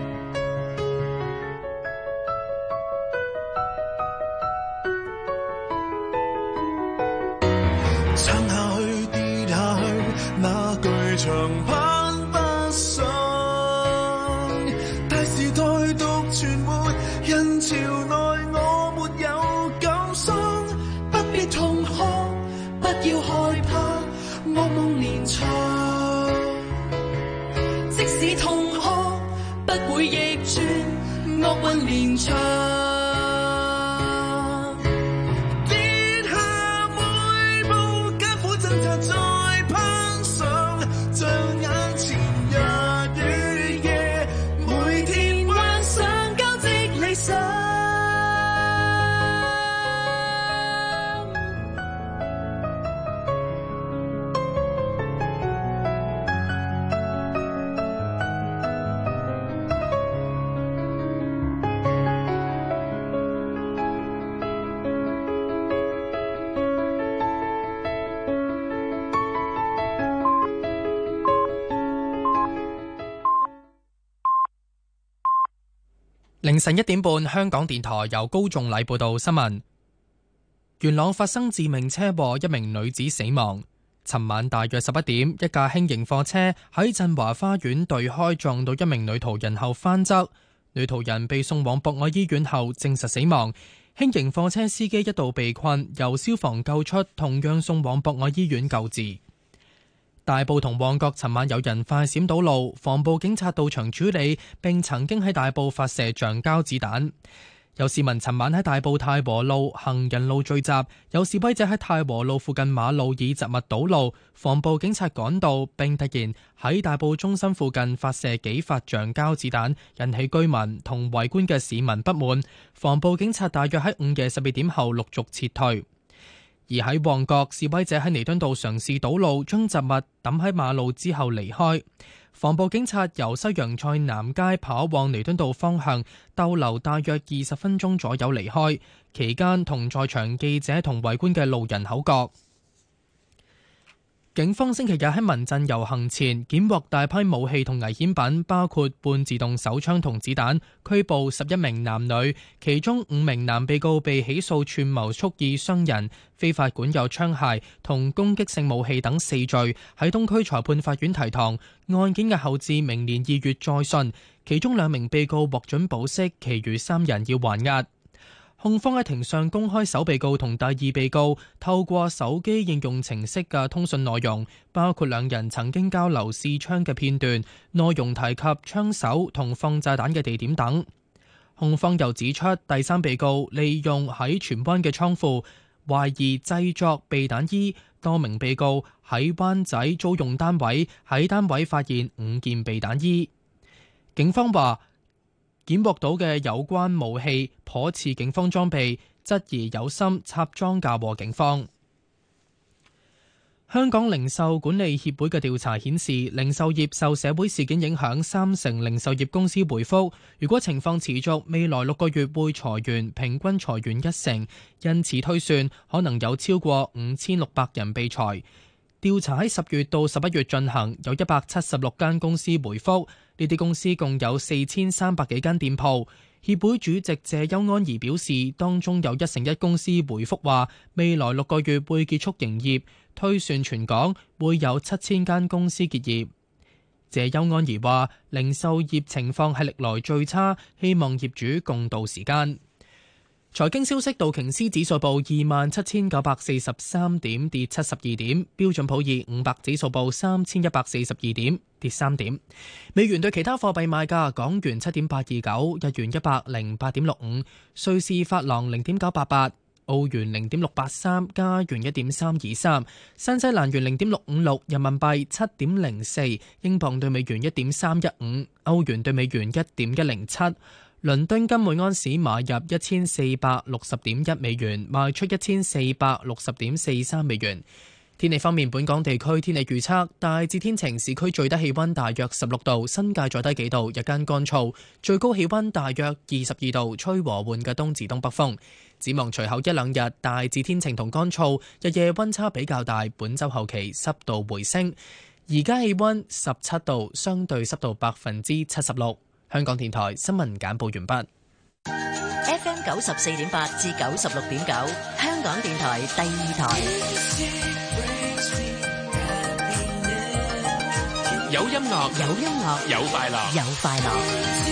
Speaker 1: 撐下去跌下去，那巨牆攀不上。大時代獨存活，人潮內我沒有感傷。不必痛哭，不要害怕，惡夢連場。即使痛哭，不會逆轉，惡運連場。
Speaker 3: 凌晨1點半，香港電台由高仲禮報道新聞。元朗發生致命車禍，一名女子死亡。尋晚大約11點，一架輕型貨車喺振華花園對開撞到一名女途人後翻側，女途人被送往博愛醫院後證實死亡。輕型貨車司機一度被困，由消防救出，同樣送往博愛醫院救治。大埔同旺角尋晚有人快閃堵路，防暴警察到場處理，並曾經喺大埔發射橡膠子彈。有市民尋晚喺大埔太和路行人路聚集，有示威者喺太和路附近馬路以雜物堵路，防暴警察趕到，並突然喺大埔中心附近發射幾發橡膠子彈，引起居民同圍觀嘅市民不滿。防暴警察大約喺午夜12點後陸續撤退。而喺旺角，示威者喺彌敦道嘗試堵路，將雜物抌喺馬路之後離開。防暴警察由西洋菜南街跑往彌敦道方向，逗留大約20分鐘左右離開，期間同在場記者同圍觀嘅路人口角。警方星期日喺民陣遊行前檢獲大批武器同危險品，包括半自動手槍同子彈，拘捕11名男女，其中5名男被告被起訴串謀蓄意傷人、非法管有槍械同攻擊性武器等4罪，喺東區裁判法院提堂，案件押後至明年2月再訊。其中2名被告獲准保釋，其餘3人要還押。控方喺庭上公開首被告同第2被告透過手機應用程式嘅通訊內容，包括2人曾經交流試槍嘅片段，內容提及槍手同放炸彈嘅地點等。控方又指出，第3被告利用喺荃灣嘅倉庫懷疑製作避彈衣，多名被告喺灣仔租用單位，喺單位發現5件避彈衣。警方話，檢獲到嘅有關武器頗似警方裝備，質疑有心插贓嫁禍警方。香港零售管理協會嘅調查顯示，零售業受社會事件影響，3成零售業公司回覆，如果情況持續，未來6個月會裁員，平均裁員1成，因此推算可能有超過5600人被裁。調查喺10月到11月進行，有176間公司回覆，呢啲公司共有4300幾間店鋪。協會主席謝邱安儀表示，當中有1成1公司回覆話，未來6個月會結束營業，推算全港會有7000間公司結業。謝邱安儀話，零售業情況係歷來最差，希望業主共度時間。財經消息，道瓊斯指數報27,943點，跌72點；標準普爾500指數報3142點，跌3點。美元對其他貨幣賣價：港元7.829，日元108.65，瑞士法郎0.988，澳元0.683，加元1.323，新西蘭元0.656，人民幣7.04，英鎊對美元1.315，歐元對美元1.107。倫敦金每安士買入1460.1美元，賣出1460.43美元。 天氣方面，本港地區天氣預測大致天晴，市區最低氣溫大約16度，新界再低幾度，日間乾燥，最高氣溫大約22度，吹和緩嘅東至東北風。展望隨後一兩日大致天晴同乾燥，日夜溫差比較大，本週後期濕度回升。而家氣溫17度，相對濕度76%。香港電台新聞簡報完畢。
Speaker 19: FM 94.8至96.9，香港電台第二台。
Speaker 23: 有音樂，
Speaker 19: 有音樂，
Speaker 23: 有快樂，
Speaker 19: 有快樂。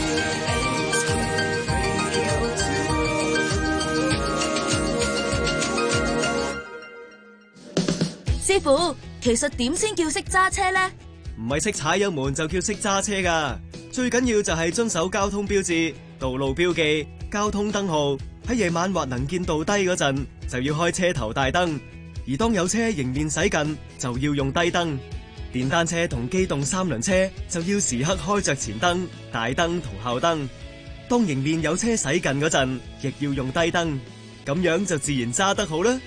Speaker 12: 師傅，其實點先叫識揸車呢？
Speaker 14: 唔係識踩油門就叫識揸車㗎，最緊要就係遵守交通標誌、道路標記、交通燈號。喺夜晚或能見度低嗰陣，就要開車頭大燈；而當有車迎面駛近，就要用低燈。電單車同機動三輪車就要時刻開着前燈、大燈同後燈。當迎面有車駛近嗰陣，亦要用低燈，咁樣就自然揸得好啦。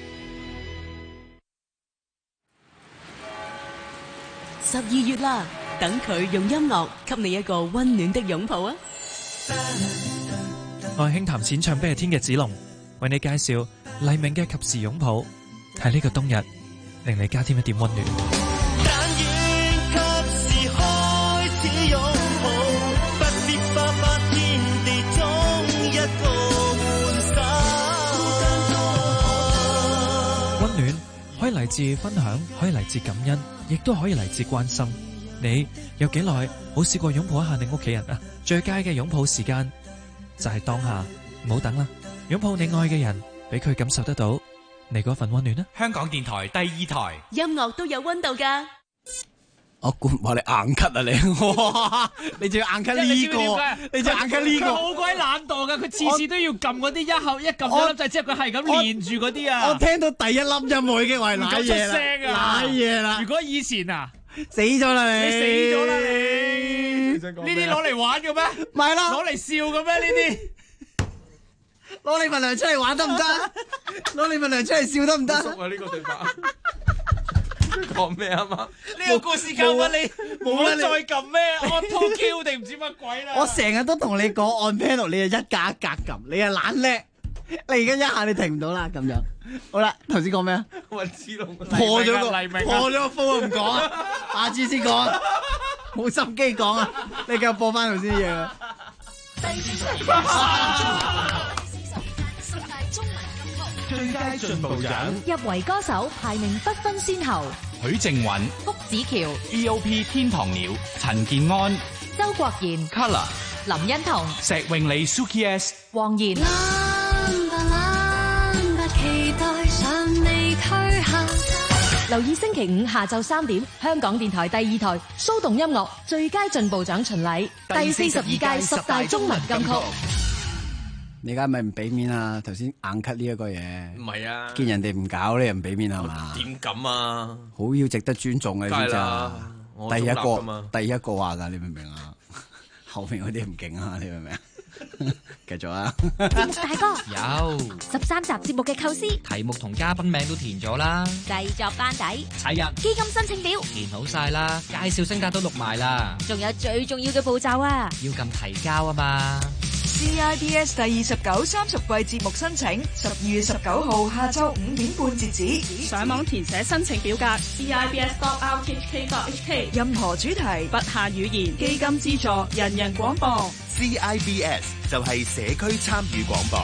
Speaker 20: 12月啦，等佢用音樂給你一個溫暖的擁抱啊！
Speaker 16: 我係輕談淺唱俾日天嘅子龍，為你介紹黎明嘅及時擁抱，喺呢個冬日令你加添一點溫暖。
Speaker 1: 但願及時開始擁抱，不必花花天地中一個換手。
Speaker 16: 溫暖可以嚟自分享，可以嚟自感恩，亦都可以嚟自關心。你有幾耐冇試過擁抱一下你屋企人啊？最佳嘅擁抱時間就係當下，唔好等啦！擁抱你愛嘅人，俾佢感受得到你嗰份溫暖啦！
Speaker 23: 香港電台第二台，
Speaker 20: 音樂都有溫度㗎。
Speaker 6: 我估話你硬咳啊你，哇！你仲要硬咳呢個，你仲要硬咳呢個，
Speaker 8: 佢好鬼懶惰噶，佢次次都要撳嗰啲一撳一粒掣之後，佢係咁連住嗰啲啊！
Speaker 6: 我聽到第一粒音我已經話瀨嘢啦，瀨嘢啦！
Speaker 8: 如果以前啊，
Speaker 6: 死咗啦你，
Speaker 8: 死咗啦你！呢啲攞嚟玩嘅咩？
Speaker 6: 咪咯，
Speaker 8: 攞嚟笑嘅咩？呢啲
Speaker 6: 攞你份糧出嚟玩得唔得？攞你份糧出嚟笑得唔得？
Speaker 4: 叔啊，呢個對白。講咩啊嘛？
Speaker 8: 呢個故事教乜你唔好再撳咩 Auto Q 定唔知乜鬼啦！
Speaker 6: 我成日都同你講按 panel， 你就一格一格撳，你係懶叻。你而家一下你停唔到啦，咁樣。好啦，頭先講咩啊？
Speaker 4: 我知咯，
Speaker 6: 破咗個風唔講啊，下次先講，冇心機講啊！你繼續播翻頭先啲嘢。
Speaker 10: 最佳進步獎入圍歌手排名不分先後，
Speaker 23: 許靖韻、
Speaker 10: 福子喬、
Speaker 23: EOP 天堂鳥、陳健安、
Speaker 10: 周國賢、
Speaker 23: Color、
Speaker 10: 林欣彤、
Speaker 23: 石詠莉 Suki S、
Speaker 10: 黃妍。留意星期五下晝3點，香港電台第二台騷動音樂最佳進步獎巡禮第42屆10大中文金曲。
Speaker 6: 你而家咪唔俾面啊？頭先硬咳呢一個嘢，
Speaker 4: 唔係啊，
Speaker 6: 見人哋唔搞你又唔俾面係嘛？
Speaker 4: 點敢啊？
Speaker 6: 好要值得尊重嘅先咋，第一個話㗎，你明唔明啊？後面嗰啲唔勁啊，你明唔明啊？繼續啊！
Speaker 10: 大哥
Speaker 23: 有
Speaker 10: 13集節目嘅構思、
Speaker 23: 題目同嘉賓名都填咗啦，
Speaker 10: 製作班底、
Speaker 23: 齊人、
Speaker 10: 基金申請表
Speaker 23: 填好晒啦，介紹聲帶都錄埋啦，
Speaker 10: 仲有最重要嘅步驟啊！
Speaker 23: 要撳提交啊嘛！
Speaker 10: CIBS 第29、30季節目申請12月19號下晝5點半截止，
Speaker 11: 上網填寫申請表格 CIBS.RTHK.HK，
Speaker 10: 任何主題
Speaker 11: 不限語言，基金資助，人人廣播。
Speaker 21: CIBS 就係社區參與廣播。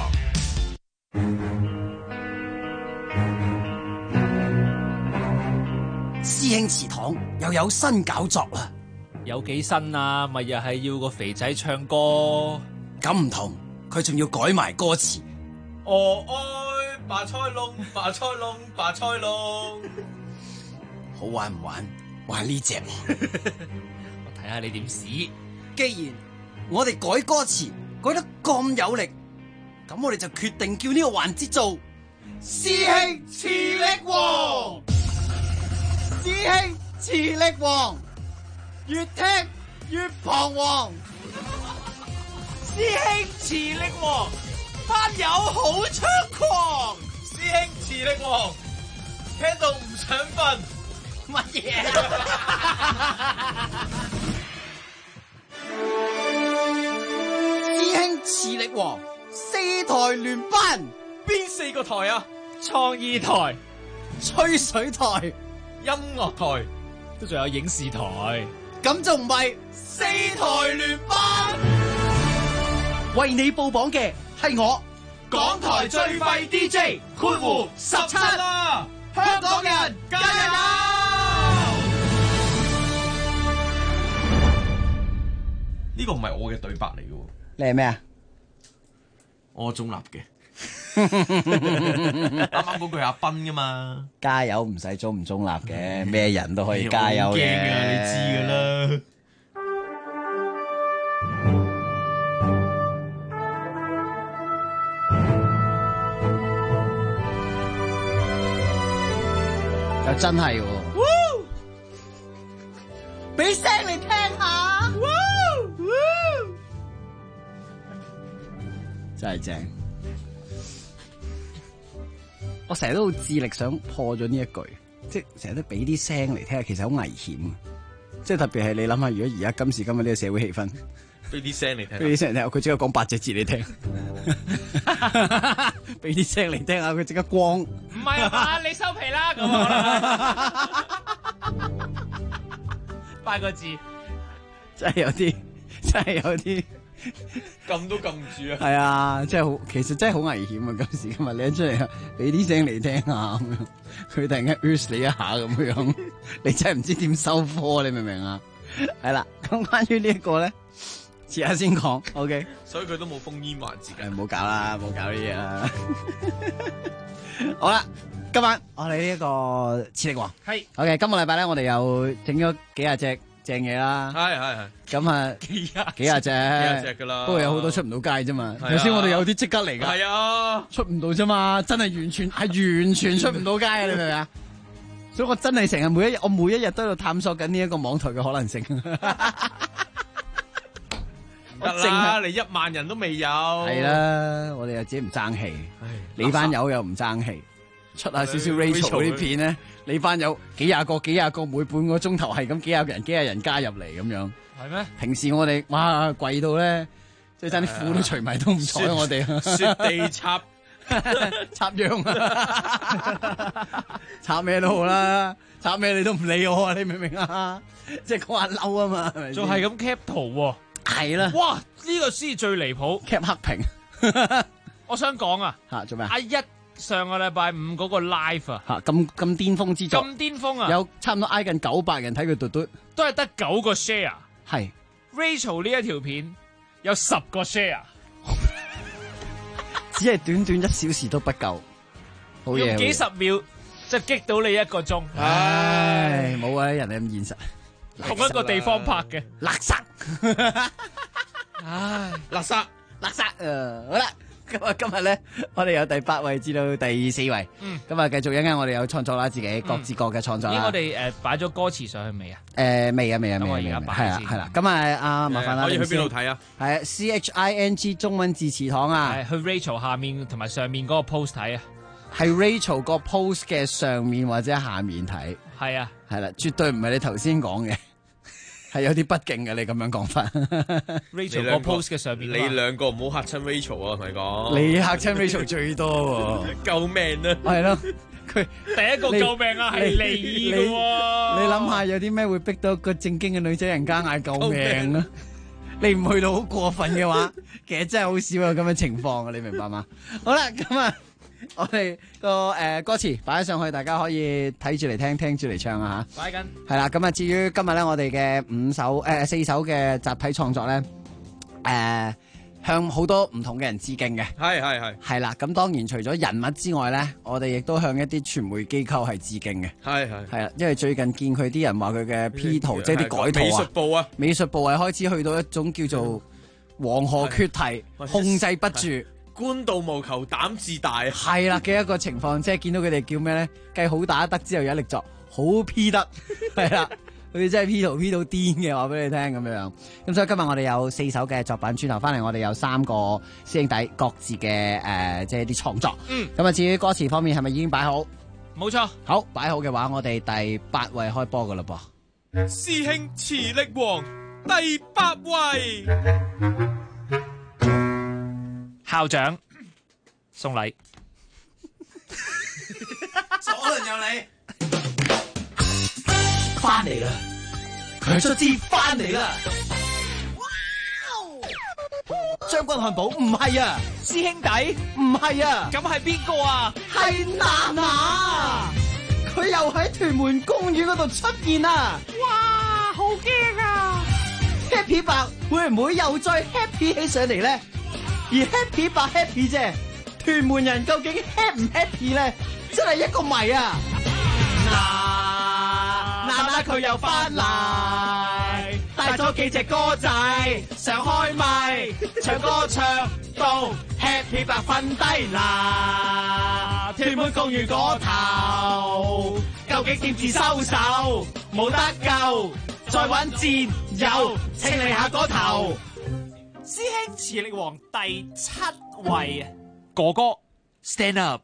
Speaker 6: 師兄祠堂又有新搞作啦！
Speaker 8: 有幾新啊？咪又係要個肥仔唱歌。
Speaker 6: 咁唔同，佢仲要改埋歌詞。
Speaker 4: 哦愛白菜窿，白菜窿，白菜窿。
Speaker 6: 好玩唔玩？玩呢隻。
Speaker 8: 我睇下你點試。
Speaker 6: 既然我哋改歌詞改得咁有力，咁我哋就決定叫呢個環節做師兄磁力王。師兄磁力王，越聽越彷徨。
Speaker 8: 師兄磁力王，班友好猖狂。
Speaker 4: 師兄磁力王， 聽到唔想瞓。
Speaker 9: 乜嘢？師兄磁力王4台聯班，
Speaker 4: 邊4個台啊？
Speaker 8: 創意台、
Speaker 9: 吹水台、
Speaker 4: 音樂台，
Speaker 8: 都仲有影視台。
Speaker 9: 咁仲唔係4台聯班？為你報榜嘅係我，
Speaker 4: 港台最廢 DJ 括弧17啦！
Speaker 9: 香港人加油！
Speaker 4: 呢個唔係我嘅對白嚟嘅喎。
Speaker 6: 你係咩啊？
Speaker 4: 我中立嘅。啱啱嗰句阿斌噶嘛？
Speaker 6: 加油唔使中唔中立嘅，咩人都可以加油嘅。
Speaker 4: 驚啊！你知噶啦。
Speaker 6: 又真係喎，
Speaker 9: 俾聲嚟聽下，
Speaker 6: 真係正。我成日都好致力想破咗呢一句，即係成日都俾啲聲嚟聽下，其實好危險。即係特別係你諗下，如果而家今時今日呢個社會氣氛，
Speaker 4: 俾啲聲嚟聽，
Speaker 6: 俾啲聲嚟聽，佢即刻講8隻字你聽，俾啲聲嚟聽下，佢即刻光。
Speaker 8: 唔係啊嘛，你收皮啦咁8個字，
Speaker 6: 真係有啲。
Speaker 4: 撳都撳唔住啊！
Speaker 6: 係啊，真係好，其實真係好危險啊！今時今日你一出嚟，俾啲聲嚟聽下咁樣，佢突然間 urge 你一下咁樣，你真係唔知點收科，你明唔明啊？係啦，咁關於呢一個咧，遲下先講 ，OK。
Speaker 4: 所以佢都冇封煙環節嘅，
Speaker 6: 唔好搞啦，唔好搞呢嘢啦。好啦，今晚我哋呢一個磁力王
Speaker 8: 係
Speaker 6: OK， 今個禮拜咧，我哋又整咗幾廿隻正嘢啦，
Speaker 4: 係，
Speaker 6: 咁啊幾廿隻
Speaker 4: 噶啦，
Speaker 6: 不過有好多出唔到街啫嘛。頭先我哋有啲即刻嚟噶，
Speaker 4: 係啊，
Speaker 6: 出唔到啫嘛，真係完全出唔到街啊！你明唔明啊？所以我真係成日每一日都喺度探索緊呢一個網台嘅可能性。
Speaker 4: 得啦，你1萬人都未有，
Speaker 6: 係啦，我哋又自己唔爭氣，你班友又唔爭氣。出下少少 Rachel 嗰啲片咧，你班有幾廿個，每半個鐘頭係咁幾廿人加入嚟咁樣。
Speaker 8: 係咩？
Speaker 6: 平時我哋哇貴到咧，即係爭啲褲都除埋都唔睬我哋。
Speaker 4: 雪地插
Speaker 6: 秧插咩都好啦，插咩你都唔理我啊！你明唔明啊？即係講下嬲啊嘛，係咪？
Speaker 8: 仲係咁 cap 圖喎，
Speaker 6: 係啦。
Speaker 8: 哇！呢個先最離譜
Speaker 6: ，cap 黑屏。
Speaker 8: 我想講啊，
Speaker 6: 做咩？
Speaker 8: 上個禮拜5嗰個 live 啊，
Speaker 6: 咁巔峰之作，
Speaker 8: 咁巔峰啊，
Speaker 6: 有差唔多挨近900人睇佢嘟嘟，
Speaker 8: 都係得9個 share，
Speaker 6: 係
Speaker 8: Rachel 呢一條片有10個 share，
Speaker 6: 只係短1小時都不夠，好嘢，
Speaker 8: 用幾十秒就激到你1個鐘，
Speaker 6: 唉，冇啊，人哋咁現實，
Speaker 8: 同一個地方拍嘅，
Speaker 6: 垃圾，
Speaker 8: 唉，
Speaker 4: 垃圾，
Speaker 6: 好啦。今日咧，我哋有第8位至到第4位，咁啊繼續一陣我哋有創作啦，自己各自各嘅創作啦。
Speaker 8: 我哋擺咗歌詞上去未啊？
Speaker 6: 未啊，係啦。咁啊，麻煩啦，
Speaker 4: 可以去邊度睇啊？
Speaker 6: 係 CHING 中文字詞堂啊，
Speaker 8: 去 Rachel 下面同埋上面嗰個 post 睇啊，
Speaker 6: 係 Rachel 個 post 嘅上面或者下面睇，
Speaker 8: 係啊，
Speaker 6: 係啦，絕對唔係你頭先講嘅。係有啲不敬嘅，你咁樣講法。
Speaker 8: Rachel 個 post 嘅上面，
Speaker 4: 你兩個唔好嚇親 Rachel 啊，同你講。
Speaker 6: 你嚇親 Rachel 最多喎，
Speaker 4: 救命啊！
Speaker 6: 係咯，佢
Speaker 8: 第一個救命啊，係你嘅喎。
Speaker 6: 你諗下有啲咩會逼到一個正經嘅女仔人家嗌救命啊？你唔去到好過分嘅話，其實真係好少有咁嘅情況啊！你明白嗎？好啦，咁啊。我哋個歌詞擺咗上去，大家可以睇住嚟聽，聽住嚟唱啊吓。
Speaker 8: 擺緊
Speaker 6: 係啦，咁啊，至於今日咧，我哋嘅4首嘅集體創作咧，向好多唔同嘅人致敬嘅。係啦，咁當然除咗人物之外咧，我哋亦都向一啲傳媒機構係致敬嘅。係啦，因為最近見佢啲人話佢嘅 P 圖，即係啲改圖美術部係開始去到一種叫做黃河缺堤，控制不住。
Speaker 4: 官道無求膽自大，
Speaker 6: 係啦嘅一個情況，即係見到佢哋叫咩咧？繼好打得之後有力作，好 P 得，係啦，佢哋真係 P 圖 P 到癲嘅，話俾你聽咁樣。咁所以今日我哋有4首嘅作品轉頭翻嚟，我哋有3個師兄弟各自嘅即係啲創作。咁啊，至於歌詞方面係咪已經擺好？
Speaker 8: 冇錯。
Speaker 6: 好，擺好嘅話，我哋第8位開波噶啦噃。
Speaker 23: 師兄磁力王第8位，
Speaker 8: 校長送禮，
Speaker 15: 左輪有你，
Speaker 9: 翻嚟啦！佢卒之翻嚟啦！將軍漢堡唔係啊，
Speaker 8: 師兄弟
Speaker 9: 唔係啊，
Speaker 8: 咁係邊個啊？
Speaker 9: 係娜娜，佢又喺屯門公園嗰度出現啊！哇，好驚啊 ！Happy 白會唔會又再 happy 起上嚟咧？而 Happy 白 happy 啫，屯門人究竟 happy 唔 happy 咧？真係一個謎啊！娜佢又翻嚟，帶咗幾隻歌仔，想開咪唱歌唱到 Happy 白瞓低啦！屯門公園嗰頭，究竟點至收手？冇得救，再揾戰友清理下嗰頭。
Speaker 8: 師兄磁力王第7位啊，哥哥 Stand Up。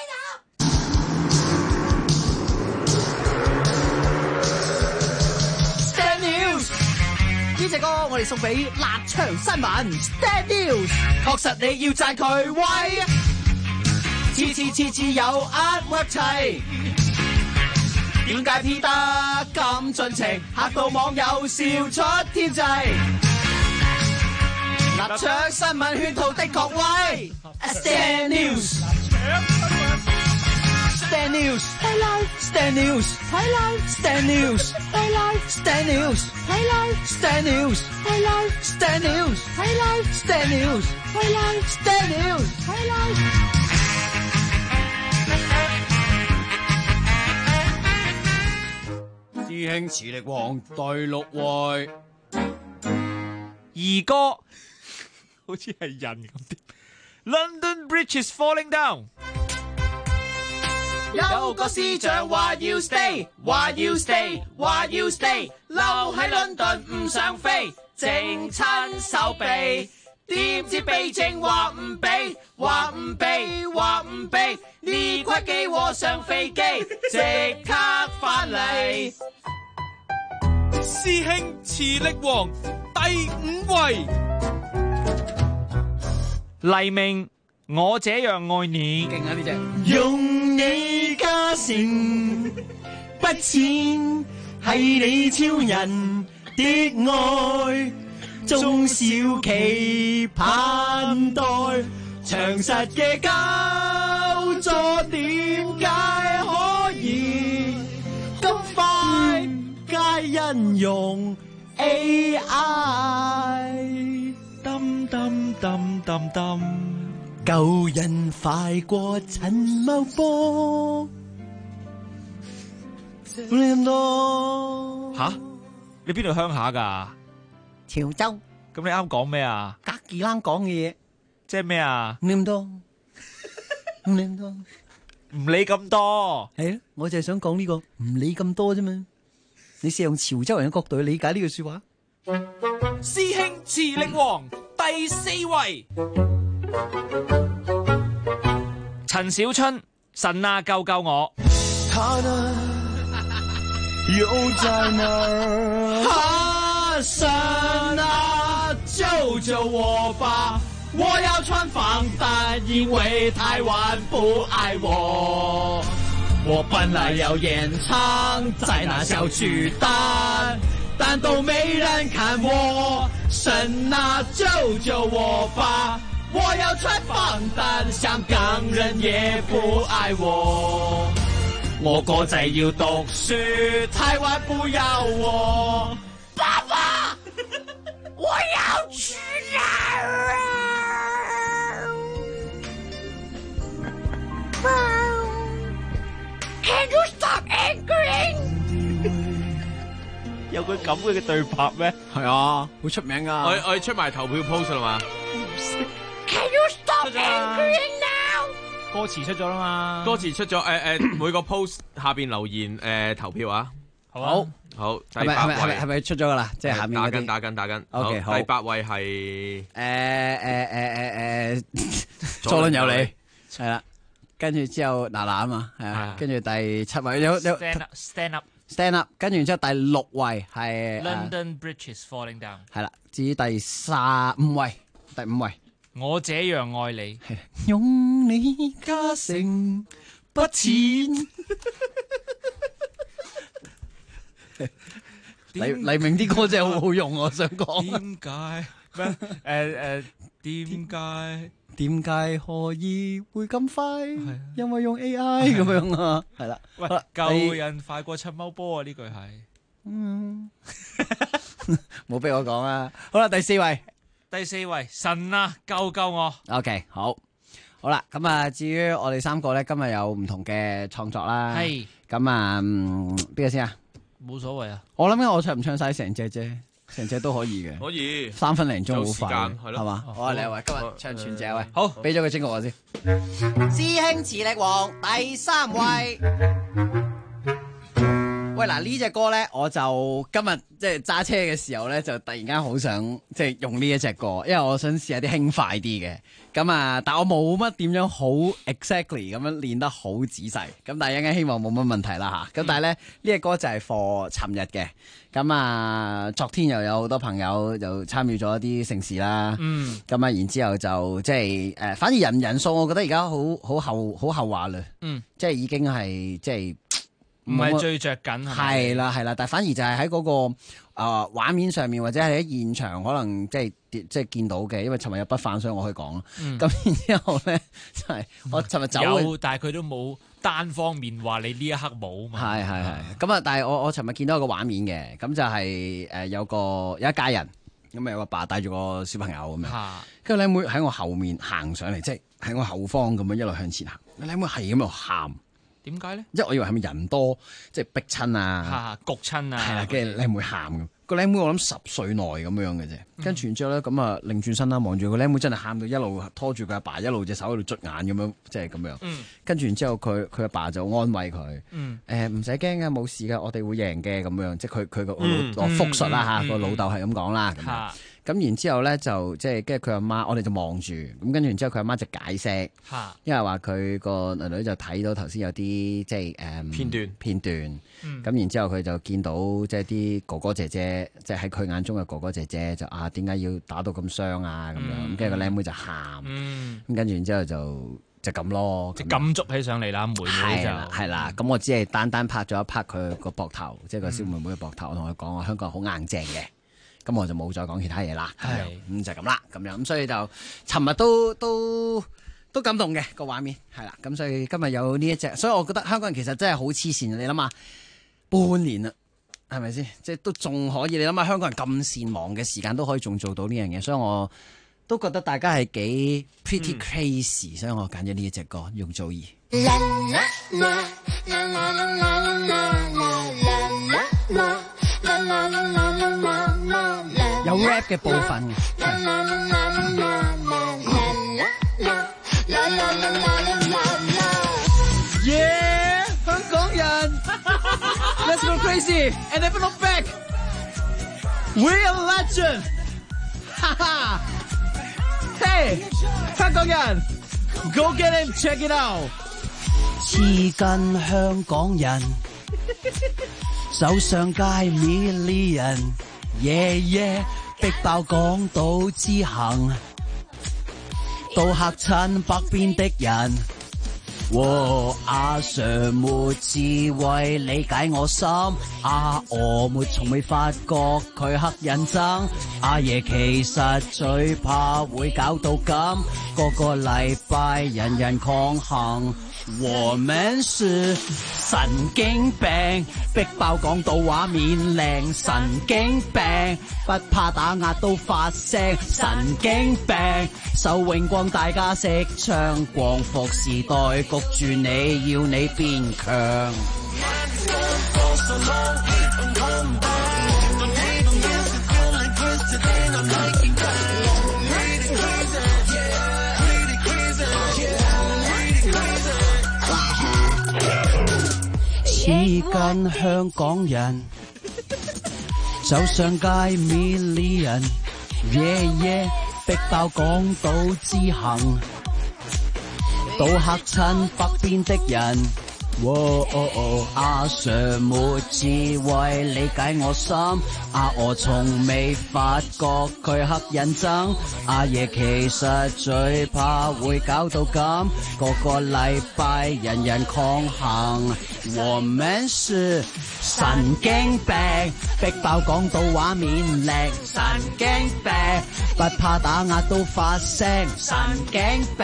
Speaker 9: 呢隻歌我哋送俾辣場新聞 Stand News， 確實你要讚佢威，次有壓屈齊，點解 P 得咁盡情，嚇到網友笑出天際？辣場新聞圈套的確威 ，Stand News。Stand News， 睇 live Stand News， 睇 live Stand News， 睇 live Stand News， 睇 live Stand News， 睇 live Stand News， 睇 live Stand News， 睇 live Stand News， 睇 live。
Speaker 15: 師兄磁力王第6位，
Speaker 8: 二哥好似係人咁啲。London Bridge is falling down。
Speaker 9: 有個市長話要 stay， 話要 stay， 話要 stay， 留喺倫敦唔想飛，整親手臂，點知被證話唔俾，話唔俾，話唔俾，呢塊機和上飛機，即刻返嚟。
Speaker 23: 師兄磁力王第5位，
Speaker 8: 黎明我這樣愛你，
Speaker 9: 勁啊呢隻。用你加成筆錢，係你超人的愛，中小企盼待長實嘅交座，點解可以咁快皆因用 AI？
Speaker 23: 噔噔噔噔噔。
Speaker 9: 舊人快過陳茂波，你咁多
Speaker 8: 吓？你邊度鄉下㗎？
Speaker 9: 潮州。
Speaker 8: 咁你啱講咩啊？
Speaker 9: 格爾蘭講嘅嘢，
Speaker 8: 即係咩啊？
Speaker 9: 唔理咁多，唔理咁多，
Speaker 8: 唔理咁多。
Speaker 9: 係啊，我就係想講呢個唔理咁多啫嘛。你試用潮州人嘅角度去理解呢句說話。
Speaker 8: 師兄磁力王第4位。陳小春，神啊救救我！
Speaker 9: 他呢又在哪兒？啊，神啊救救我吧！我要穿防彈，因為台灣不愛我。我本來要演唱在那小巨蛋，但都沒人看我。神啊救救我吧！我要穿防彈，香港人也不愛我。我個仔要讀書，台灣不要我。爸爸，我要去哪兒啊 ？Can you stop angering？
Speaker 8: 有句咁嘅對白咩？
Speaker 6: 係啊，好出名啊！
Speaker 4: 我哋出埋投票 post 啦嘛。
Speaker 9: Can you stop angering now？
Speaker 8: 歌詞出咗啦嘛，
Speaker 4: 歌詞出咗，每個 post 下邊留言投票啊，
Speaker 6: 好，
Speaker 4: 第8位
Speaker 6: 係咪出咗噶啦？即係下面嗰啲
Speaker 4: 打緊。
Speaker 6: OK， 好，
Speaker 4: 第8位係
Speaker 6: 左輪有你，係啦。 跟住之後嗱啊嘛，係啊，跟住第7位有 Stand Up， 跟住之後第6位係
Speaker 8: London Bridge is Falling Down，
Speaker 6: 係啦，至於第5位，
Speaker 8: 我這樣愛你，
Speaker 6: 用你加成不淺。黎明啲歌真係好好用，我想講。點解可以會咁快？因為用 AI 咁樣啊，係啦。
Speaker 8: 喂，舊人快過七貓波啊！呢句係，
Speaker 6: 冇俾我講啊。好啦，第4位，
Speaker 8: 神啊，救我。
Speaker 6: OK， 好啦，咁啊，至於我哋3個咧，今日有唔同嘅創作啦。係。咁啊，邊個先啊？
Speaker 8: 冇所謂啊！
Speaker 6: 我諗緊我唱唔唱晒成隻啫，成隻都可以嘅。
Speaker 4: 可以
Speaker 6: 3分零鐘好快，
Speaker 4: 係
Speaker 6: 嘛？好啊，你啊喂，今日唱全隻喂，
Speaker 8: 好，
Speaker 6: 俾咗個精我先。師兄磁力王第3位。喂，嗱呢隻歌咧，我就今日即係揸車嘅時候咧，就突然間好想即係用呢一隻歌，因為我想試下啲輕快啲嘅。咁啊，但我冇乜點樣好 exactly 咁樣練得好仔細。咁但係一陣間希望冇乜問題啦吓。咁但係咧呢隻歌就係 for 尋日嘅。咁啊，昨天又有好多朋友就參與咗一啲盛事啦。咁啊，然之後就即係反而人數，我覺得而家好後話啦。即係已經係即係。
Speaker 8: 唔係最着緊
Speaker 6: 係啦，但係反而就係喺嗰個畫面上面，或者係喺現場可能即係見到嘅，因為尋日有不返，所以我可以講咯。咁然之後咧，就係我尋日走
Speaker 8: 有，但係佢都冇單方面話你呢一刻冇嘛。
Speaker 6: 係。咁啊，但係我尋日見到一個畫面嘅，咁就係有一家人，咁啊有個爸帶住個小朋友咁樣，跟住靚妹喺我後面行上嚟，即係喺我後方咁樣一路向前行，靚妹係咁喺度喊。
Speaker 8: 點解咧？
Speaker 6: 因為我以為係咪人多，即係逼親啊、
Speaker 8: 焗親啊，
Speaker 6: 係啦，跟住靚妹喊咁。個靚妹我諗10歲內咁樣嘅啫，跟住然之後咧咁啊，擰轉身啦，望住個靚妹真係喊到一路拖住佢阿爸，一路隻手喺度捽眼咁樣，即係咁樣。跟住然之後佢阿爸就安慰佢，唔使驚嘅，冇事嘅，我哋會贏嘅咁樣，即係佢個復述啦嚇，個老豆係咁講啦。咁然之後咧就即係跟住佢阿媽，我哋就望住咁，跟住然之後佢阿媽就解釋，因為話佢個女就睇到頭先有啲即係片段，咁然之後佢就見到即係啲哥哥姐姐，即係喺佢眼中嘅哥哥姐姐就點解要打到咁傷啊咁樣，跟住個靚妹就喊，咁跟住然之後就咁咯，
Speaker 8: 即係感觸起上嚟啦，妹妹就
Speaker 6: 係啦，咁我只係單拍咗一拍佢個膊頭，即係個小妹妹嘅膊頭，我同佢講話香港好硬淨嘅。咁我就冇再講其他嘢啦，咁就咁啦，咁樣咁所以就尋日都感動嘅個畫面係啦，咁所以今日有呢一隻，所以我覺得香港人其實真係好黐線，你諗下半年啦，係咪先？即係都仲可以，你諗下香港人咁善忘嘅時間都可以仲做到呢樣嘢，所以我都覺得大家係幾 pretty crazy，所以我揀咗呢一隻歌容祖兒。有 rap 嘅部分嘅。Yeah， 香港人 ，Let's go crazy and never look back. We are legend， 哈哈。Hey， 香港人 ，Go get it, check it out。黐筋香港人，走上街 million。耶！逼爆港島之行，都嚇親北邊的人。阿 Sir 沒智慧理解我心，我沒從未發覺佢黑人憎。阿爺其實最怕會搞到咁，個禮拜人人抗衡。我們是神經病，逼爆港島畫面靚，神經病，不怕打壓都發聲，神經病，受榮光大家識唱，光復時代焗住你要你變強。黐筋香港人，走上街 million， 耶！逼爆港島之行， 都嚇親北邊的人。阿 Sir 沒智慧理解我心，我從未發覺佢黑人憎。阿爺其實最怕會搞到咁，個禮拜人人抗衡。我們是神經病，逼爆講到畫面靚。神經病，不怕打壓都發聲。神經病，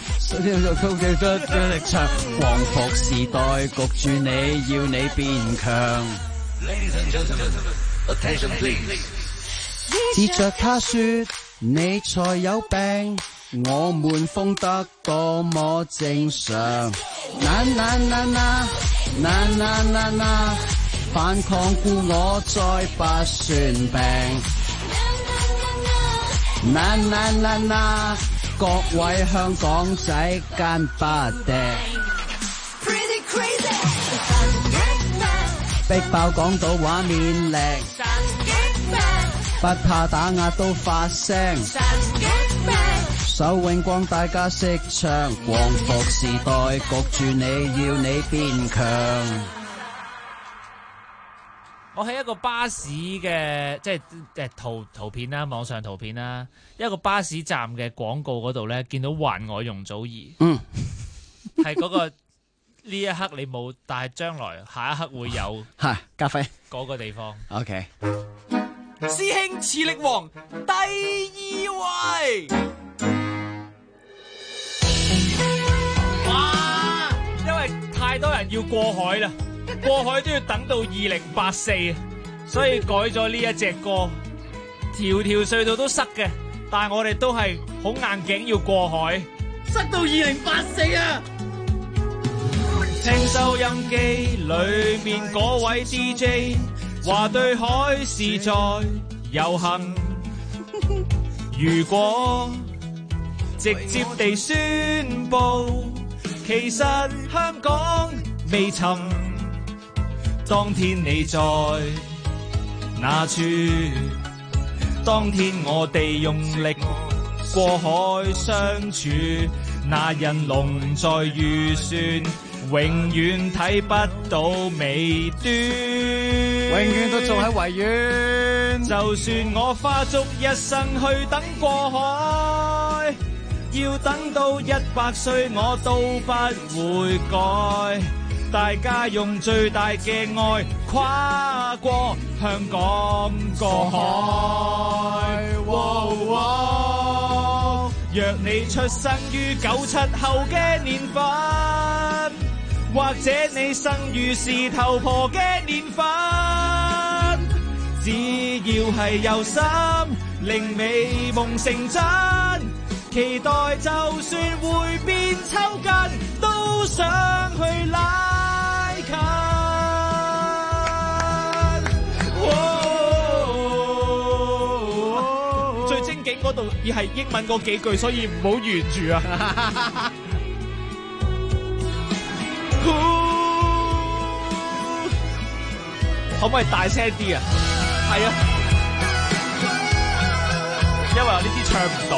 Speaker 6: 力場光復時代。焗住你，要你變強。指着他說你才有病，我們瘋得多麼正常。反抗故我再不算病。各位香港仔奸不敵。逼爆講到畫面靚，不怕打壓都發聲，手永光大家識唱，光復時代焗住你，要你變強。
Speaker 8: 我喺一個巴士嘅即係圖片啦，網上圖片啦，一個巴士站嘅廣告嗰度咧，見到還我容祖兒，係嗰個。呢一刻你冇，但係將來下一刻會有。
Speaker 6: 係咖啡
Speaker 8: 嗰個地方。
Speaker 6: OK。
Speaker 8: 師兄磁力王第2位。哇！因為太多人要過海啦，過海都要等到2084，所以改咗呢一隻歌。條條隧道都塞嘅，但係我哋都係好硬頸要過海，塞到2084啊！聽收音機裏面嗰位 DJ 話對海是在遊行，如果直接地宣佈，其實香港未沉，當天你在哪處？當天我哋用力過海相處，那人龍在預算。永遠睇不到尾端，
Speaker 6: 永遠都仲喺維園。
Speaker 8: 就算我花足一生去等過海，要等到100歲我都不會改。大家用最大嘅愛跨過香港過海。若你出生於97後嘅年份，或者你生於事頭婆嘅年份，只要係有心，令美夢成真，期待就算會變抽筋，都想去拉近。最精警嗰度要係英文嗰幾句，所以唔好沿住啊！可唔可以大聲啲啊？係啊，因為我呢啲唱唔到。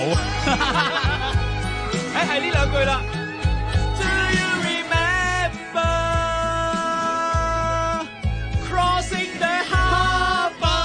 Speaker 8: 係呢兩句啦。Do you remember crossing the harbour？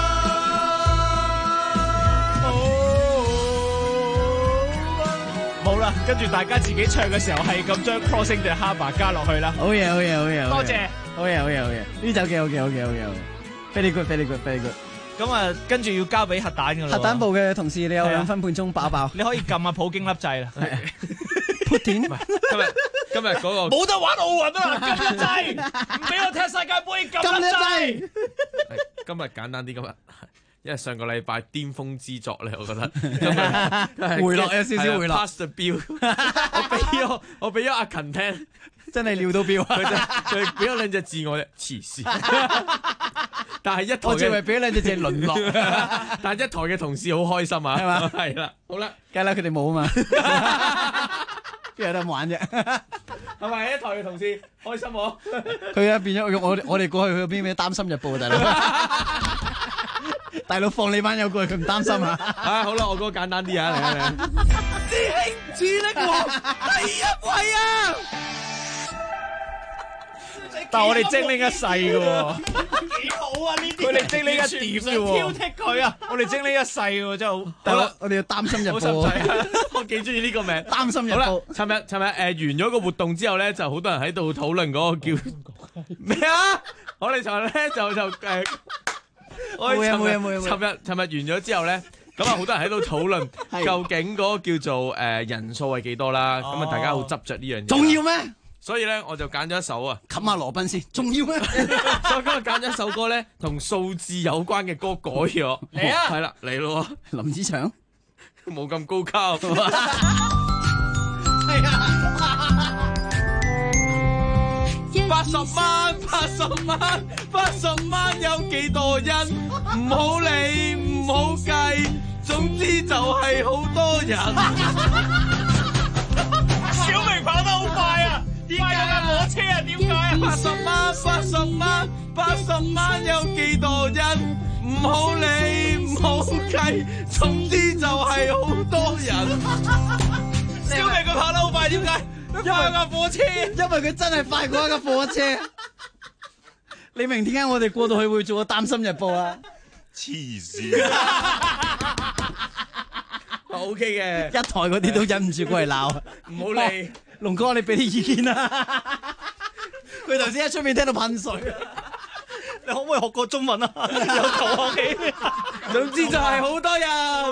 Speaker 8: 冇啦，跟住大家自己唱嘅時候係咁將 crossing the harbour 加落去啦。
Speaker 6: 好嘢，好嘢，好嘢，
Speaker 8: 多謝。
Speaker 6: 好嘢，好嘢，好嘢！呢首嘅，好嘅，好嘅，好嘅，very good，very good，very good。
Speaker 8: 咁啊，跟住要交俾核彈噶啦。
Speaker 6: 核彈部嘅同事，你有2分半鐘爆爆。
Speaker 8: 你可以撳下普京粒掣啦。
Speaker 6: Putin，
Speaker 4: 今日嗰個
Speaker 8: 冇得玩奧運啊！撳粒掣，唔俾我踢世界盃，撳粒掣。
Speaker 4: 今日簡單啲，今日。因為上個禮拜巔峰之作咧，我覺得
Speaker 6: 回落有少少回落。
Speaker 4: Pass the bill， 我俾咗阿勤聽，
Speaker 6: 真係料到標啊！
Speaker 4: 佢俾咗2隻字我啫，黐線。但係一台
Speaker 6: 我淨係俾2隻字淪落。
Speaker 4: 但係一台嘅同事好開心啊，係嘛？係啦，好啦，
Speaker 6: 梗係啦，佢哋冇啊嘛，邊有得玩啫？
Speaker 8: 係咪一台嘅同事開心我？
Speaker 6: 佢啊變咗我哋過去去邊咩擔心日報大佬。 大佬放你班友過去，佢唔擔心啊！
Speaker 4: 好啦，我嗰個簡單啲啊，嚟啊嚟！
Speaker 9: 師兄主力王第一位啊！
Speaker 8: 但係我哋精靈一世嘅喎，
Speaker 9: 幾好啊呢啲！
Speaker 8: 佢哋精靈一點嘅喎，
Speaker 9: 挑剔佢啊！
Speaker 8: 我哋精靈一世嘅喎，真係好。
Speaker 6: 好啦，我哋要擔心日
Speaker 4: 好心
Speaker 6: 報啊！
Speaker 4: 仔，我幾中意呢個名，
Speaker 6: 擔心日
Speaker 4: 好啦
Speaker 6: 報。
Speaker 4: 尋日完咗個活動之後咧，就好多人喺度討論嗰個叫咩啊？我哋尋日咧就我哋
Speaker 6: 冇嘢
Speaker 4: 尋日完咗之後咧，咁啊好多人喺度討論究竟嗰個叫做人數係幾多啦？咁啊大家好執着呢樣嘢。
Speaker 6: 重要咩？
Speaker 4: 所以咧我就揀咗一首啊，
Speaker 6: 冚下羅賓先，重要咩？
Speaker 4: 所以今日揀咗一首歌咧，同數字有關嘅歌改咗。
Speaker 8: 嚟啊！
Speaker 4: 係啦，嚟咯！
Speaker 6: 林子祥
Speaker 4: 冇咁高級。
Speaker 6: 係啊
Speaker 4: ！80萬，80萬，80萬有幾多人？唔好理，唔好計，總之就係好多人。
Speaker 8: 小明跑得好快啊！點解有架火車啊？點解啊
Speaker 4: ？80萬，80萬，80萬有幾多人？唔好理，唔好計，總之就係好多人。
Speaker 8: 小明佢跑得好快，點解？因為架火車，
Speaker 6: 因為佢真係快過一架火車。你明點解我哋過到去會做個擔心日報啊？
Speaker 23: 黐線
Speaker 4: ，OK 嘅，
Speaker 6: 一台嗰啲都忍唔住過嚟鬧，
Speaker 4: 唔好理。
Speaker 6: 龍哥，你俾啲意見啦。佢頭先喺出面聽到噴水，
Speaker 8: 你可唔可以學個中文啊？有頭學起，
Speaker 4: 總之就係好多人。